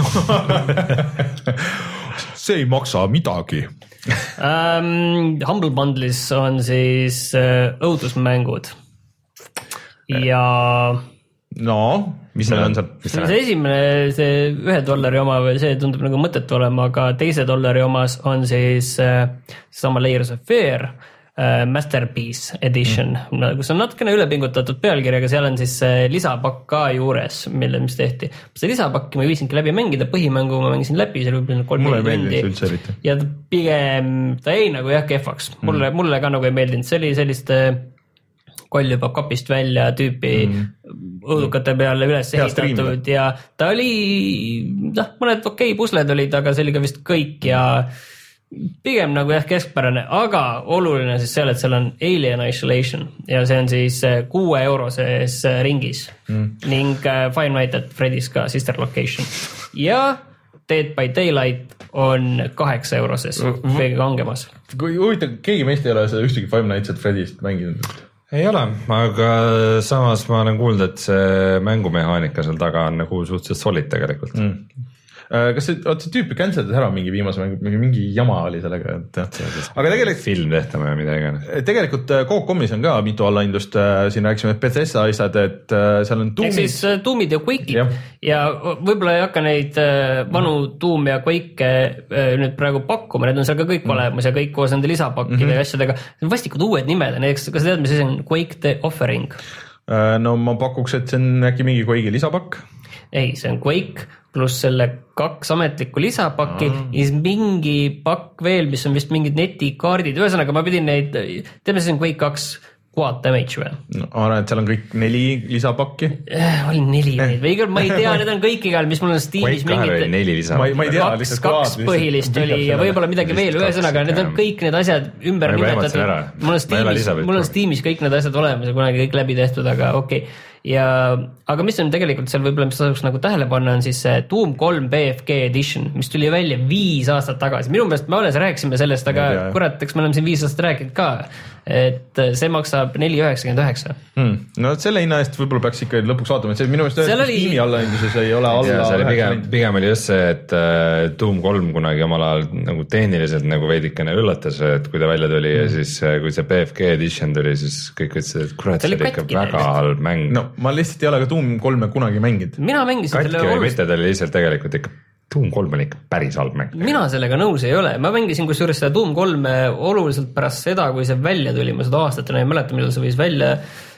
See ei maksa midagi. um, Humble Bundle'is on siis uh, õudusmängud ja no, mis see on seal? See esimene, see ühe dollari oma või see tundub nagu mõttetu olema, aga teise dollari omas on siis uh, sama Layers of Fear Uh, Masterpiece Edition, mm. kus on natukene ülepingutatud pealkirjaga, seal on siis uh, lisapakk ka juures, mille mis tehti. See lisapakki ma viisingi läbi mängida, põhimängu ma mängisin läbi, see oli võib-olla kolm tundi ja ta pigem, ta ei nagu jah kehvaks, mulle, mm. mulle ka nagu ei meeldinud, see oli sellist koll juba kapist välja tüüpi mm. õudukate peale üles ehitatud ja ta oli, noh, mõned okei pusled olid, aga see oli ka vist kõik ja pigem nagu jah keskpärane, aga oluline siis seal, et seal on Alien Isolation ja see on siis kuue euroses ringis mm. ning Five Nights at Freddy's ka Sister Location ja Dead by Daylight on kaheksa euroses kõige kangemas. Kui huvitav, keegi meist ei ole seda ühtegi Five Nights at Freddy'st mänginud? Ei ole, aga samas ma olen kuulnud, et see mängumehaanika seal taga on nagu suhteliselt solid tegelikult. Mm. kas see, oot, see tüüpi cancel'das ära mingi viimase mängu, mingi, mingi jama oli sellega, et aga tegelikult film tehtame ja mida iganes. Tegelikult Coop.com'is on ka mitu allahindlust, siin rääkisime, et Bethesda asjad, et seal on Doomid. Ehk siis Doomid ja Quake'id ja. ja võib-olla ei hakka neid vanu Doom ja Quake nüüd praegu pakkuma, need on seal ka kõik olemas ja kõik koos nende lisapakkide mm -hmm. ja asjadega. Vastikud uued nimed, näiteks kas sa tead, mis see on Quake The Offering? No ma pakuks, et see on äkki mingi Quake'i lisapakk. Ei, see on Quake pluss selle kaks ametlikku lisapakki mm. ja siis mingi pakk veel, mis on vist mingid netikaardid, ühesõnaga ma pidin neid, teeme see on Quake kaks Quad Damage või? No, arvan, et seal on kõik neli lisapakki. Eh, oli neli neid või igal, ma ei tea, need on kõik igal, mis mul on Steamis mingid neli lisapakki. Ma ei tea, kaks, kaks põhilist oli ja võib-olla midagi veel, ühesõnaga need on kõik need asjad ümber nimetatud. Mul on Steamis, mul on Steamis kõik need asjad olemas ja kunagi kõik läbi tehtud, aga okei okay. Ja, aga mis on tegelikult seal võib-olla, mis tasuks nagu tähele panna, on siis see Doom kolm B F G Edition, mis tuli välja viis aastat tagasi. Minu meelest me alles rääkisime sellest, aga ja, kurat, eks me oleme siin viis aastat rääkinud ka, et see maksab neli üheksakümmend üheksa. Hmm. No selle hinna eest võib-olla peaks ikka lõpuks vaatama, et see minu meelest oli... Steam'i allahinduses ei ole alla. Ja, see oli pigem, pigem oli just see, et uh, Doom kolm kunagi omal ajal nagu tehniliselt nagu veidikene üllatas, et kui ta välja tuli mm. ja siis kui see B F G Edition tuli, siis kõik ütlesid, et kurat, see oli ikka väga halb mäng. No, ma lihtsalt ei ole ka Doom kolme kunagi mänginud. Mina mängisin Katki või mitte, ta oli lihtsalt tegelikult ikka Doom kolm oli ikka päris halb mäng. Mina sellega nõus ei ole. Ma mängisin kusjuures seda Doom kolme oluliselt pärast seda, kui see välja tuli. Ma seda aastatena ei mäleta, millal see võis välja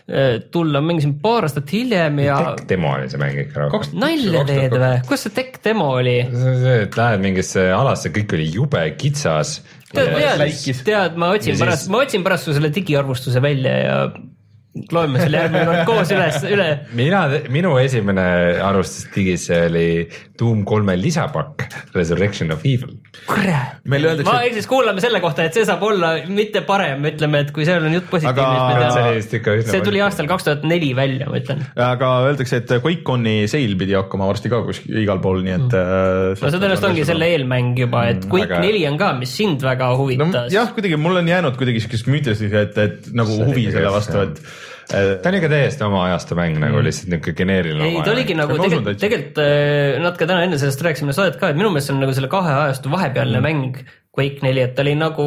tulla. Mängisin paar aastat hiljem ja... Tech demo oli see mäng ikka rohkem. Nalja teed või? Kus see tech demo oli? See, et lähed mingisse alasse, kõik oli jube kitsas. Tead, tead, tead ma otsin pärast, siis... ma otsin pärast selle digiarvustuse välja ja... loeme selle järgmine kord koos üles, üle. Mina, minu esimene arvustus digis oli Doom kolme lisapakk Resurrection of Evil. Kurat. Ma et... siis kuulame selle kohta, et see saab olla mitte parem, ütleme, et kui seal on jutt positiivne. Aga... See, see tuli aastal kaks tuhat neli välja, ma ütlen. Aga öeldakse, et QuakeConi sale pidi hakkama varsti ka kus igal pool, nii et... Mm. No see tõenäoliselt ongi selle eelmäng juba, et Quake aga... neli on ka, mis sind väga huvitas. No, jah, kuidagi mul on jäänud kuidagi selliseks müütliseks, et, et nagu see huvi selle vastu, et ta on ikka täiesti oma ajastu mäng nagu lihtsalt niisugune geneeriline. Ei, ta oligi nagu tegelikult, tegelikult natuke täna enne sellest rääkisime saadet ka, et minu meelest on nagu selle kahe ajastu vahepealne mm. mäng Quake neli, et ta oli nagu,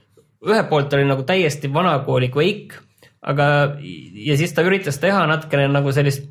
ühe poolt oli nagu täiesti vanakooli Quake, aga ja siis ta üritas teha natukene nagu sellist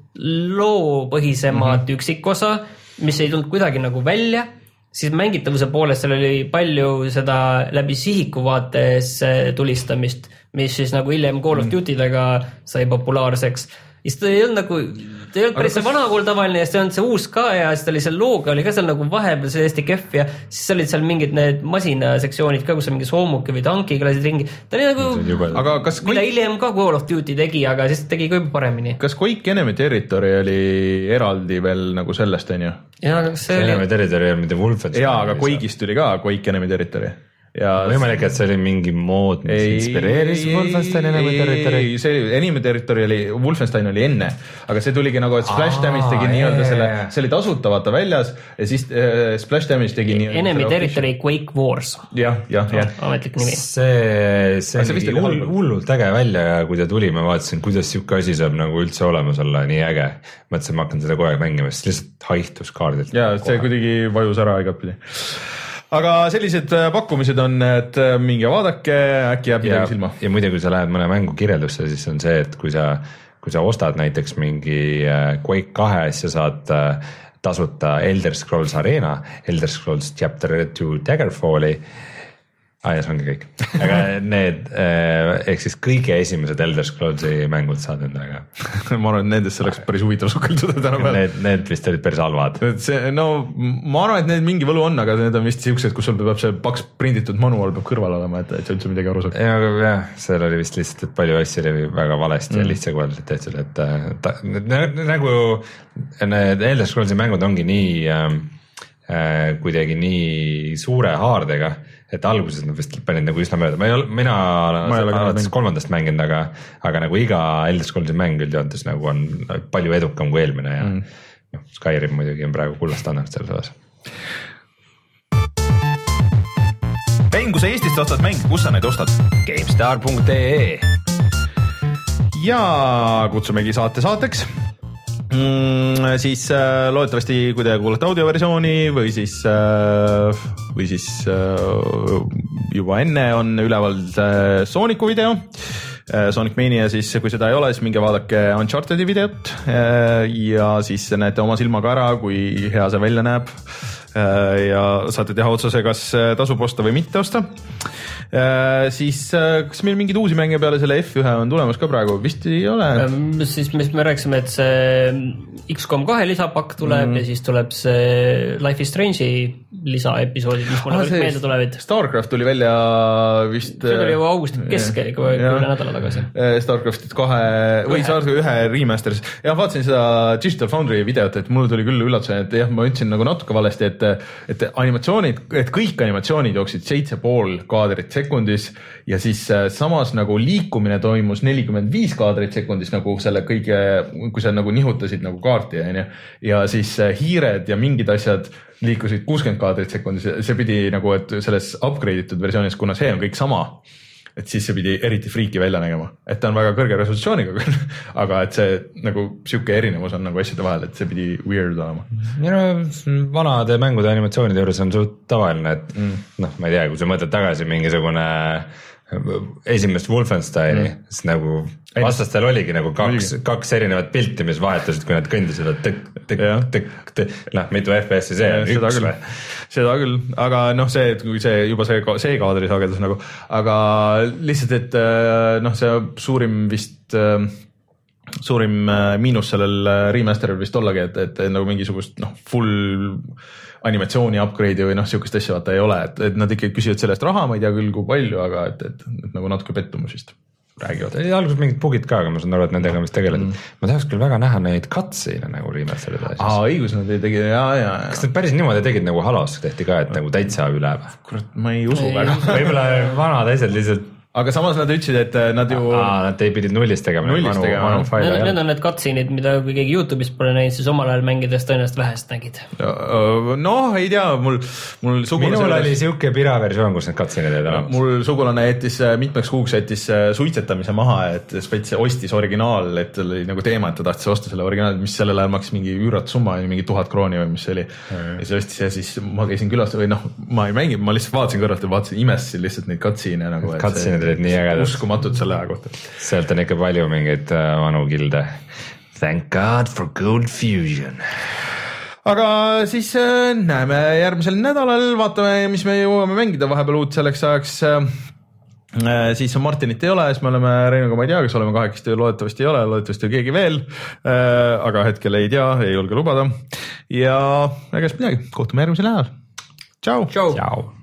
loopõhisemat mm-hmm. üksikosa, mis ei tulnud kuidagi nagu välja, siis mängitavuse poolest seal oli palju seda läbi sihiku vaates tulistamist, mis siis nagu hiljem Call of Duty-dega sai populaarseks. Ja siis ta ei olnud nagu, ta ei olnud päris see kas... vanakool tavaline ja see on see uus ka ja siis ta oli seal looga, oli ka seal nagu vahepeal see hästi kehv ja siis olid seal mingid need masinasektsioonid ka, kus on mingi soomuki või tankiga lasid ringi. Ta oli nagu, aga kas mida Quake... hiljem ka Call of Duty tegi, aga siis tegi ka juba paremini. Kas Quake Enemy Territory oli eraldi veel nagu sellest, on ju? Ja, see Enemy oli... Territory oli mitte Wolfenstein. Jaa, aga Quake'ist tuli ka Quake Enemy Territory. Ja võimalik, et see oli mingi mood, mis ei, inspireeris Wolfenstein Enemy Territory. Ei, see Enemy Territory oli, Wolfenstein oli enne, aga see tuligi nagu, et Splash Damage tegi nii-öelda selle, see oli tasuta vaata väljas ja siis äh, Splash Damage tegi nii-öelda. Enemy Territory Quake Wars. Jah, jah, jah. Ametlik nimi. See, see, see oli hullult äge välja ja kui ta tuli, ma vaatasin, kuidas siuke asi saab nagu üldse olemas olla nii äge. Mõtlesin, ma hakkan seda kogu aeg mängima, sest lihtsalt haihtus kaardilt. Ja see kuidagi vajus ära igatpidi. Aga sellised pakkumised on, et minge vaadake, äkki jääb midagi silma. Ja muide, kui sa lähed mõne mängu kirjeldusse, siis on see, et kui sa, kui sa ostad näiteks mingi Quake kahe, siis sa saad tasuta Elder Scrolls Arena, Elder Scrolls Chapter two Daggerfalli. Ah, ja see ongi kõik. Aga need, ehk siis kõige esimesed Elder Scrollsi mängud saad endaga. Ma arvan, et nendest oleks päris huvitav sukelduda täna peal. Need, need vist olid päris halvad. See, no, ma arvan, et need mingi võlu on, aga need on vist siuksed, kus sul peab see paks prinditud manual peab kõrval olema, et, et see üldse midagi aru saab. Ja, aga jah, seal oli vist lihtsalt, et palju asja oli väga valesti mm. ja lihtsakohaliselt tehtud, et ta, nagu need Elder Scrollsi mängud ongi nii äh, kuidagi nii suure haardega, et alguses nad vist panid nagu üsna mööda. Ma ei ole, mina alates kolmandast mänginud, aga, aga nagu iga Elder Scrollsi mäng üldjoontes nagu on palju edukam kui eelmine ja mm. no, Skyrim muidugi on praegu kulla standard selles osas. Mäng, kui sa Eestist ostad mäng, kus sa neid ostad? GameStar punkt ee Ja kutsumegi saate saateks mm,. siis äh, loodetavasti, kui te kuulete audioversiooni või siis äh, või siis äh, juba enne on üleval äh, Sooniku video äh, Sonic Mania, siis kui seda ei ole, siis minge vaadake Uncharted'i videot äh, ja siis näete oma silmaga ära, kui hea see välja näeb äh, ja saate teha otsuse, kas tasub osta või mitte osta äh,. siis äh, kas meil mingeid uusi mänge peale selle F ühe on tulemas ka praegu? Vist ei ole ähm,. Siis me, me rääkisime, et see X COM kahe lisapakk tuleb mm. ja siis tuleb see Life is Strange'i lisaepisoodid, mis mulle ah, veel meelde tulevad. Starcraft tuli välja vist see tuli ju augusti keskel, kui üle nädala tagasi. Starcraftit kahe või Starcraft ühe remasteris. jah, vaatasin seda Digital Foundry videot, et mul tuli küll üllatusena, et jah, ma ütlesin nagu natuke valesti, et, et animatsioonid, et kõik animatsioonid jooksid seitse pool kaadrit sekundis ja siis samas nagu liikumine toimus nelikümmend viis kaadrit sekundis nagu selle kõige, kui sa nagu nihutasid nagu kaarti ja siis hiired ja mingid asjad liikusid kuuskümmend kaadrit sekundis, see pidi nagu, et selles upgrade itud versioonis, kuna see on kõik sama, et siis see pidi eriti friiki välja nägema, et ta on väga kõrge resolutsiooniga küll, aga et see nagu siuke erinevus on nagu asjade vahel, et see pidi weird olema. Minu vanade mängude animatsioonide juures on suht tavaline, et mm. noh, ma ei tea, kui sa mõtled tagasi mingisugune esimest Wolfensteini mm., siis nagu vastastel oligi nagu kaks, kaks erinevat pilti, mis vahetusid, kui nad kõndisid, et tõk, tõk, tõk, tõk, noh, mitu F P S-i see on, üks või? Seda küll, aga noh, see, et kui see juba see, see kaadri sagedus nagu, aga lihtsalt, et noh, see suurim vist suurim miinus sellel remasteril vist ollagi, et, et nagu mingisugust noh, full animatsiooni upgrade'i või noh, siukest asja vaata ei ole, et, et nad ikkagi küsivad sellest raha, ma ei tea küll kui palju, aga et, et, et nagu natuke pettumus vist räägivad. Alguses mingid bugid ka, aga ma saan aru, et nendega vist tegeled mm.. ma tahaks küll väga näha neid cutscene'e nagu remasterida. Aa, õigus, nad ei tegi, jaa, jaa. Kas nad päris niimoodi tegid nagu Halos tehti ka, et nagu täitsa üle? Kurat, ma ei usu väga. Võib-olla vanad asjad lihtsalt aga samas nad ütlesid, et nad ju Aa, nad ei pidid nullist tegema. Nullist tegema. Need on need cutscene'id, mida kui keegi YouTube'is pole näinud, siis omal ajal mängides tõenäoliselt vähest nägid. Noh, ei tea, mul, mul sugulane... Minul oli siuke pira versioon, kus need cutscene'id olid olemas. Mul sugulane jättis mitmeks kuuks jättis suitsetamise maha, et spets ostis originaal, et oli nagu teema, et ta tahtis osta selle originaal, mis sellel ajal maksis mingi üürat summa, mingi tuhat krooni või mis see oli. Mm. Ja siis ostis ja siis ma käisin külas või noh, ma ei mängi, ma lihtsalt vaatasin kõrvalt ja vaatasin, imestasin lihtsalt neid cutscene'e nagu. Cutscene'id olid nii ägedad. Matut selle aja kohta. Sealt on ikka palju mingeid vanu kilde. Thank God for Good Fusion. Aga siis näeme järgmisel nädalal, vaatame, mis me jõuame mängida vahepeal uut selleks ajaks. Siis on Martinit ei ole, siis me oleme Reinuga, ma ei tea, kas oleme kahekesti, loodetavasti ei ole, loodetavasti keegi veel, aga hetkel ei tea, ei julge lubada. Ja ega siis midagi, kohtume järgmisel nädalal. Tšau! Tšau!